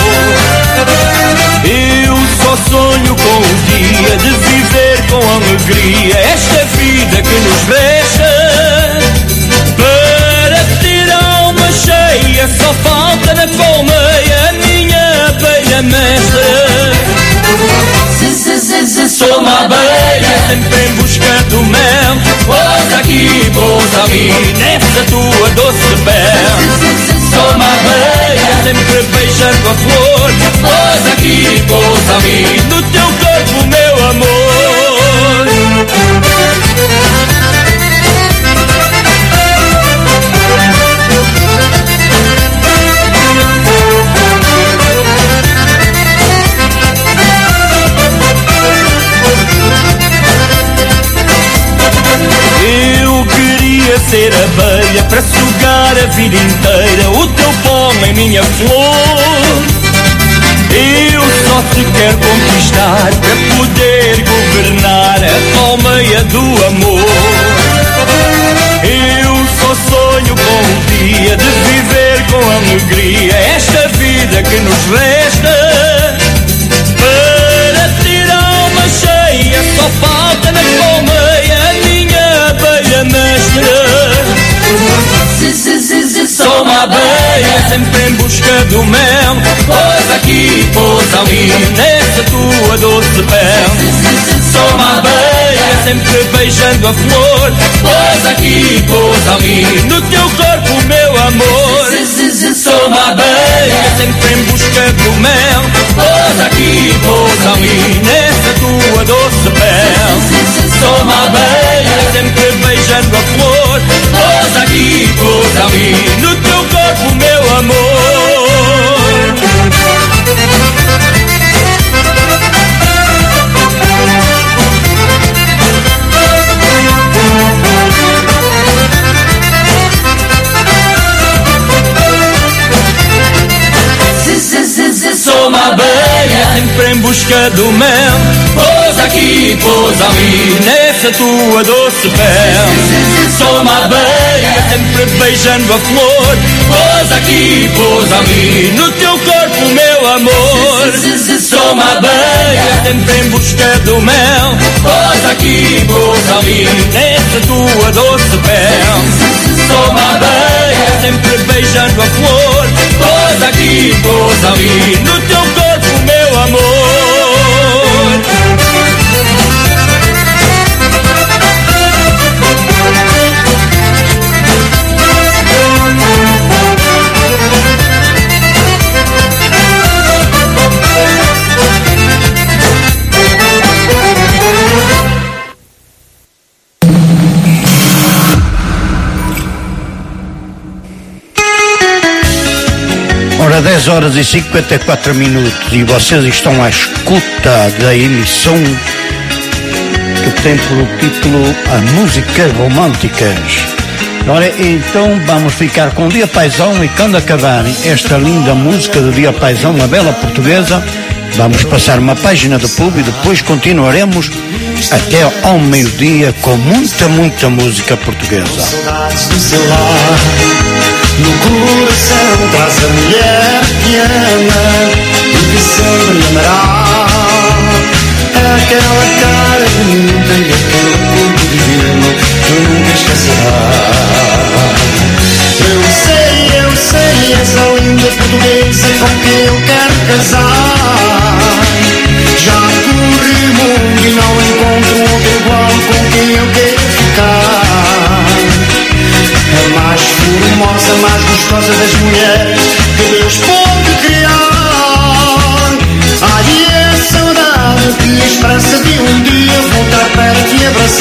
Eu só sonho com o dia de viver com alegria esta vida que nos resta. Para ter alma cheia só falta na colmeia a minha abelha mestra. Sou uma abelha sempre em busca do mel. Pousa aqui, pousa ali, nessa tua doce pele. Sou uma abelha sempre beijando a flor. Pousa aqui, pousa ali, no teu corpo, meu amor. Ser abelha para sugar a vida inteira o teu pó em minha flor. Eu só te quero conquistar para poder governar a colmeia do amor. Eu só sonho com o dia de viver com alegria esta vida que nos resta. Para ter alma cheia só falta na colmeia a minha abelha mestra. Sou uma abelha sempre em busca do mel. Pousa aqui, pousa ali, nessa tua doce pele. Sou uma abelha sempre beijando a flor. Pousa aqui, pousa ali, no teu corpo, meu amor. Sou uma abelha sempre em busca do mel. Pousa aqui, pousa ali, nessa tua doce pele. Sou uma abelha sempre beijando a flor. Pousa aqui, pousa ali, no teu corpo, meu amor. Sou uma abelha sempre em busca do mel. Pousa aqui, pousa ali, nessa tua doce pele. Sou uma abelha sempre beijando a flor. Pousa aqui, pousa ali, no teu corpo, meu amor. Sou uma abelha sempre em busca do mel. Pousa aqui, pousa ali, nessa tua doce pele. Sou uma abelha sempre beijando a flor. Pousa aqui, pousa ali, no teu corpo, meu amor. Ora, dez horas e cinquenta e quatro minutos e vocês estão à escuta da emissão que tem por título A Música Românticas. Ora, então vamos ficar com Dia Paisão e quando acabarem esta linda música do Dia Paisão, uma bela portuguesa, vamos passar uma página do pub e depois continuaremos até ao meio-dia com muita, muita música portuguesa. Saudades do seu lar, no coração traz a mulher que ama e que sempre amará. Aquela cara bonita e aquele corpo divino tu nunca esquecerás. Eu sei, eu sei, essa linda portuguesa com quem eu quero casar. Já corri o mundo e não encontro outro igual com quem eu quero ficar. A mais formosa, mais gostosa das mulheres que Deus pode criar. Ai, é a saudade que a esperança de um dia voltar para te abraçar.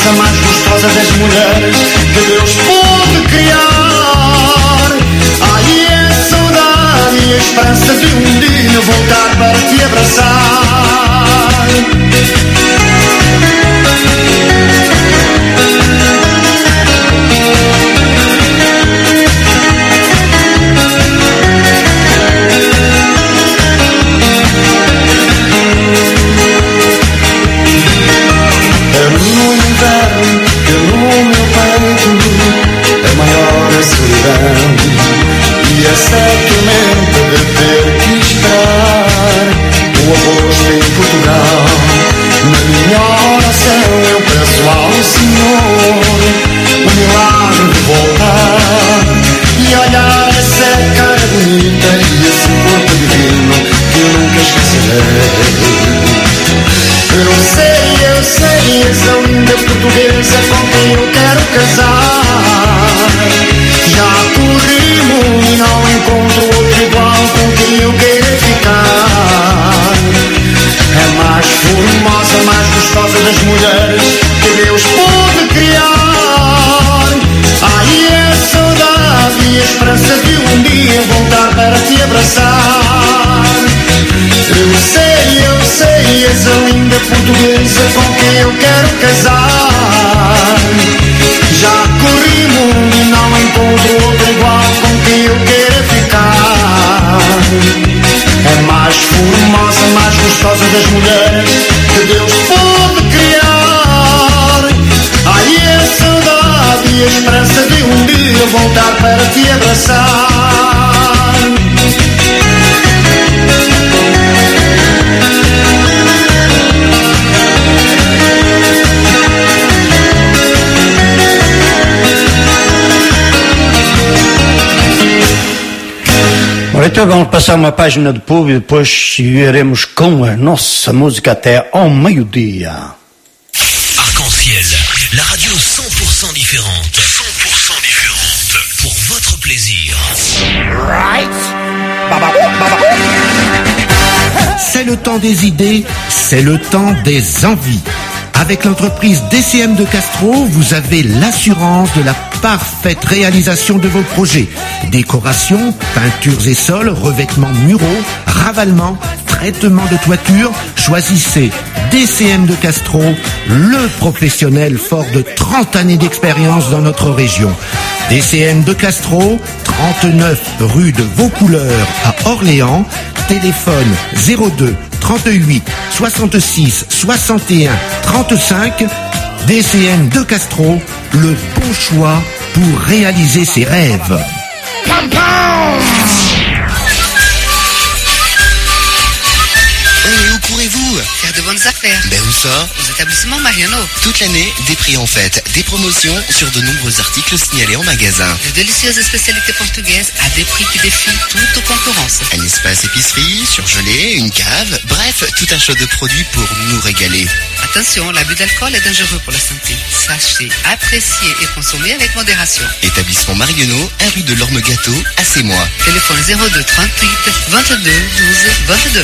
formosa, mais gostosa das mulheres que Deus pôde criar. Ai, a saudade e a esperança de um dia voltar para te abraçar. É no inverno que no meu peito é maior a solidão e essa tormenta de ter que esperar o agosto em Portugal. Na minha oração eu peço ao Senhor o milagre de voltar e olhar essa cara bonita e esse corpo divino que eu nunca esquecerei. Eu sei, eu sei, essa linda portuguesa com quem eu quero casar. Já corri muito e não encontro outro igual com quem eu quero ficar. É mais formosa, mais gostosa das mulheres que Deus pôde criar. Ai, a saudade e a esperança de um dia voltar para te abraçar. Eu sei, eu sei, essa linda portuguesa com quem eu quero casar. Já corri mundo e não encontro outro igual com quem eu quero ficar. É mais formosa, mais gostosa das mulheres que Deus pôde criar. Ai, a saudade e a esperança de um dia voltar para te abraçar. Então vamos passar uma página de pub e depois iremos com a nossa música até ao meio-dia. Arc-en-ciel, la radio cent pour cent différente. cent pour cent différente. Pour votre plaisir. Right. C'est le temps des idées, c'est le temps des envies. Avec l'entreprise D C M de Castro, vous avez l'assurance de la parfaite réalisation de vos projets. Décoration, peintures et sols, revêtements muraux, ravalement, traitement de toiture. Choisissez D C M de Castro, le professionnel fort de trente années d'expérience dans notre région. D C M de Castro, trente-neuf rue de Vaucouleurs à Orléans. Téléphone zéro deux trente-huit soixante-six soixante et un trente-cinq. D C M de Castro, le bon choix pour réaliser ses rêves. Et où courez-vous? Faire de bonnes affaires. Ben où ça? Aux établissements Mariano. Toute l'année, des prix en fête, des promotions sur de nombreux articles signalés en magasin. De délicieuses spécialités portugaises à des prix qui défient toute concurrence. Un espace épicerie, surgelé, une cave, bref, tout un choix de produits pour nous régaler. Attention, l'abus d'alcool est dangereux pour la santé. Sachez, apprécier et consommer avec modération. Établissement Mariano, un rue de l'Orme Gâteau, à Sémois. Téléphone zéro deux trente-huit vingt-deux douze vingt-deux.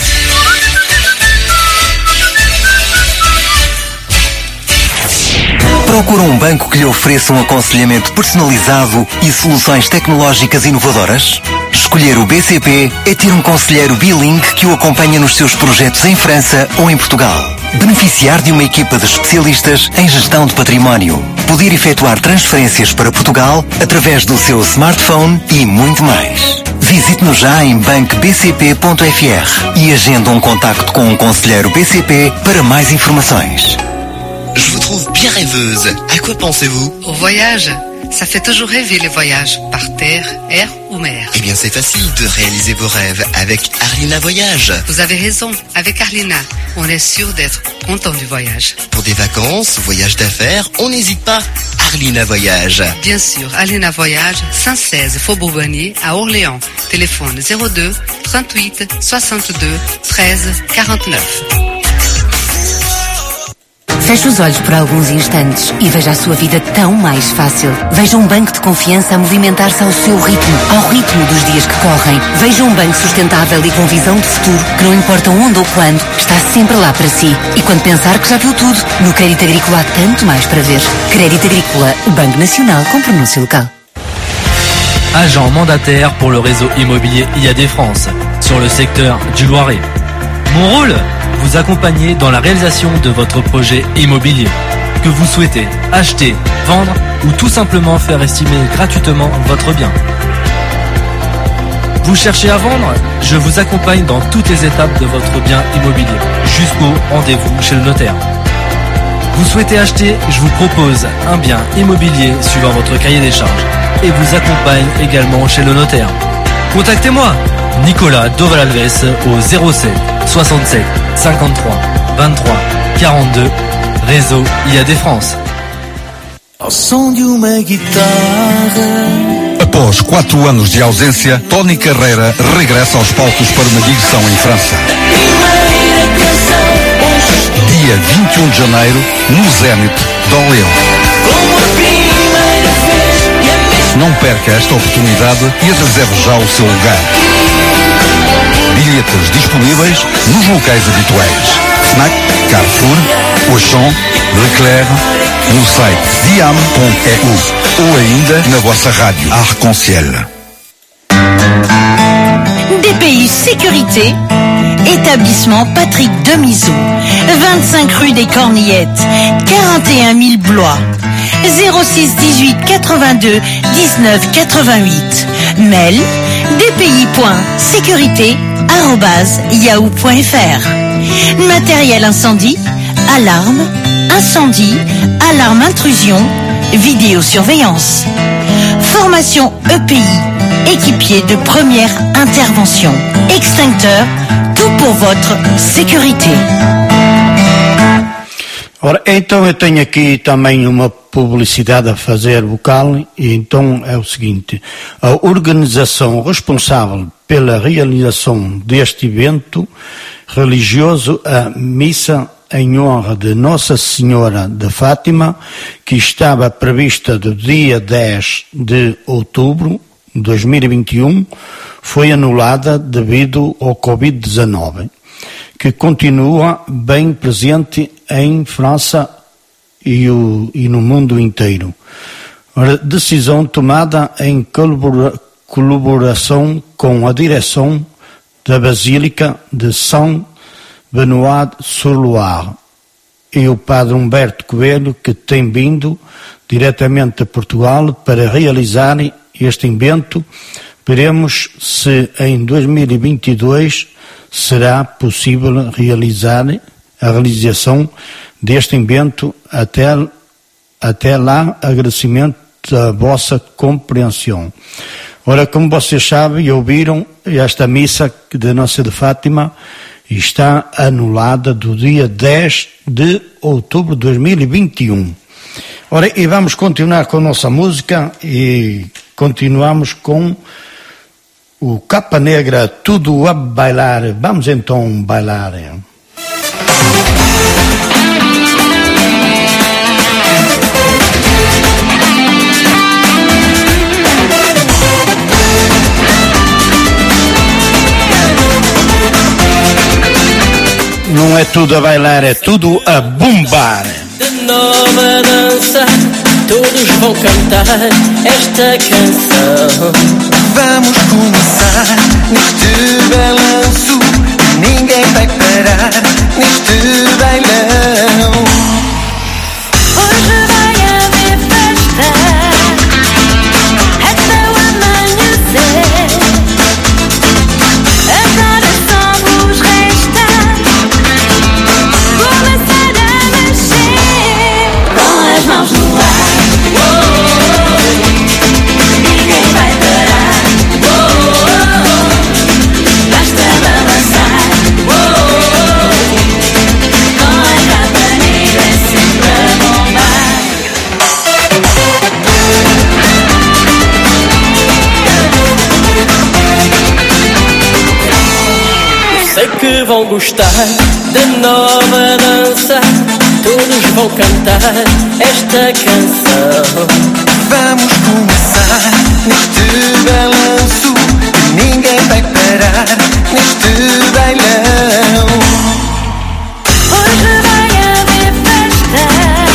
Procura um banco que lhe ofereça um aconselhamento personalizado e soluções tecnológicas inovadoras? Escolher o B C P é ter um conselheiro bilingue que o acompanha nos seus projetos em França ou em Portugal. Beneficiar de uma equipa de especialistas em gestão de património. Poder efetuar transferências para Portugal através do seu smartphone e muito mais. Visite-nos já em banco b c p ponto f r e agenda um contacto com um conselheiro B C P para mais informações. Je vous trouve bien rêveuse. À quoi pensez-vous? Au voyage. Ça fait toujours rêver les voyages, par terre, air ou mer. Eh bien c'est facile de réaliser vos rêves avec Arlina Voyage. Vous avez raison, avec Arlina, on est sûr d'être content du voyage. Pour des vacances, voyages d'affaires, on n'hésite pas. Arlina Voyage. Bien sûr, Arlina Voyage, cent seize Faubourg Bonnier à Orléans. Téléphone zéro deux trente-huit soixante-deux treize quarante-neuf. Feche os olhos por alguns instantes e veja a sua vida tão mais fácil. Veja um banco de confiança a movimentar-se ao seu ritmo, ao ritmo dos dias que correm. Veja um banco sustentável e com visão de futuro, que não importa onde ou quando, está sempre lá para si. E quando pensar que já viu tudo, no Crédito Agrícola há tanto mais para ver. Crédito Agrícola, o Banco Nacional com pronúncia local. Agent mandataire pour le réseau immobilier I A D France, sur le secteur du Loiret. Mon rôle ? Vous accompagner dans la réalisation de votre projet immobilier. Que vous souhaitez acheter, vendre ou tout simplement faire estimer gratuitement votre bien. Vous cherchez à vendre ? Je vous accompagne dans toutes les étapes de votre bien immobilier, jusqu'au rendez-vous chez le notaire. Vous souhaitez acheter ? Je vous propose un bien immobilier suivant votre cahier des charges et vous accompagne également chez le notaire. Contactez-moi, Nicolas Dovalalves au zéro sept soixante-sept cinquante-trois vingt-trois quarante-deux, réseau I A D France. Ao som de uma guitarra. Após quatro anos de ausência, Tony Carreira regressa aos palcos para uma digressão em França. Dia vinte e um de janeiro, no Zénith de Orléans. Não perca esta oportunidade e reserve já o seu lugar. Bilhetes disponíveis nos locais habituais. Fnac, Carrefour, Auchan, Leclerc, no site diam ponto e u ou ainda na vossa rádio Arc-en-Ciel. D P I Sécurité, établissement Patrick Demisou, vingt-cinq rue des Cornillettes, quarante et un mille Blois, zéro six dix-huit quatre-vingt-deux dix-neuf quatre-vingt-huit. Mail dpi point sécurité arobase yahoo point fr. Matériel incendie, alarme, incendie, alarme intrusion, vidéosurveillance. Formation E P I, équipier de première intervention, extincteur, tout pour votre sécurité. Ora, então eu tenho aqui também uma publicidade a fazer vocal, e então é o seguinte: a organização responsável pela realização deste evento religioso, a missa em honra de Nossa Senhora de Fátima, que estava prevista do dia dez de outubro de dois mil e vinte e um, foi anulada devido ao covid dezenove, que continua bem presente em França e, o, e no mundo inteiro. A decisão tomada em colabora, colaboração com a direção da Basílica de Saint-Benoît-sur-Loire e o padre Humberto Coelho, que tem vindo diretamente a Portugal para realizar este evento. Veremos se em dois mil e vinte e dois será possível realizar a realização deste evento. Até, até lá, agradecimento da vossa compreensão. Ora, como vocês sabem e ouviram, esta missa de Nossa de Fátima está anulada do dia dez de outubro de dois mil e vinte e um. Ora, e vamos continuar com a nossa música e continuamos com o Capa Negra, tudo a bailar. Vamos então bailar. Não é tudo a bailar, é tudo a bombar. De nova dança, todos vão cantar esta canção. Vamos começar neste balanço, ninguém vai parar neste bailão. Hoje vai haver festa até o amanhecer. Agora só vos resta começar a mexer com as mãos no ar. Oh, oh, oh. Ninguém vai parar. Oh, oh, oh. Basta balançar. Oh, oh, oh. Com a capa negra sempre a bombar. Sei que vão gostar da nova dança, todos vão cantar esta canção. Vamos começar neste balanço, ninguém vai parar neste bailão. Hoje vai haver festa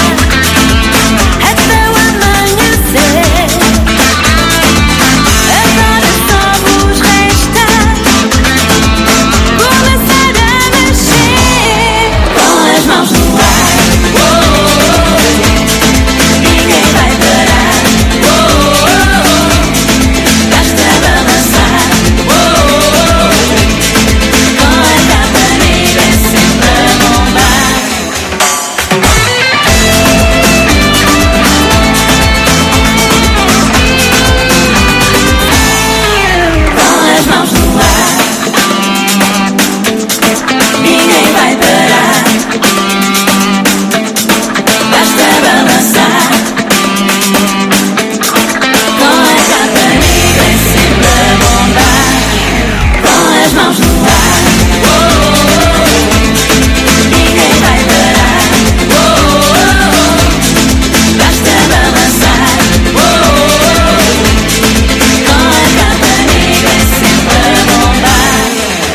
até o amanhecer. Agora só vos resta começar a mexer com as mãos no ar. Ninguém vai parar. Basta balançar com a rapariga sempre a bombar. Com as mãos no ar, ninguém vai parar. Basta balançar com a rapariga sempre a bombar. Com as mãos no ar, ninguém vai parar. Basta balançar com a rapariga sempre a bombar.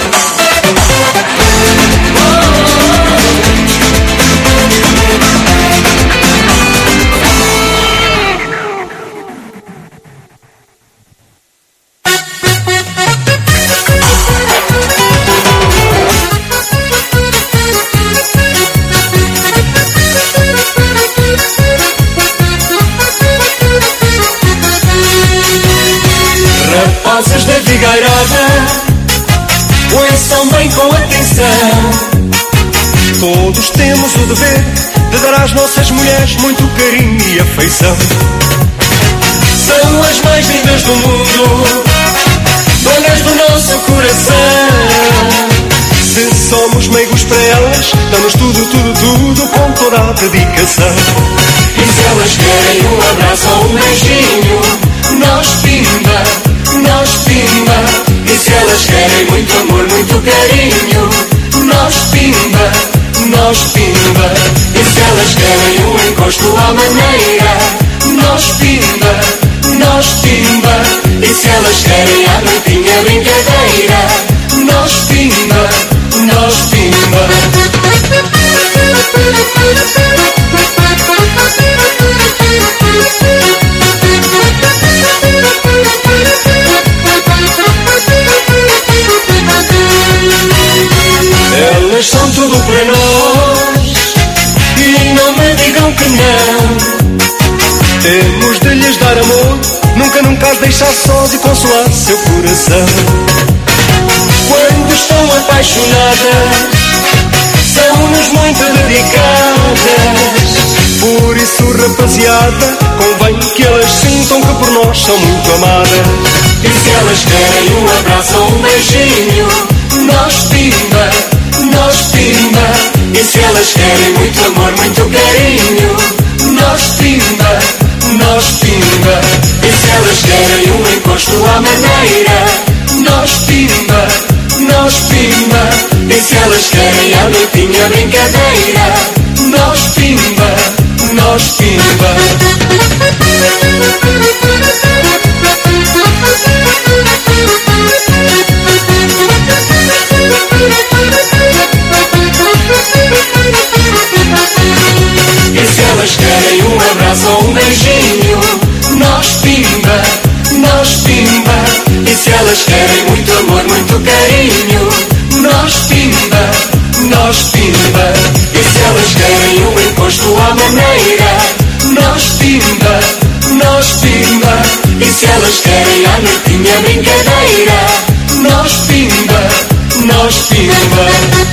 Rapazes da Figueirada, ouçam bem com atenção. Todos temos o dever de dar às nossas mulheres muito carinho e afeição. São as mais lindas do mundo, donas do nosso coração. Se somos meigos para elas, damos tudo, tudo, tudo com toda a dedicação. E se elas querem um abraço ou um beijinho, nós pimba, nós pimba. E se elas querem muito amor, muito carinho, nós pimba, nós pimba. E se elas querem um encosto à maneira, nós pimba, nós pimba. E se elas querem a noitinha brincadeira, nós pimba, nós pimba. Elas são tudo para nós e não me digam que não. Temos de lhes dar amor, nunca, nunca as deixar sós e consolar seu coração. Quando estão apaixonadas, são-nos muito dedicadas. Por isso, rapaziada, convém que elas sintam que por nós são muito amadas. E se elas querem um abraço ou um beijinho, nós pimba, nós pimba. E se elas querem muito amor, muito carinho, nós pimba, nós pimba. E se elas querem um encosto à maneira, nós pimba, nós pimba. E se elas querem a noitinha brincadeira, nós pimba, nós pimba. E se elas querem um abraço ou um beijinho, nós pimba, nós pimba. E se elas querem muito amor, muito carinho, nós pimba, nós pimba. E se elas querem um encosto à maneira, nós pimba, nós pimba. E se elas querem a noitinha brincadeira, nós pimba, nós pimba.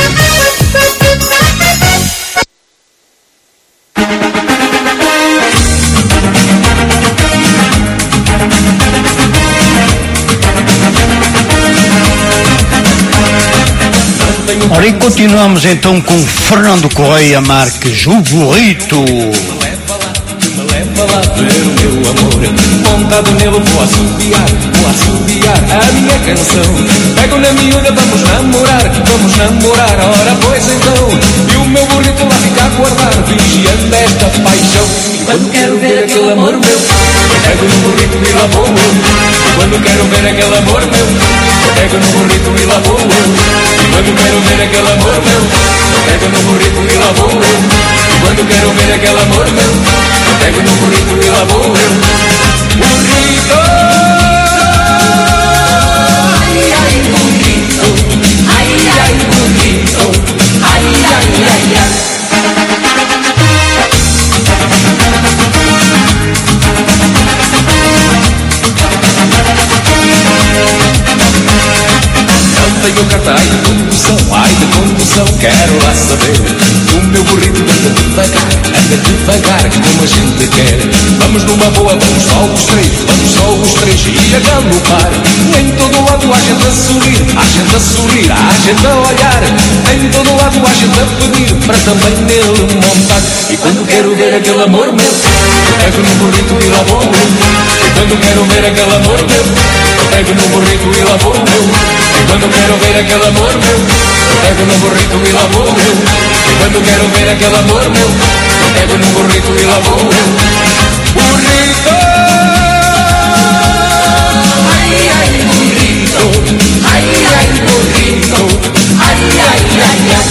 Ora, e continuamos então com Fernando Correia Marques, o burrito. Leva lá ver o meu amor, montado nele vou assobiar, vou assobiar a minha canção. Pego na miúda, vamos namorar, vamos namorar, ora pois então. E o meu burrito lá fica a guardar, vigiando esta paixão. E quando quero ver aquele amor meu, pego no burrito e lá vou eu. E quando quero ver aquele amor meu, pego no burrito e lá vou eu. E quando quero ver aquele amor meu, pego no burrito e lá vou eu. E quando quero ver aquele amor meu, pego no burrito e lá vou eu. Burrito, ai ai burrito, ai ai burrito, ai ai ai ai. Tenho cartaz de condução, ai de condução, quero lá saber. O meu burrito anda devagar, anda devagar, como a gente quer. Vamos numa boa, vamos só os três, vamos só os três e a galopar. Em todo lado há gente a sorrir, há gente a sorrir, há gente a olhar. Em todo lado há gente a pedir para também nele montar. E quando quero ver aquele amor meu, pego no burrito e lá vou eu. E quando quero ver aquele amor meu, pego no burrito e lá vou eu. E quando quero ver aquele amor meu, pego no burrito e lá vou eu. E quando quero ver aquele amor meu, pego no burrito e lá vou eu. Burrito, ai ai burrito, ai ai burrito, ai ai ai ai.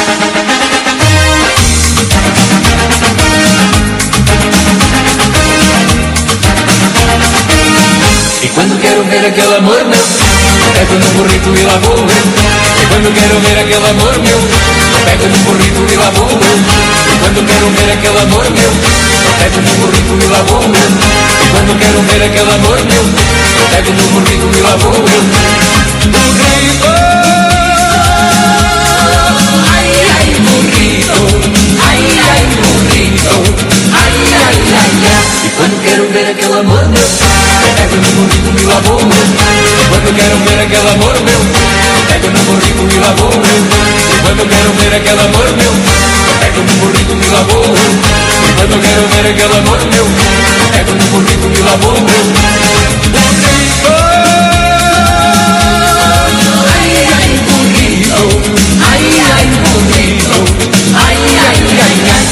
E quando quero ver aquele amor meu, pego no burrito e lá vou eu. E quando quero ver aquele amor meu, pego no burrito e lá vou eu. E quando quero ver aquele amor meu, pego no burrito e lá vou eu. E quando quero ver aquele amor meu, pego no burrito e lá vou eu. Burrito, ai ai burrito, ai ai burrito, ai ai ai ai. E quando quero ver aquele amor meu, pego no burrito e lá vou eu. Quando quero ver aquele amor meu, pego no burrito e lá vou eu. Quando quero ver aquele amor meu, pego no burrito e lá vou eu. Quando quero ver aquele amor meu, pego no burrito e lá vou eu. Burrito, ai ai burrito, ai ai burrito, ai ai ai ai.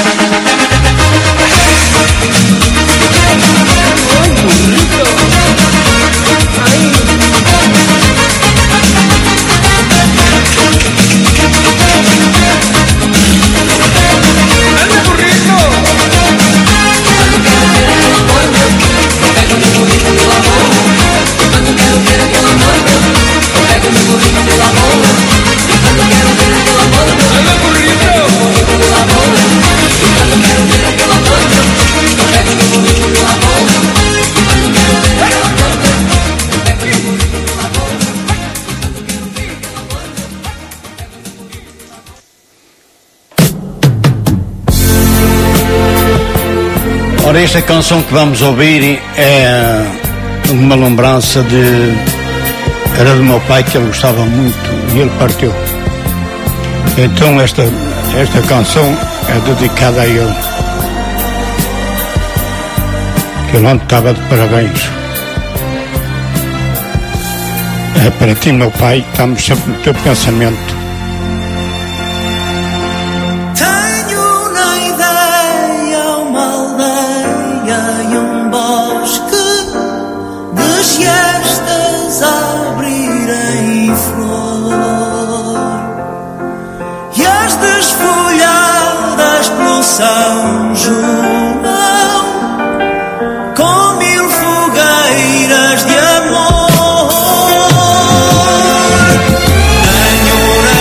Ora, esta canção que vamos ouvir é uma lembrança de... era do meu pai, que ele gostava muito e ele partiu. Então esta, esta canção é dedicada a ele, que ele ontem estava de parabéns. É para ti, meu pai, estamos sempre no teu pensamento. São João, com mil fogueiras de amor. Tenho na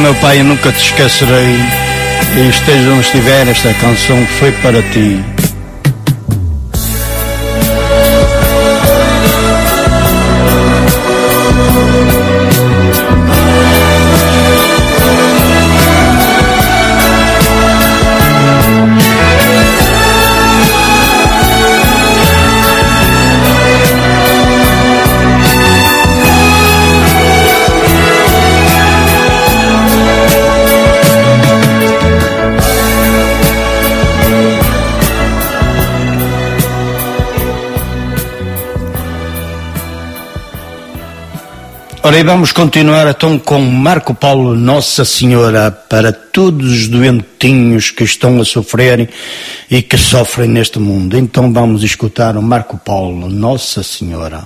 meu pai, eu nunca te esquecerei. E esteja onde estiver, esta canção foi para ti. Ora, e vamos continuar então com Marco Paulo, Nossa Senhora, para todos os doentinhos que estão a sofrer e que sofrem neste mundo. Então vamos escutar o Marco Paulo, Nossa Senhora.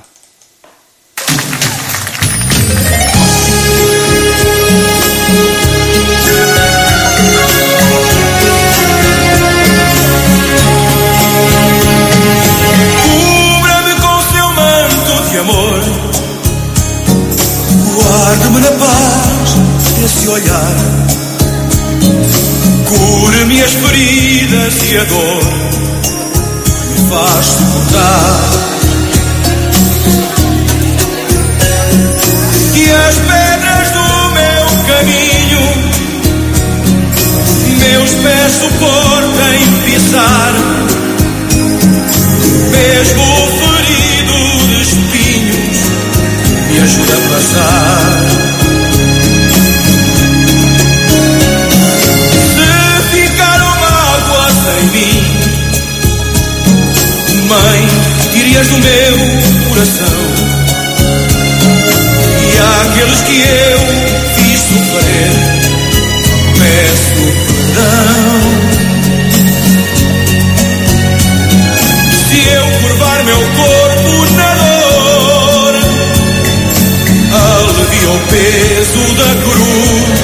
Cubra-me com seu manto de amor, guarda-me na paz desse olhar, cura-me as feridas e a dor me faz suportar, e as pedras do meu caminho meus pés suportem pisar, mesmo ferido de espinhos me ajuda a passar. Se ficaram mágoas em mim, Mãe, tire-as do meu coração, e àqueles que eu fiz sofrer, peço perdão. Se eu curvar meu corpo na dor, alivia o peso da cruz,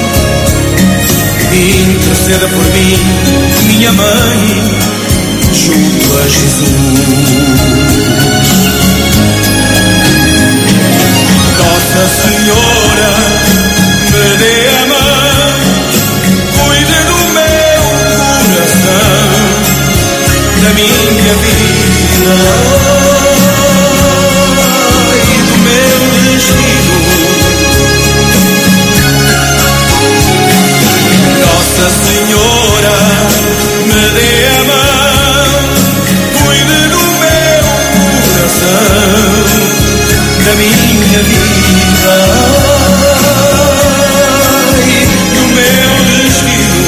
interceda por mim, minha mãe, junto a Jesus. Nossa Senhora, me dê a mão, cuide do meu coração, da minha vida e do meu destino. Nossa Senhora, me dê a mão, cuide do meu coração, da minha vida e do meu destino,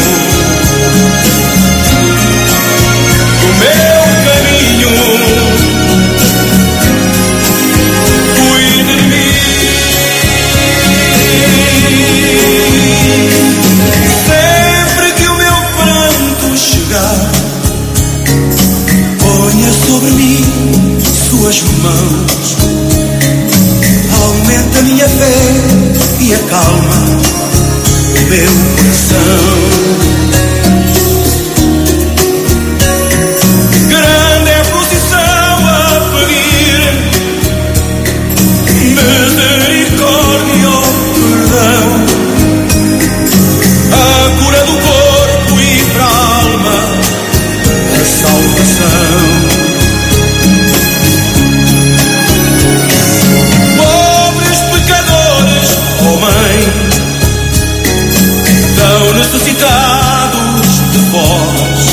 do meu caminho, cuide de mim. Sempre que o meu pranto chegar, ponha sobre mim suas mãos, aumenta a minha fé e acalma o meu coração. Grande é a procissão a pedir misericórdia ou perdão, a cura do corpo e para a alma a salvação. Pobres pecadores, oh Mãe, tão necessitados de vós,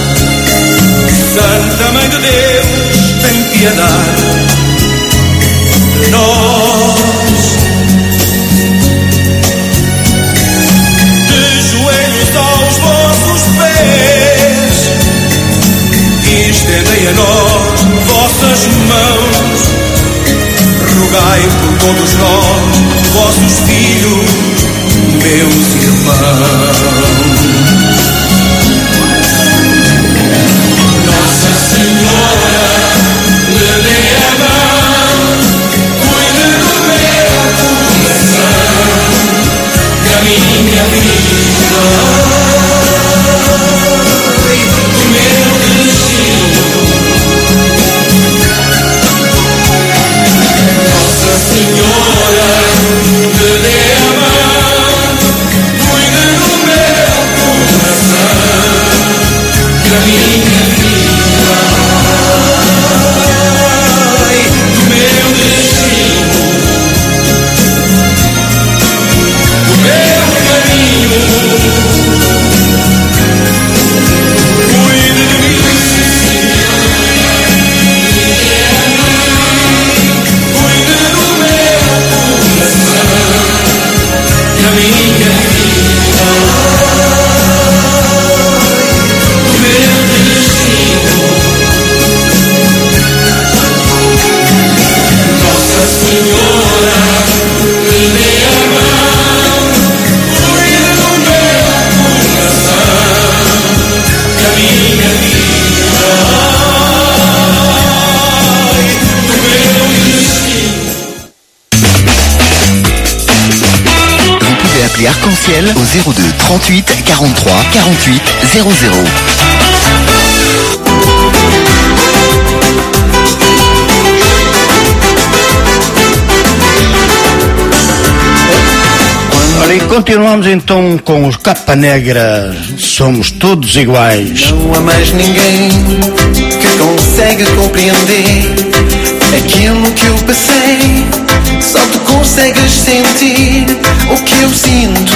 Santa Mãe de Deus, tem piedade de nós. De joelhos aos vossos pés, estendei a nós vossas mãos, rogai por todos nós, vossos filhos, meus irmãos. Nossa Senhora, me dê a mão, cuide do meu coração, da minha vida e do meu destino. Nossa Senhora, me dê a mão, C'est Arc-en-Ciel au zéro deux trente-huit quarante-trois quarante-huit zéro zéro. Olha, e continuamos então com os Capa Negra, somos todos iguais. Não há mais ninguém que consegue compreender aquilo que eu passei. Só tu consegues sentir o que eu sinto.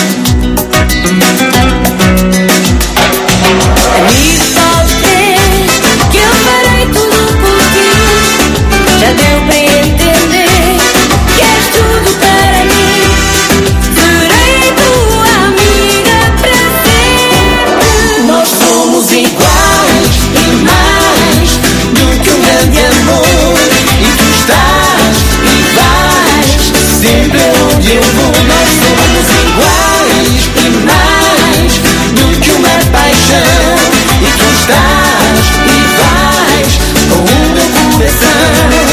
E só vês que eu farei tudo por ti. Já deu para entender que és tudo para mim. Serei tua amiga para sempre. Nós somos iguais e mais do que um grande amor. E tu estás e vais sempre onde eu vou. Nós somos iguais e mais do que uma paixão. E tu estás e vais com o meu coração.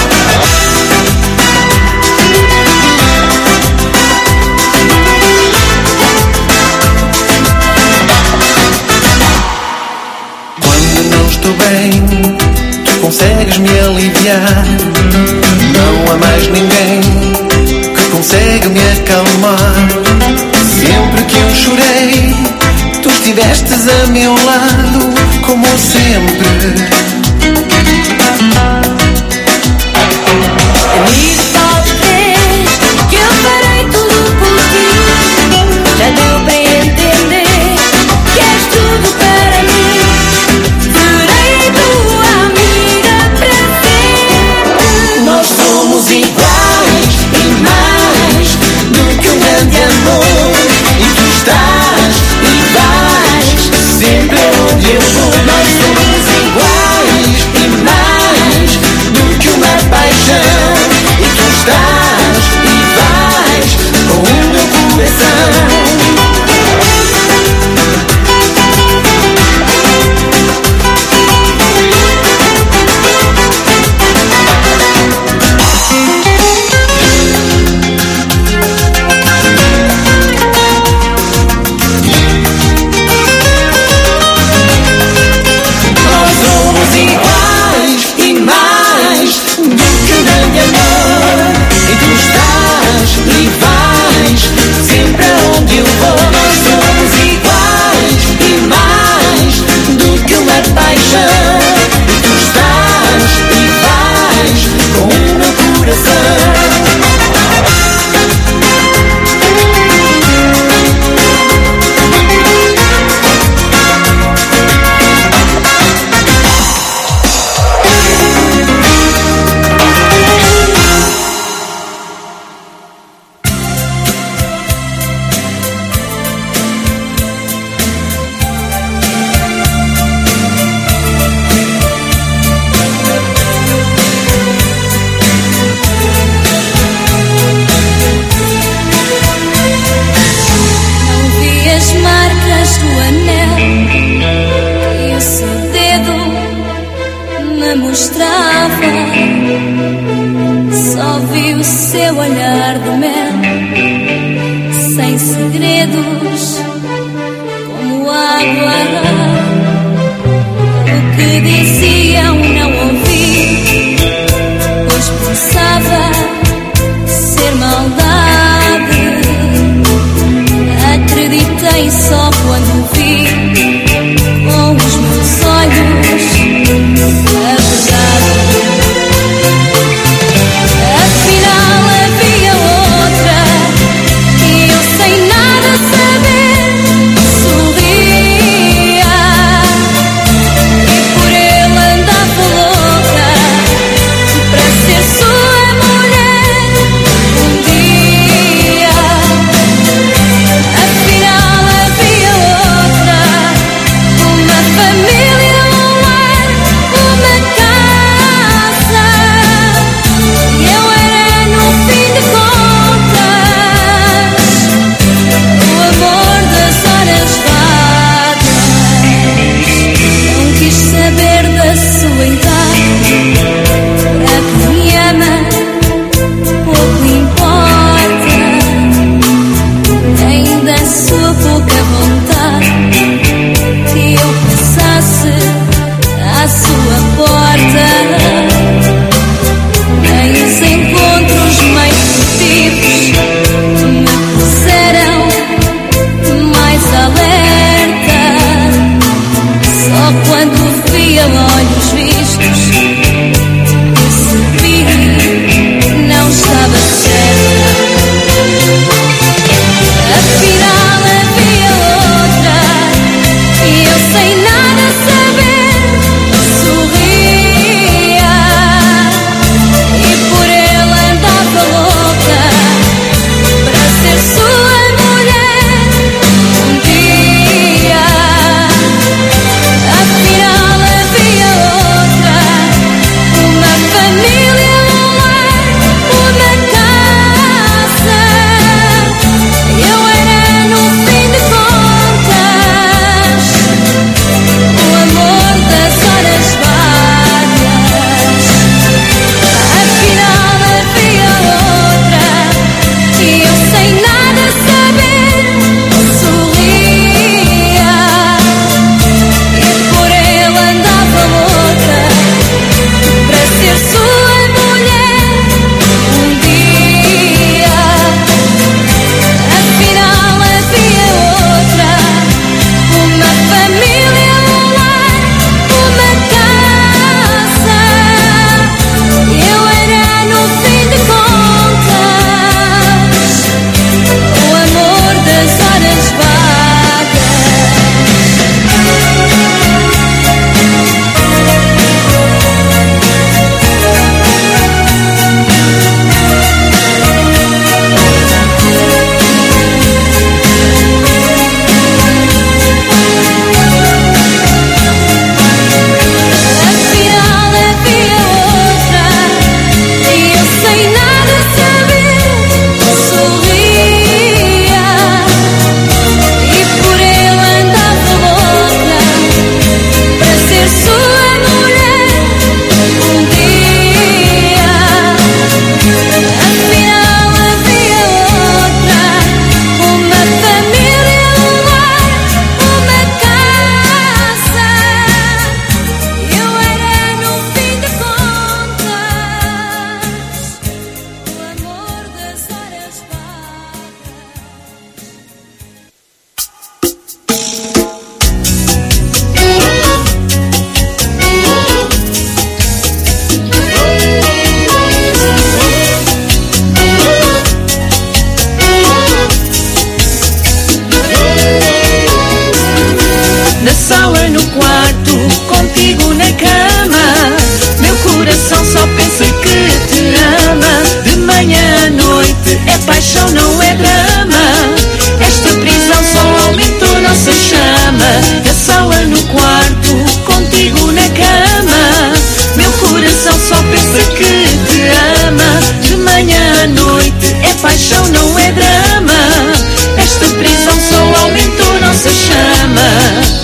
Quando não estou bem, tu consegues me aliviar. Não há mais ninguém que consegue me acalmar. Sempre que eu chorei, tu estivestes a meu lado, como sempre. E só vês que eu farei tudo por ti. Já deu para entender que és tudo para mim. Serei tua amiga para sempre. Nós somos iguais e mais do que um grande amor. E tu estás e vais sempre onde eu vou. Nós somos iguais e mais do que uma paixão. E tu estás e vais com o meu coração. Nós somos iguais e mais do que um grande amor. E tu estás e vais sempre aonde eu vou. Nós somos iguais e mais do que uma paixão. E tu estás e vais com o meu coração. Não vi as marcas do anel que o seu dedo me mostrava. Só vi o seu olhar de mel, sem segredos, como água. O que diziam não ouvi, pois pensava ser maldade. Acreditei só quando vi com os meus olhos a verdade. Afinal havia outra e eu sem nada saber sorria. E por ele andava pensa que te ama. De manhã à noite é paixão, não é drama. Esta prisão só aumentou nossa chama.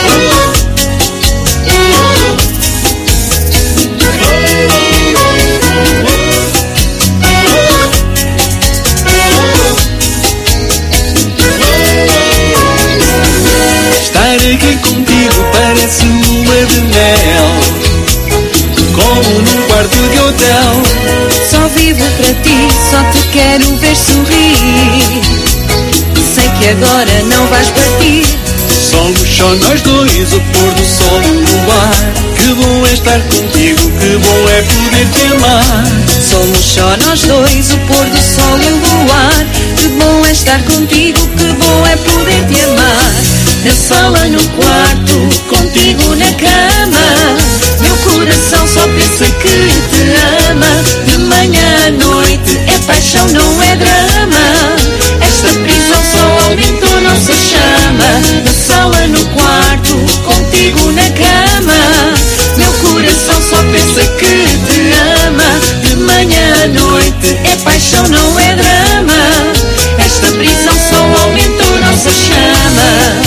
Estar aqui contigo parece lua de mel, como num quarto de hotel. Só vivo para ti, só te quero ver sorrir. Sei que agora não vais partir. Somos só nós dois, o pôr do sol e o luar. Que bom é estar contigo, que bom é poder te amar. Somos só nós dois, o pôr do sol e o luar. Que bom é estar contigo, que bom é poder te amar. Na sala, no quarto, contigo na cama. Meu coração só pensa que te ama. De manhã à noite é paixão, não é drama. Esta prisão só aumentou nossa chama. Na sala, no quarto, contigo na cama. Meu coração só pensa que te ama. De manhã à noite é paixão, não é drama. Esta prisão só aumentou nossa chama.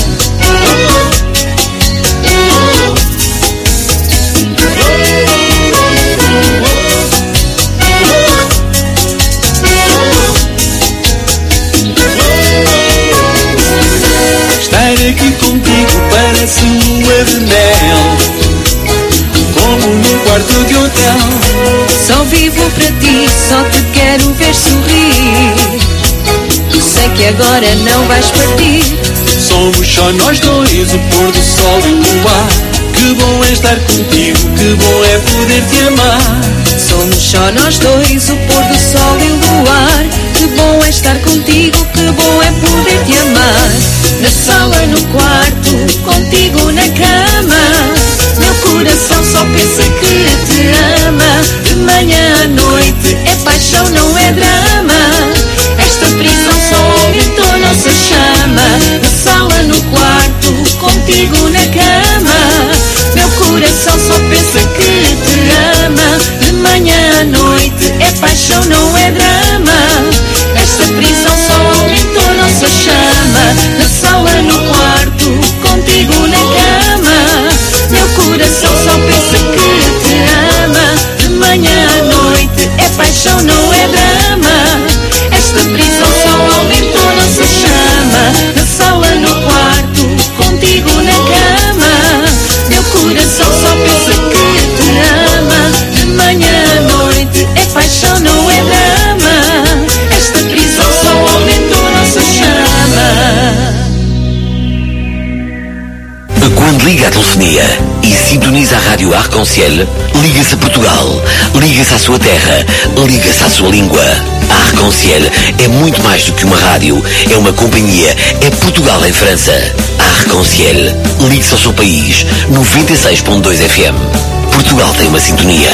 Estar aqui contigo parece lua de mel, como num quarto de hotel. Só vivo para ti, só te quero ver sorrir. Sei que agora não vais partir. Somos só nós dois, o pôr do sol e o luar. Que bom é estar contigo, que bom é poder te amar. Somos só nós dois, o pôr do sol e o luar. Que bom é estar contigo, que bom é poder te amar. Na sala, no quarto, contigo na cama. Meu coração só pensa que te ama. De manhã à noite é paixão, não é drama. Esta prisão só aumentou nossa chama. Na sala, no quarto, contigo na cama. Meu coração só pensa que te ama. De manhã à noite é paixão, não é drama. Esta prisão só aumentou nossa chama. Na sala, no quarto, contigo na cama. Meu coração só pensa que te ama. De manhã à noite é paixão, não é drama. Esta prisão só aumentou nossa chama. Na sala, no quarto, contigo na cama. Meu coração só pensa que te ama. De manhã à noite é paixão, não é drama. Esta prisão só aumentou nossa chama. Quando liga a telefonia e sintoniza a rádio Arc-en-Ciel, liga-se a Portugal, liga-se à sua terra, liga-se à sua língua. A Arc-en-Ciel é muito mais do que uma rádio, é uma companhia, é Portugal em França. A Arc-en-Ciel, ligue-se ao seu país, noventa e seis ponto dois F M. Portugal tem uma sintonia.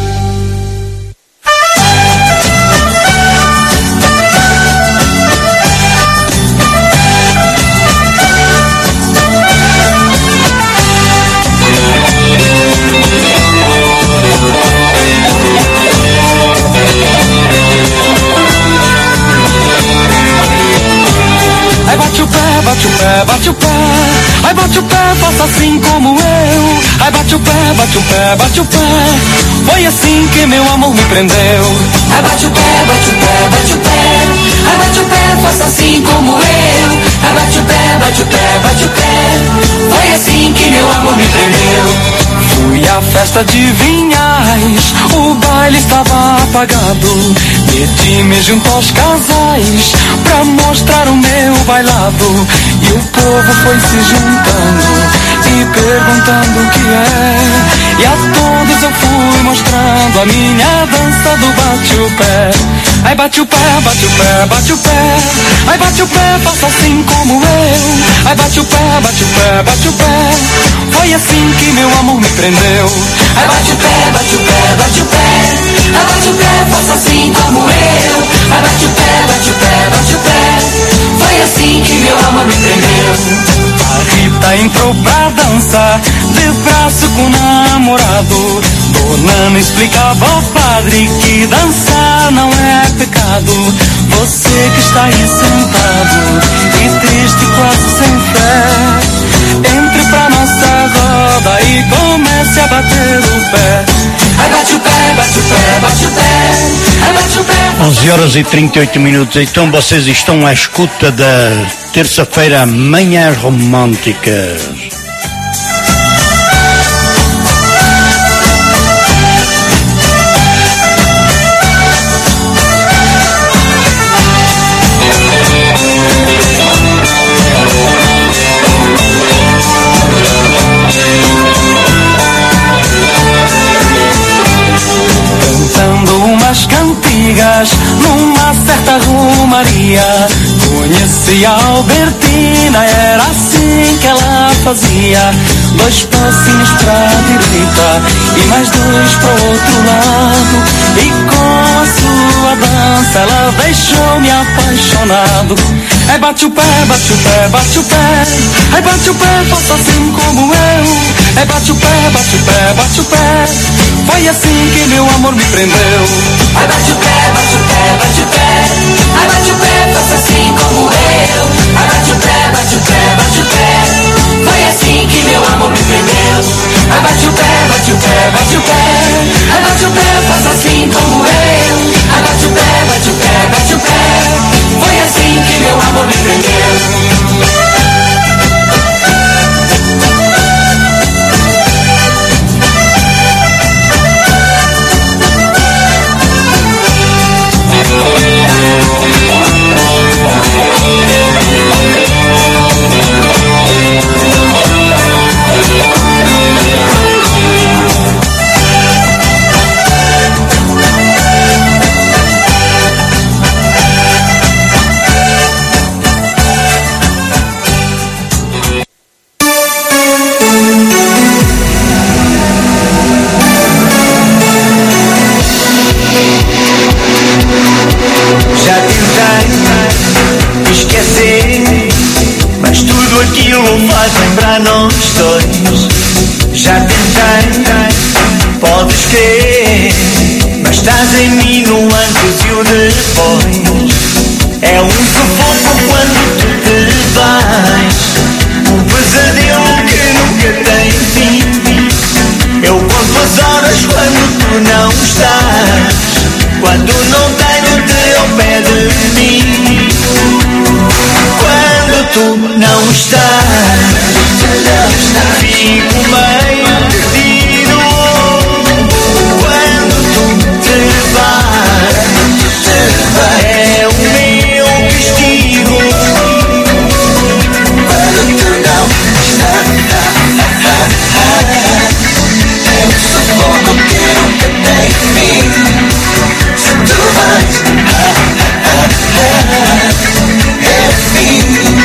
Bate o pé, bate o pé, ai bate o pé, faça assim como eu. Ai bate o pé, bate o pé, bate o pé, foi assim que meu amor me prendeu. Ai bate o pé, bate o pé, bate o pé, ai bate o pé, faça assim como eu. Ai bate o pé, bate o pé, bate o pé, foi assim que meu amor me prendeu. Fui à festa de Vinhais, o baile estava apagado. Meti-me junto aos casais pra mostrar o meu bailado. E o povo foi se juntando e perguntando o que é. E a todos eu fui mostrando a minha dança do bate-o-pé. Ai bate o pé, bate o pé, bate o pé, ai bate o pé, faça assim como eu. Ai bate o pé, bate o pé, bate o pé, foi assim que meu amor me prendeu. Ai bate o pé, bate o pé, bate o pé, ai bate o pé, faça assim como eu. Ai bate o pé, bate o pé, bate o pé, foi assim que meu amor me prendeu. A Rita entrou pra dançar, de braço com o namorado. O Nano explicava ao padre que dançar não é pecado. Você que está aí sentado e triste, quase sem fé, entre pra nossa roda e comece a bater o pé. Ai, bate o pé, bate o pé, bate o pé. Ai, bate o pé. onze horas e trinta e oito minutos. Então vocês estão à escuta da terça-feira, Manhãs Românticas. Cantigas numa certa romaria, conheci a Albertina, era assim que ela fazia. Dois passinhos pra direita e mais dois pro outro lado, e com a sua dança ela deixou-me apaixonado. É bate o pé, bate o pé, bate o pé. É bate o pé, faça assim como eu. É bate o pé, bate o pé, bate o pé. Foi assim que meu amor me prendeu. Ai, bate o pé, bate o pé, bate o pé. Ai, bate o pé, faça assim como eu. Ai, bate o pé, bate o pé, bate o pé. Foi assim que meu amor me prendeu. Ai, bate o pé, bate o pé, bate o pé. Ai, bate o pé, faça assim como eu. Ai, bate o pé, bate o pé, bate o pé. Foi assim que meu amor me prendeu. Faz lembrar nós dois. Já tentei, podes crer, mas estás em mim no antes e o depois. É um sufoco quando tu te vais, um pesadelo que nunca tem fim. Eu conto as horas quando tu não estás, quando não tenho-te ao pé de mim. Quando tu não estás, fico meio perdido. Quando tu te vais, é o meu castigo. Quando tu não estás, é um sufoco que nunca tem fim. Se tu vais, é fim.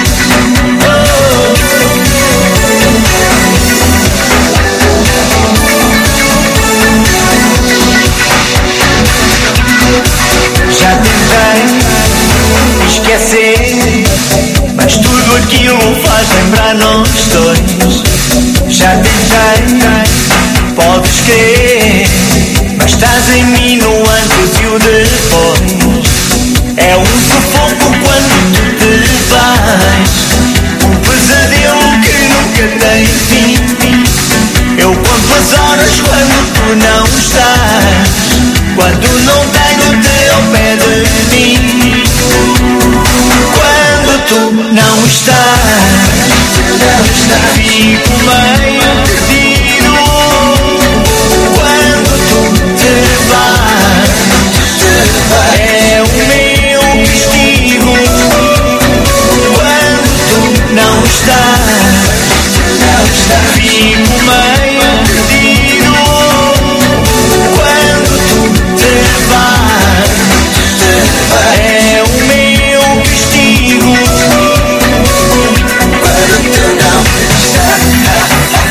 Já tentei esquecer, mas tudo aquilo faz lembrar nós dois. Já tentei, podes crer, mas estás em mim no antes e o depois. É um sufoco quando tu te vais, um pesadelo que nunca tem fim. Eu conto as horas quando tu não estás, quando não tenho-te ao pé de mim. Quando tu não estás, fico meio perdido. Quando tu te vais, é o meu castigo. Quando tu não estás, fico meio perdido. Quando tu te vais, é o meu castigo. Quando tu não estás.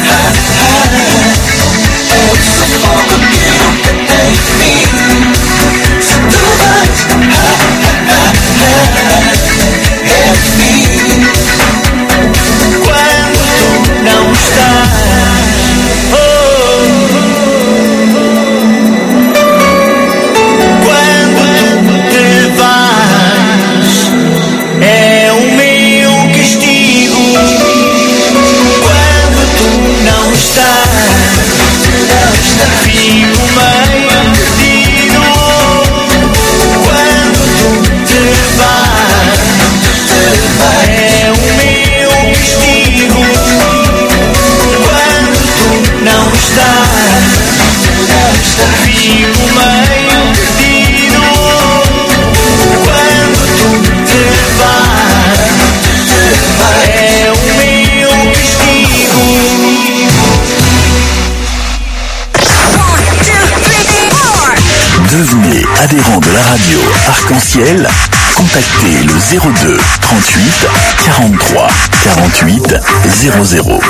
adhérents de la radio Arc-en-Ciel, contactez le zéro deux trente-huit quarante-trois quarante-huit zéro zéro.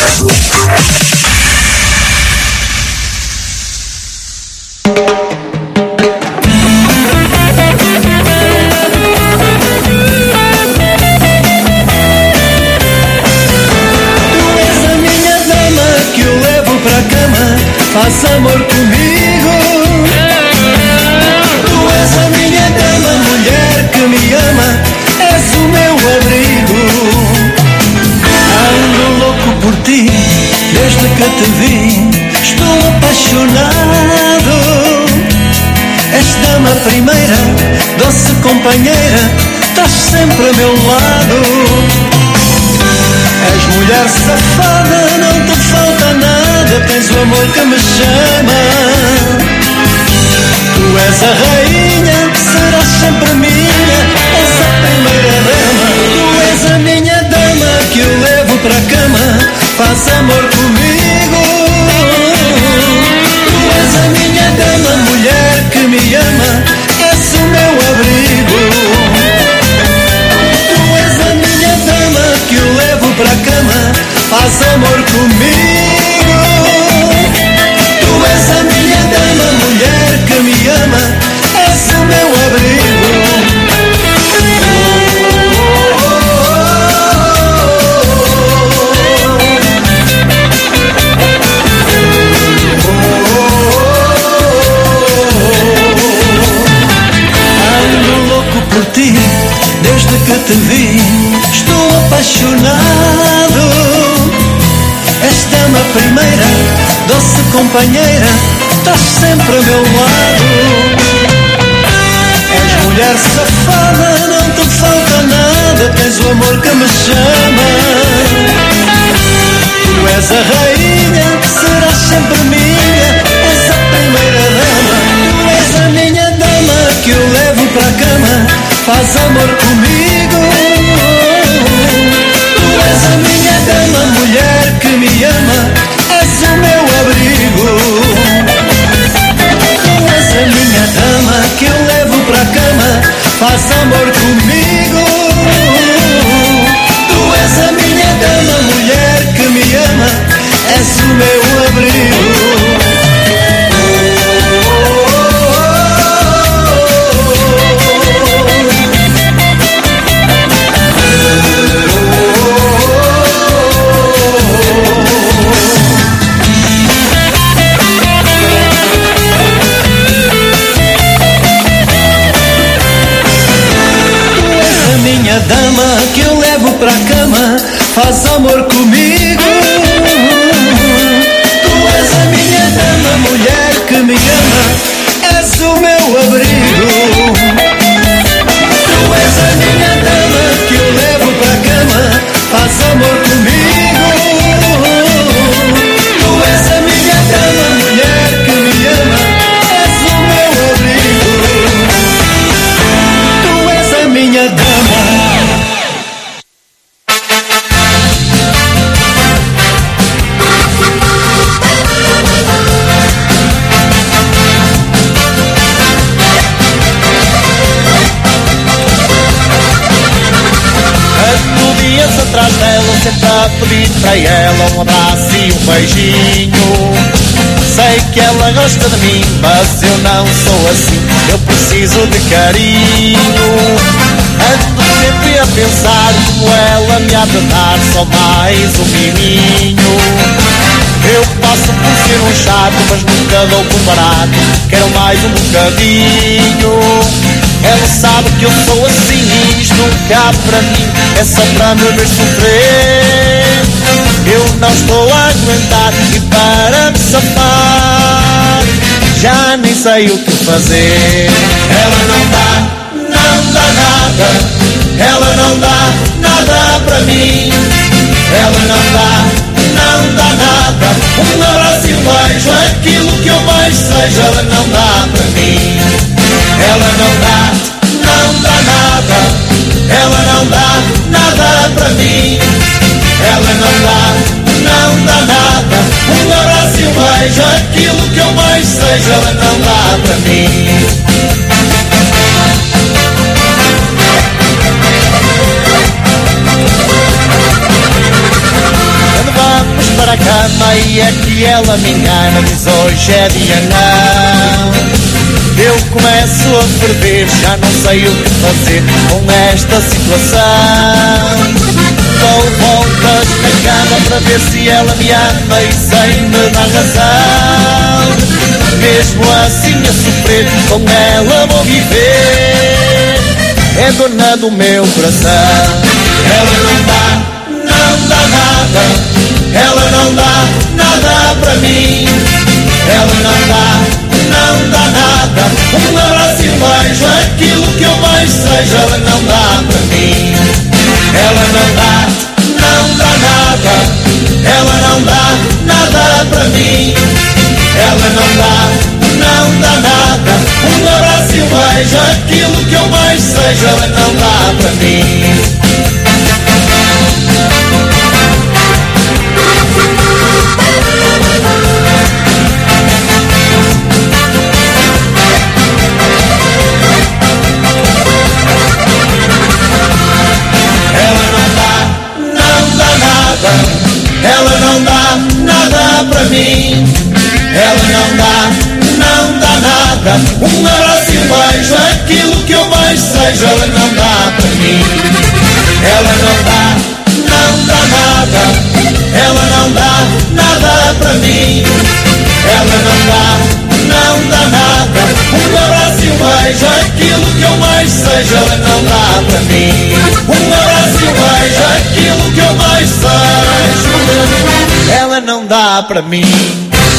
Faz amor comigo. Tu és a minha dama, mulher que me ama, és o meu abrigo. Ando louco por ti, desde que te vi, estou apaixonado. És dama primeira, doce companheira, estás sempre a meu lado. És mulher safada, não te falta nada, tens o amor que me chama. Tu és a rainha, serás sempre minha, és a primeira dama. Tu és a minha dama que eu levo para a cama, faz amor comigo. Tu és a minha dama, mulher que me ama, és o meu abrigo. Tu és a minha dama que eu levo para a cama, faz amor comigo. Tu és a minha dama, mulher que me ama, és o meu abrigo. Ando louco por ti, desde que te vi, estou apaixonado. És dama primeira, doce companheira, estás sempre a meu lado. És mulher safada, não te falta nada, tens o amor que me chama. Tu és a rainha, serás sempre minha, és a primeira dama. Tu és a minha dama que eu levo para a cama, faz amor comigo. Tu és a minha dama, mulher que me ama, és o meu abrigo. Tu és a minha dama que eu levo para a cama, faz amor comigo. Tu és a minha dama, mulher que me ama, és o meu abrigo. Minha dama que eu levo pra cama, faz amor comigo. Tu és a minha dama, mulher que me ama, és o meu abrigo. Tu és a minha dama que eu levo pra cama, faz amor comigo. Tu és a minha dama, mulher que me ama, és o meu abrigo. Tu és a minha dama. Atrás dela, sempre a pedir para ela um abraço e um beijinho. Sei que ela gosta de mim, mas eu não sou assim, eu preciso de carinho. Ando sempre a pensar como ela me há de dar só mais um miminho. Eu passo por ser um chato, mas nunca dou por barato, quero mais um bocadinho. Ela sabe que eu sou assim e isto nunca para mim é só para me ver sofrer. Eu não estou a aguentar e para me safar já nem sei o que fazer. Ela não dá, não dá nada, ela não dá nada para mim. Ela não dá, não dá nada, um abraço e um beijo, aquilo que eu mais seja, ela não dá para mim. Ela não dá, não dá nada, ela não dá nada para mim. Ela não dá, não dá nada, um abraço e um beijo, aquilo que eu mais seja, ela não dá para mim. Aí é que ela me engana, diz hoje é dia não. Eu começo a ferver, já não sei o que fazer com esta situação. Dou voltas na cama para ver se ela me ama e sem me dar razão. Mesmo assim a sofrer, com ela vou viver. É dona do meu coração. Ela não dá, não dá nada. Ela não dá nada para mim. Ela não dá, não dá nada. Um abraço e um beijo, aquilo que eu mais seja. Ela não dá para mim. Ela não dá, não dá nada. Ela não dá nada para mim. Ela não dá, não dá nada. Um abraço e um beijo, aquilo que eu mais seja. Ela não dá para mim. Ela não dá nada pra mim. Ela não dá, não dá nada. Um abraço e um beijo, aquilo que eu mais seja. Ela não dá pra mim. Ela não dá, não dá nada. Ela não dá nada pra mim. Ela não dá, não dá nada. Um abraço e um beijo, aquilo que eu mais seja. Ela não dá pra mim. Um abraço e um beijo, aquilo que eu mais seja. Ela não dá pra mim.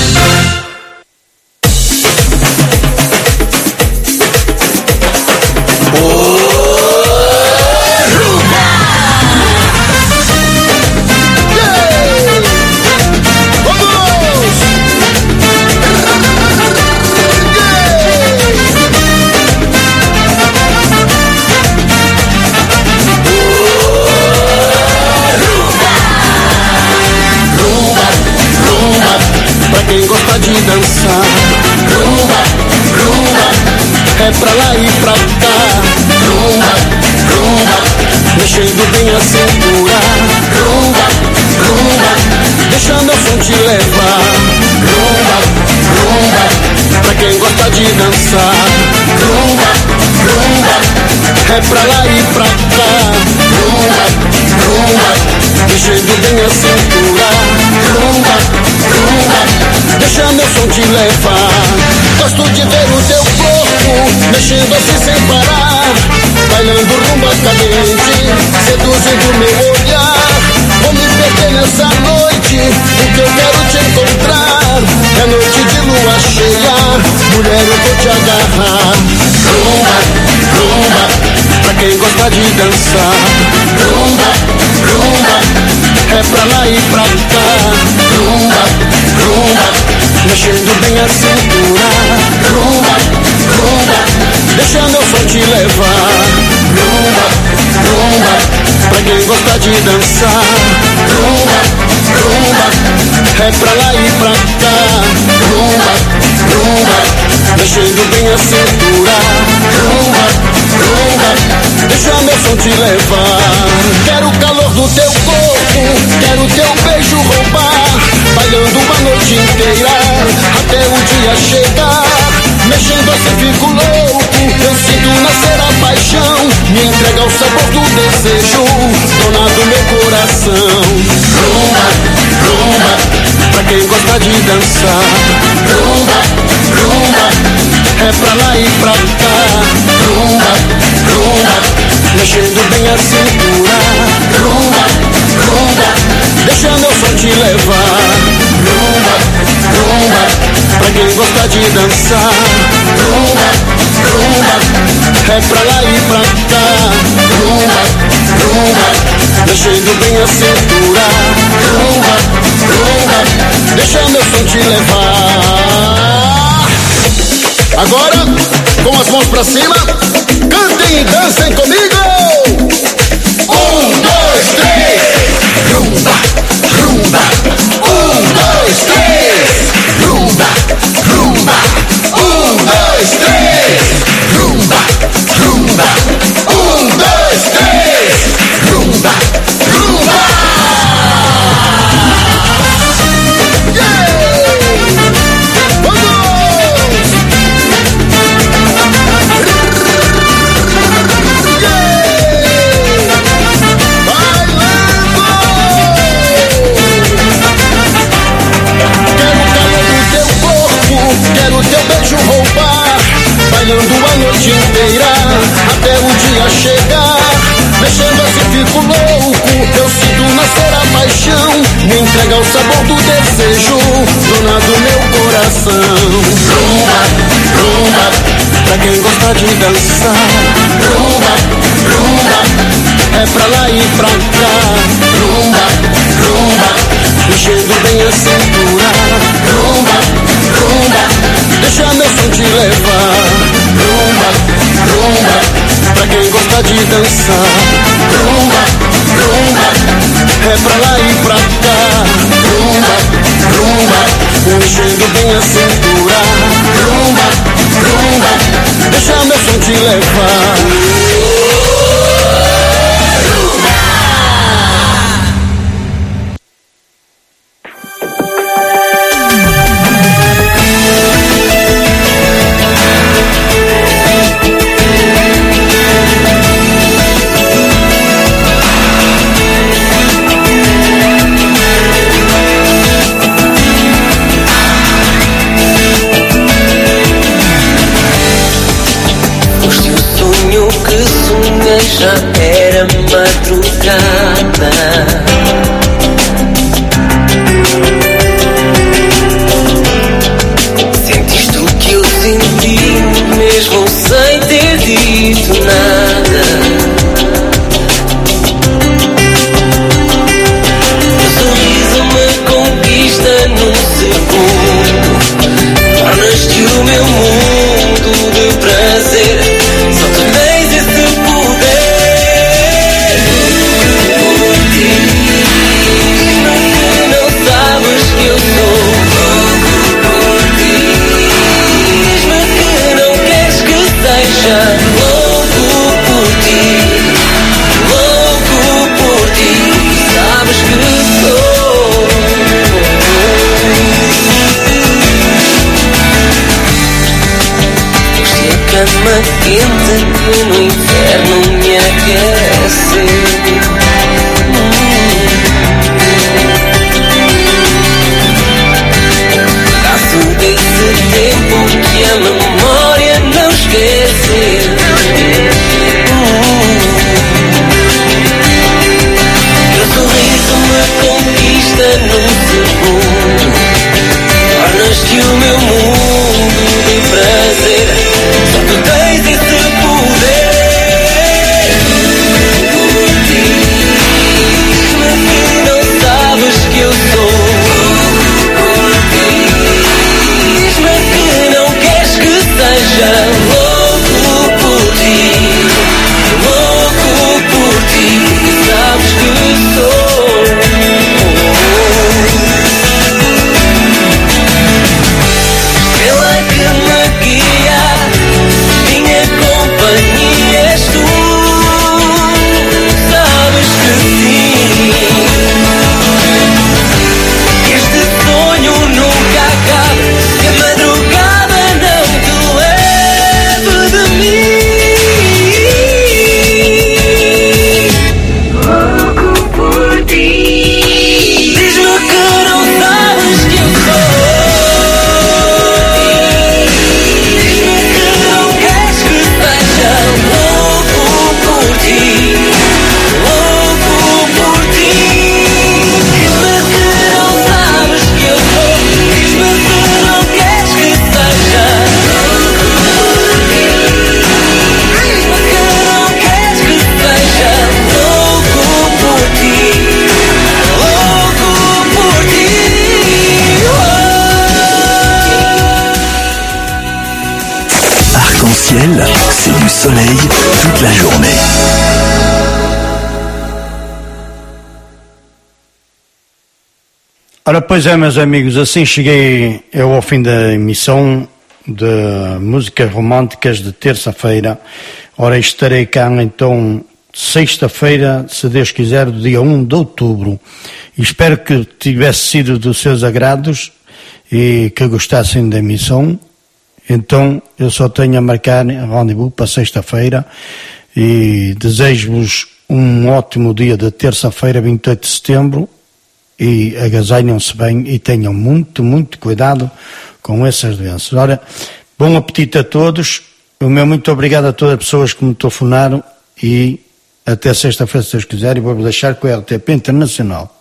De dançar, rumba, rumba, é pra lá e pra cá, rumba, rumba, mexendo bem a cintura, rumba, rumba, deixando o som te levar, rumba, rumba, pra quem gosta de dançar, rumba, rumba, é pra lá e pra cá, rumba, rumba, mexendo bem a cintura, rumba, rumba, deixa meu som te levar. Gosto de ver o teu corpo mexendo assim sem parar, bailando rumba cadente, seduzindo meu olhar. Vou me perder nessa noite, porque eu quero te encontrar. É noite de lua cheia, mulher eu vou te agarrar. Rumba, rumba, pra quem gosta de dançar. Rumba, rumba, é pra lá e pra cá. Rumba, rumba, mexendo bem a cintura. Rumba, rumba, deixa meu som te levar. Rumba, rumba, pra quem gosta de dançar. Rumba, rumba, é pra lá e pra cá. Rumba, rumba, mexendo bem a cintura. Rumba, rumba, deixa meu som te levar. Quero o calor do teu corpo, quero teu beijo roubar, bailando uma noite inteira até o dia chegar. Mexendo assim fico louco, eu sinto nascer a paixão. Me entrega o sabor do desejo, dona do meu coração. Rumba, rumba, pra quem gosta de dançar. Rumba, rumba, é pra lá e pra cá. Rumba, rumba, mexendo bem a cintura. Rumba, rumba, deixa meu som te levar. Rumba, rumba, pra quem gosta de dançar. Rumba, rumba, é pra lá e pra cá. Rumba, rumba, mexendo bem a cintura. Rumba, rumba, deixa meu som te levar. Agora, com as mãos pra cima, cantem e dancem comigo. Um, dois, três. Rumba, rumba. Um, dois, três. Rumba, rumba. Um, dois, três. Rumba, rumba. Um, dois, três. Rumba, rumba. fico louco, eu sinto nascer a paixão, me entrega o sabor do desejo, dona do meu coração. Rumba, rumba, pra quem gosta de dançar. Rumba, rumba, é pra lá e pra cá. Rumba, rumba, mexendo bem a cintura. Rumba, rumba, deixa meu som te levar. Rumba, rumba, pra quem gosta de dançar. Rumba, rumba, é pra lá e pra cá. Rumba, rumba, mexendo bem a cintura. Rumba, rumba, deixa meu som te levar. Já era madrugada. Sentiste o que eu senti, mesmo sem ter dito nada. Teu sorriso me conquista num segundo, tornas-te o meu mundo de prazer. Só tu tens esse poder. Louco por ti, louco por ti, sabes que sou. Se a cama quente que no inferno me aquece. Pedaço desse tempo que a memória não esquece. Teu sorriso me conquista num segundo, tornas-te o meu mundo de prazer. Só tu tens esse poder. Por ti, diz-me que não sabes que eu sou. Por ti, diz-me que não queres que seja. Louco por ti, louco por ti, sabes que sou. Estrela que me guia, minha companhia és tu. Sabes que sim, este sonho nunca acaba, que a madrugada não te leve de mim. Louco por ti, diz-me que não sabes que eu sou. Diz-me que não queres que seja. Louco por ti, louco por ti. Diz-me que não sabes que eu sou. Diz-me que não queres que seja. Louco por ti, diz-me que não queres que seja. Louco por ti, louco por ti. Arc-en-ciel, c'est du soleil toute la journée. Ora, pois é, meus amigos, assim cheguei eu ao fim da emissão de músicas românticas de terça-feira. Ora, estarei cá então sexta-feira, se Deus quiser, do dia um de outubro. E espero que tivesse sido dos seus agrados e que gostassem da emissão. Então, eu só tenho a marcar rendezvous para sexta-feira e desejo-vos um ótimo dia de terça-feira, vinte e oito de setembro, e agasalhem-se bem e tenham muito, muito cuidado com essas doenças. Ora, bom apetite a todos. O meu muito obrigado a todas as pessoas que me telefonaram e até sexta-feira, se Deus quiser, e vou deixar com o R T P Internacional.